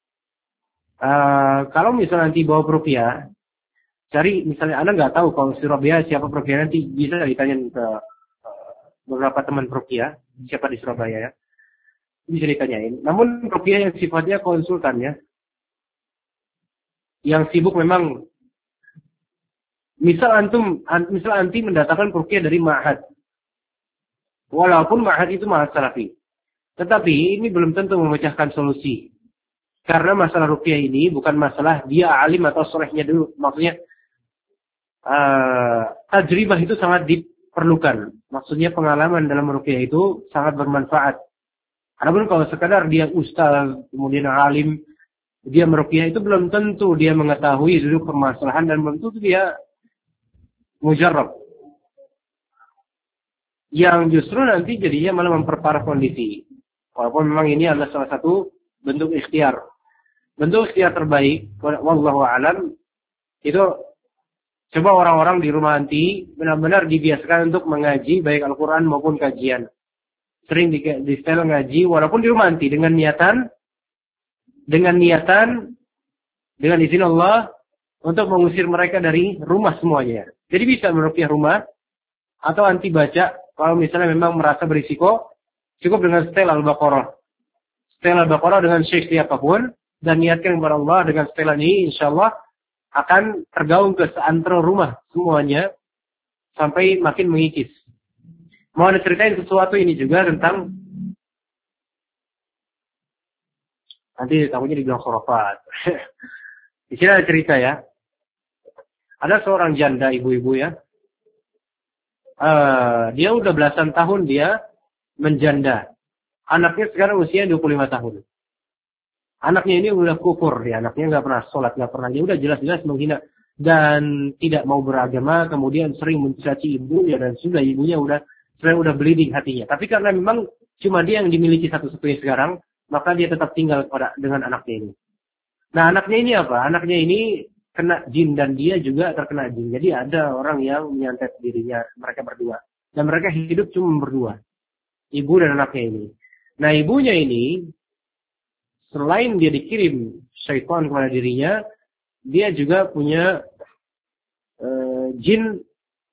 Uh, kalau misalnya nanti bawa rupiah, cari misalnya Anda nggak tahu kalau Surabaya siapa rupiah nanti bisa ditanya ke uh, beberapa teman rupiah siapa di Surabaya ya, bisa ditanyain. Namun rupiah yang sifatnya konsultan ya, yang sibuk memang, misal antum, an, misal anti mendatangkan rupiah dari ma'had, walaupun ma'had itu ma'had salafi, tetapi ini belum tentu memecahkan solusi. Karena masalah ruqyah ini bukan masalah dia alim atau solehnya dulu. Maksudnya, uh, tajribah itu sangat diperlukan. Maksudnya pengalaman dalam ruqyah itu sangat bermanfaat. Adapun kalau sekadar dia ustaz, kemudian alim, dia meruqyah itu belum tentu dia mengetahui duduk permasalahan dan belum tentu dia mujarrab. Yang justru nanti jadinya malah memperparah kondisi. Walaupun memang ini adalah salah satu bentuk ikhtiar. Bentuk ikhtiar terbaik, wallahu a'lam, itu coba orang-orang di rumah anti benar-benar dibiasakan untuk mengaji baik Al-Quran maupun kajian. Sering di, di setel ngaji walaupun di rumah anti dengan niatan dengan niatan dengan izin Allah untuk mengusir mereka dari rumah semuanya. Jadi bisa meruqyah rumah atau anti baca kalau misalnya memang merasa berisiko, cukup dengan setel Al-Baqarah. Setel Al-Baqarah dengan syekh siapapun dan niatkan kepada Allah dengan setelan ini insyaallah akan tergaung ke seantero rumah semuanya sampai makin mengikis. Mau ada ceritain sesuatu ini juga tentang nanti takutnya dibilang khurafat. Di sini ada cerita ya. Ada seorang janda ibu-ibu ya. Uh, dia udah belasan tahun dia menjanda. Anaknya sekarang usia dua puluh lima tahun. Anaknya ini udah kufur, ya. Anaknya nggak pernah sholat, nggak pernah, dia udah jelas-jelas menghina dan tidak mau beragama, kemudian sering mencaci ibunya dan sudah ibunya udah sering udah bleeding hatinya. Tapi karena memang cuma dia yang dimiliki satu-satunya sekarang, maka dia tetap tinggal pada dengan anaknya ini. Nah anaknya ini apa? Anaknya ini kena jin dan dia juga terkena jin. Jadi ada orang yang menyantet dirinya mereka berdua dan mereka hidup cuma berdua, ibu dan anaknya ini. Nah ibunya ini selain dia dikirim syaitan kepada dirinya, dia juga punya uh, jin,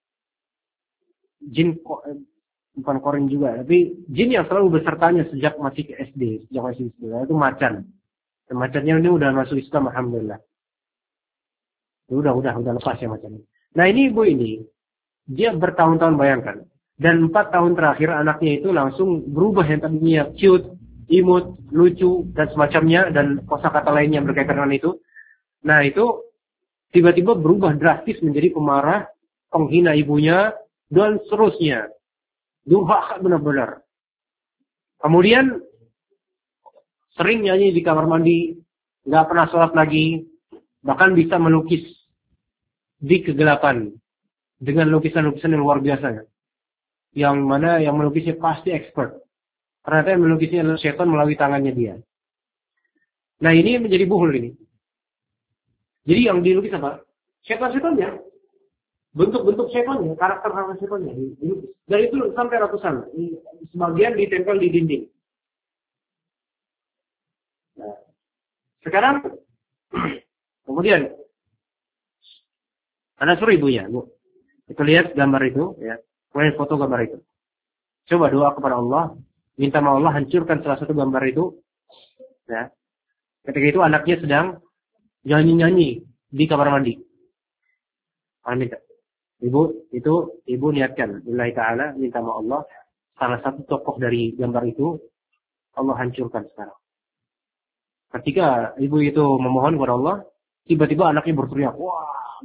jin bukan korin juga, tapi jin yang selalu besertanya sejak masih ke S D, sejak masih S D, itu macan. Dan macannya ini udah masuk Islam, alhamdulillah. Udah, udah, udah lepas ya macannya. Nah ini ibu ini, dia bertahun-tahun bayangkan, dan empat tahun terakhir anaknya itu langsung berubah yang tadinya cute, imut, lucu, dan semacamnya, dan kosakata lainnya berkaitan dengan itu. Nah itu tiba-tiba berubah drastis menjadi pemarah, penghina ibunya, dan seterusnya. Durhaka benar-benar. Kemudian sering nyanyi di kamar mandi, nggak pernah sholat lagi, bahkan bisa melukis di kegelapan dengan lukisan-lukisan yang luar biasa. Yang mana yang melukisnya pasti expert. Ternyata yang melukisnya adalah syaitan melalui tangannya dia. Nah ini menjadi buhul ini. Jadi yang dilukis apa? Syaitan-syaitannya. Bentuk-bentuk syaitannya, karakter-karakter syaitannya dilukis. Dan itu sampai ratusan. Sebagian ditempel di dinding. Nah, sekarang, kemudian, Anda suruh ibunya, Bu. Kita lihat gambar itu, ya. Kemudian foto gambar itu. Coba doa kepada Allah, minta sama Allah hancurkan salah satu gambar itu. Ya. Ketika itu anaknya sedang nyanyi-nyanyi di kamar mandi. Amin. Ibu, itu ibu niatkan, Lillahi Ta'ala, minta sama Allah, salah satu tokoh dari gambar itu, Allah hancurkan sekarang. Ketika ibu itu memohon kepada Allah, tiba-tiba anaknya berteriak, wah.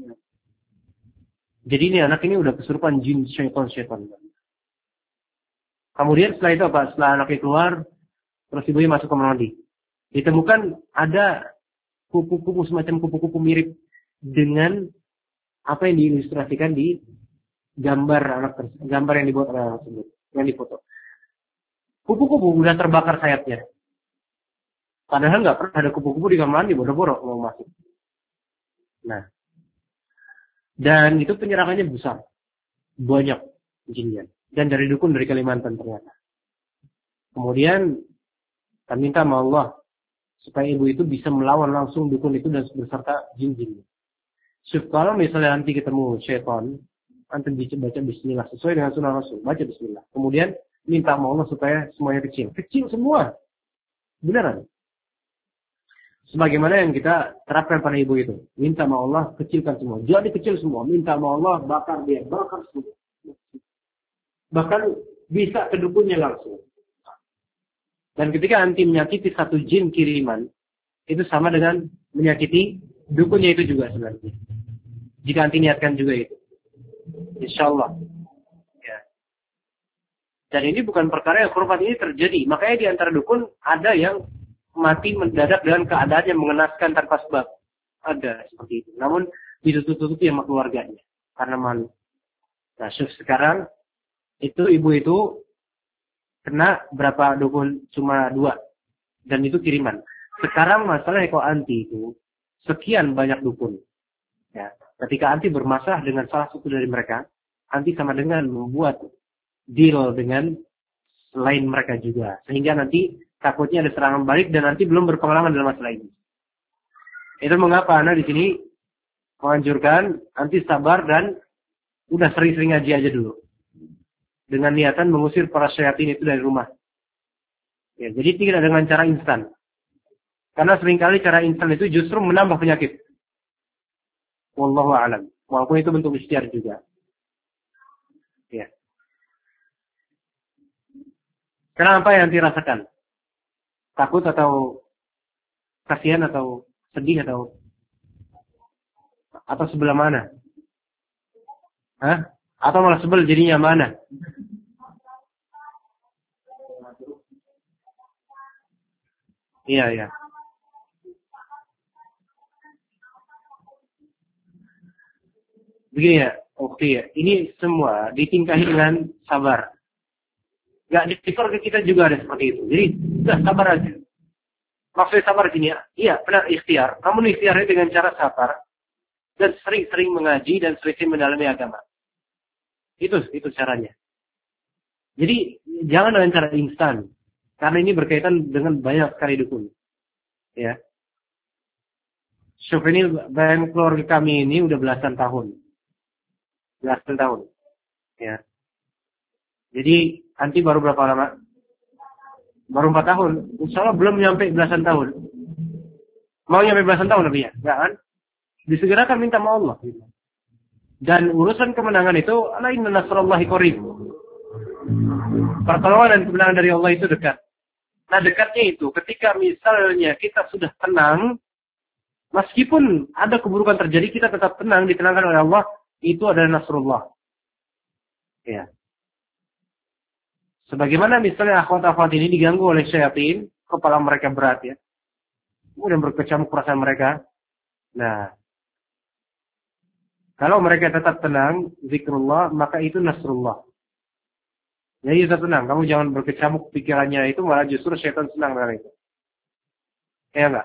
Jadi ini anak ini udah kesurupan jin syaitan-syaitan. Kemudian setelah itu apa? Setelah anaknya keluar, terus ibunya masuk ke kamar mandi. Ditemukan ada kupu-kupu, semacam kupu-kupu mirip dengan apa yang diilustrasikan di gambar anak tersebut, gambar yang dibuat oleh anak tersebut, yang difoto. Kupu-kupu udah terbakar sayapnya. Padahal nggak pernah ada kupu-kupu di kamar mandi, bodoh-bodoh mau masuk. Nah, dan itu penyerangannya besar, banyak jinnya, dan dari dukun dari Kalimantan ternyata. Kemudian kami minta sama Allah supaya ibu itu bisa melawan langsung dukun itu dan beserta jin-jinnya. So, kalau misalnya nanti ketemu syaitan, nanti baca bismillah sesuai dengan sunnah Rasul, baca bismillah. Kemudian minta sama Allah supaya semuanya kecil, kecil semua, beneran. Sebagaimana yang kita terapkan pada ibu itu, minta sama Allah kecilkan semua, jadi kecil semua, minta sama Allah bakar dia, bakar semua. Bahkan bisa ke dukunnya langsung. Dan ketika anti menyakiti satu jin kiriman, itu sama dengan menyakiti dukunnya itu juga sebenarnya. Jika anti niatkan juga itu. Insya Allah. Ya. Dan ini bukan perkara yang kurban ini terjadi. Makanya di antara dukun ada yang mati mendadak dengan keadaan yang mengenaskan tanpa sebab. Ada seperti itu. Namun ditutup-tutupi sama keluarganya. Karena malu. Nah sekarang itu ibu itu kena berapa dukun? Cuma dua. Dan itu kiriman. Sekarang masalah eko anti itu sekian banyak dukun. Ya. Ketika anti bermasalah dengan salah satu dari mereka, anti sama dengan membuat deal dengan selain mereka juga. Sehingga nanti takutnya ada serangan balik dan nanti belum berpengalaman dalam masalah ini. Itu mengapa Anda di sini menganjurkan anti sabar dan udah sering-sering ngaji aja dulu. Dengan niatan mengusir para syaitan itu dari rumah. Ya, jadi tidak dengan cara instan. Karena seringkali cara instan itu justru menambah penyakit. Wallahu a'lam. Walaupun itu bentuk ikhtiar juga. Ya. Sekarang apa yang dirasakan? Takut atau kasihan atau sedih atau atau sebelah mana? Hah? Atau malah sebel jadinya mana? Iya, iya. Begini ya, oke ya. Ini semua ditingkahi dengan sabar. Gak di keluarga kita juga ada seperti itu. Jadi, udah sabar aja. Maksudnya sabar gini ya. Iya, benar ikhtiar. Namun ikhtiarnya dengan cara sabar. Dan sering-sering mengaji dan sering-sering mendalami agama. Itu itu caranya. Jadi jangan dengan cara instan, karena ini berkaitan dengan banyak sekali dukun. Ya. Syuf ini banyak keluarga kami ini udah belasan tahun, belasan tahun. Ya. Jadi anti baru berapa lama? Baru empat tahun. Insya Allah belum nyampe belasan tahun. Mau nyampe belasan tahun lebih ya? Enggak kan? Disegerakan minta sama Allah. Dan urusan kemenangan itu, ala inna nasrallahi qarib. Pertolongan dan kemenangan dari Allah itu dekat. Nah dekatnya itu, ketika misalnya kita sudah tenang, Meskipun ada keburukan terjadi, kita tetap tenang, ditenangkan oleh Allah. Itu adalah nasrullah. Ya. Sebagaimana misalnya akhwat-akhwat ini diganggu oleh syaitan, kepala mereka berat ya. Kemudian berkecamuk perasaan mereka. Nah, kalau mereka tetap tenang, zikrullah, maka itu nasrullah. Jadi tetap tenang, kamu jangan berkecamuk pikirannya itu, malah justru syaitan senang dengan itu. Ya enggak?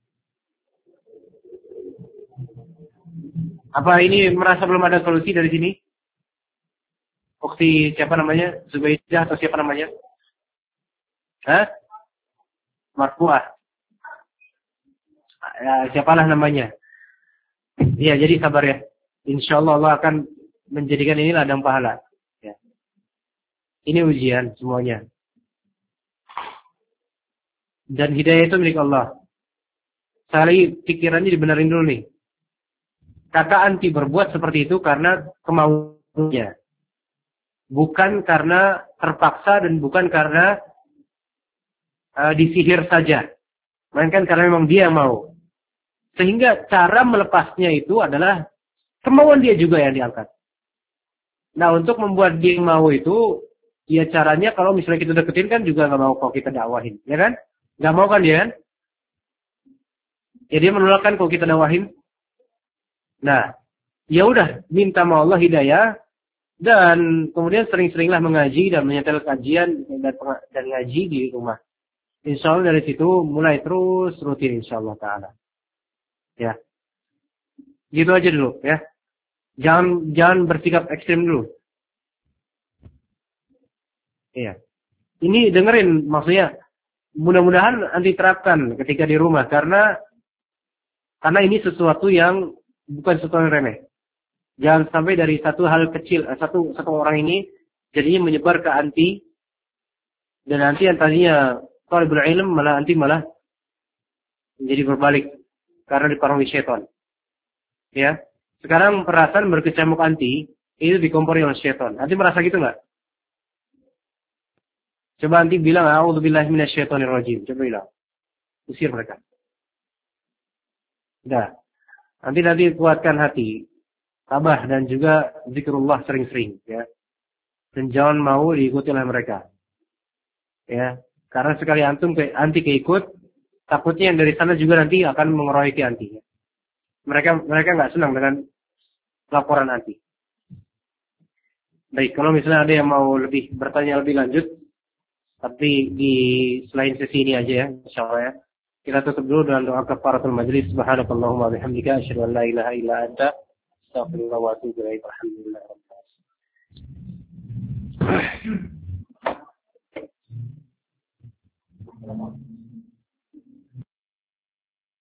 Apa ini merasa belum ada solusi dari sini? Ukti siapa namanya? Zubaidah atau siapa namanya? Hah? Marfuah. Ya, siapalah namanya? Iya, jadi sabar ya. Insyaallah Allah akan menjadikan ini ladang pahala. Ya. Ini ujian semuanya. Dan hidayah itu milik Allah. Sekali pikirannya dibenarin dulu nih. Kata anti berbuat seperti itu karena kemauannya. Bukan karena terpaksa dan bukan karena uh, disihir saja. Melainkan karena memang dia mau. Sehingga cara melepasnya itu adalah kemauan dia juga yang diangkat. Nah, untuk membuat dia mau itu, ya caranya kalau misalnya kita deketin kan juga nggak mau kalau kita dakwahin, ya kan? Nggak mau kan dia kan? Ya dia menolakkan kalau kita dakwahin. Nah, ya udah minta sama Allah hidayah dan kemudian sering-seringlah mengaji dan menyetel kajian dan, dan ngaji di rumah. Insya Allah dari situ mulai terus rutin insya Allah Taala. Ya, gitu aja dulu ya. Jangan jangan bersikap ekstrim dulu. Iya. Ini dengerin maksudnya. Mudah-mudahan anti terapkan ketika di rumah karena karena ini sesuatu yang bukan sesuatu yang remeh. Jangan sampai dari satu hal kecil, satu satu orang ini jadinya menyebar ke anti dan nanti yang tadinya talibul ilm malah anti malah menjadi berbalik karena dipengaruhi syaitan. Ya. Sekarang perasaan berkecamuk anti itu dikompori oleh syaitan. Anti merasa gitu enggak? Coba anti bilang a'udzubillahi minasyaitonirrajim. Coba bilang. Usir mereka. Dah. Nanti nanti kuatkan hati. Tabah dan juga zikrullah sering-sering ya. Dan jangan mau diikuti oleh mereka. Ya, karena sekali antum ke, anti keikut, takutnya yang dari sana juga nanti akan mengeroyoki anti. Mereka mereka nggak senang dengan laporan anti. Baik, kalau misalnya ada yang mau lebih bertanya lebih lanjut, tapi di selain sesi ini aja ya, insyaallah ya. Kita tutup dulu dengan doa kafaratul majlis. Subhanakallahumma bihamdika asyhadu an la ilaha illa anta astaghfiruka wa atubu ilaik. Alhamdulillah. Thank you.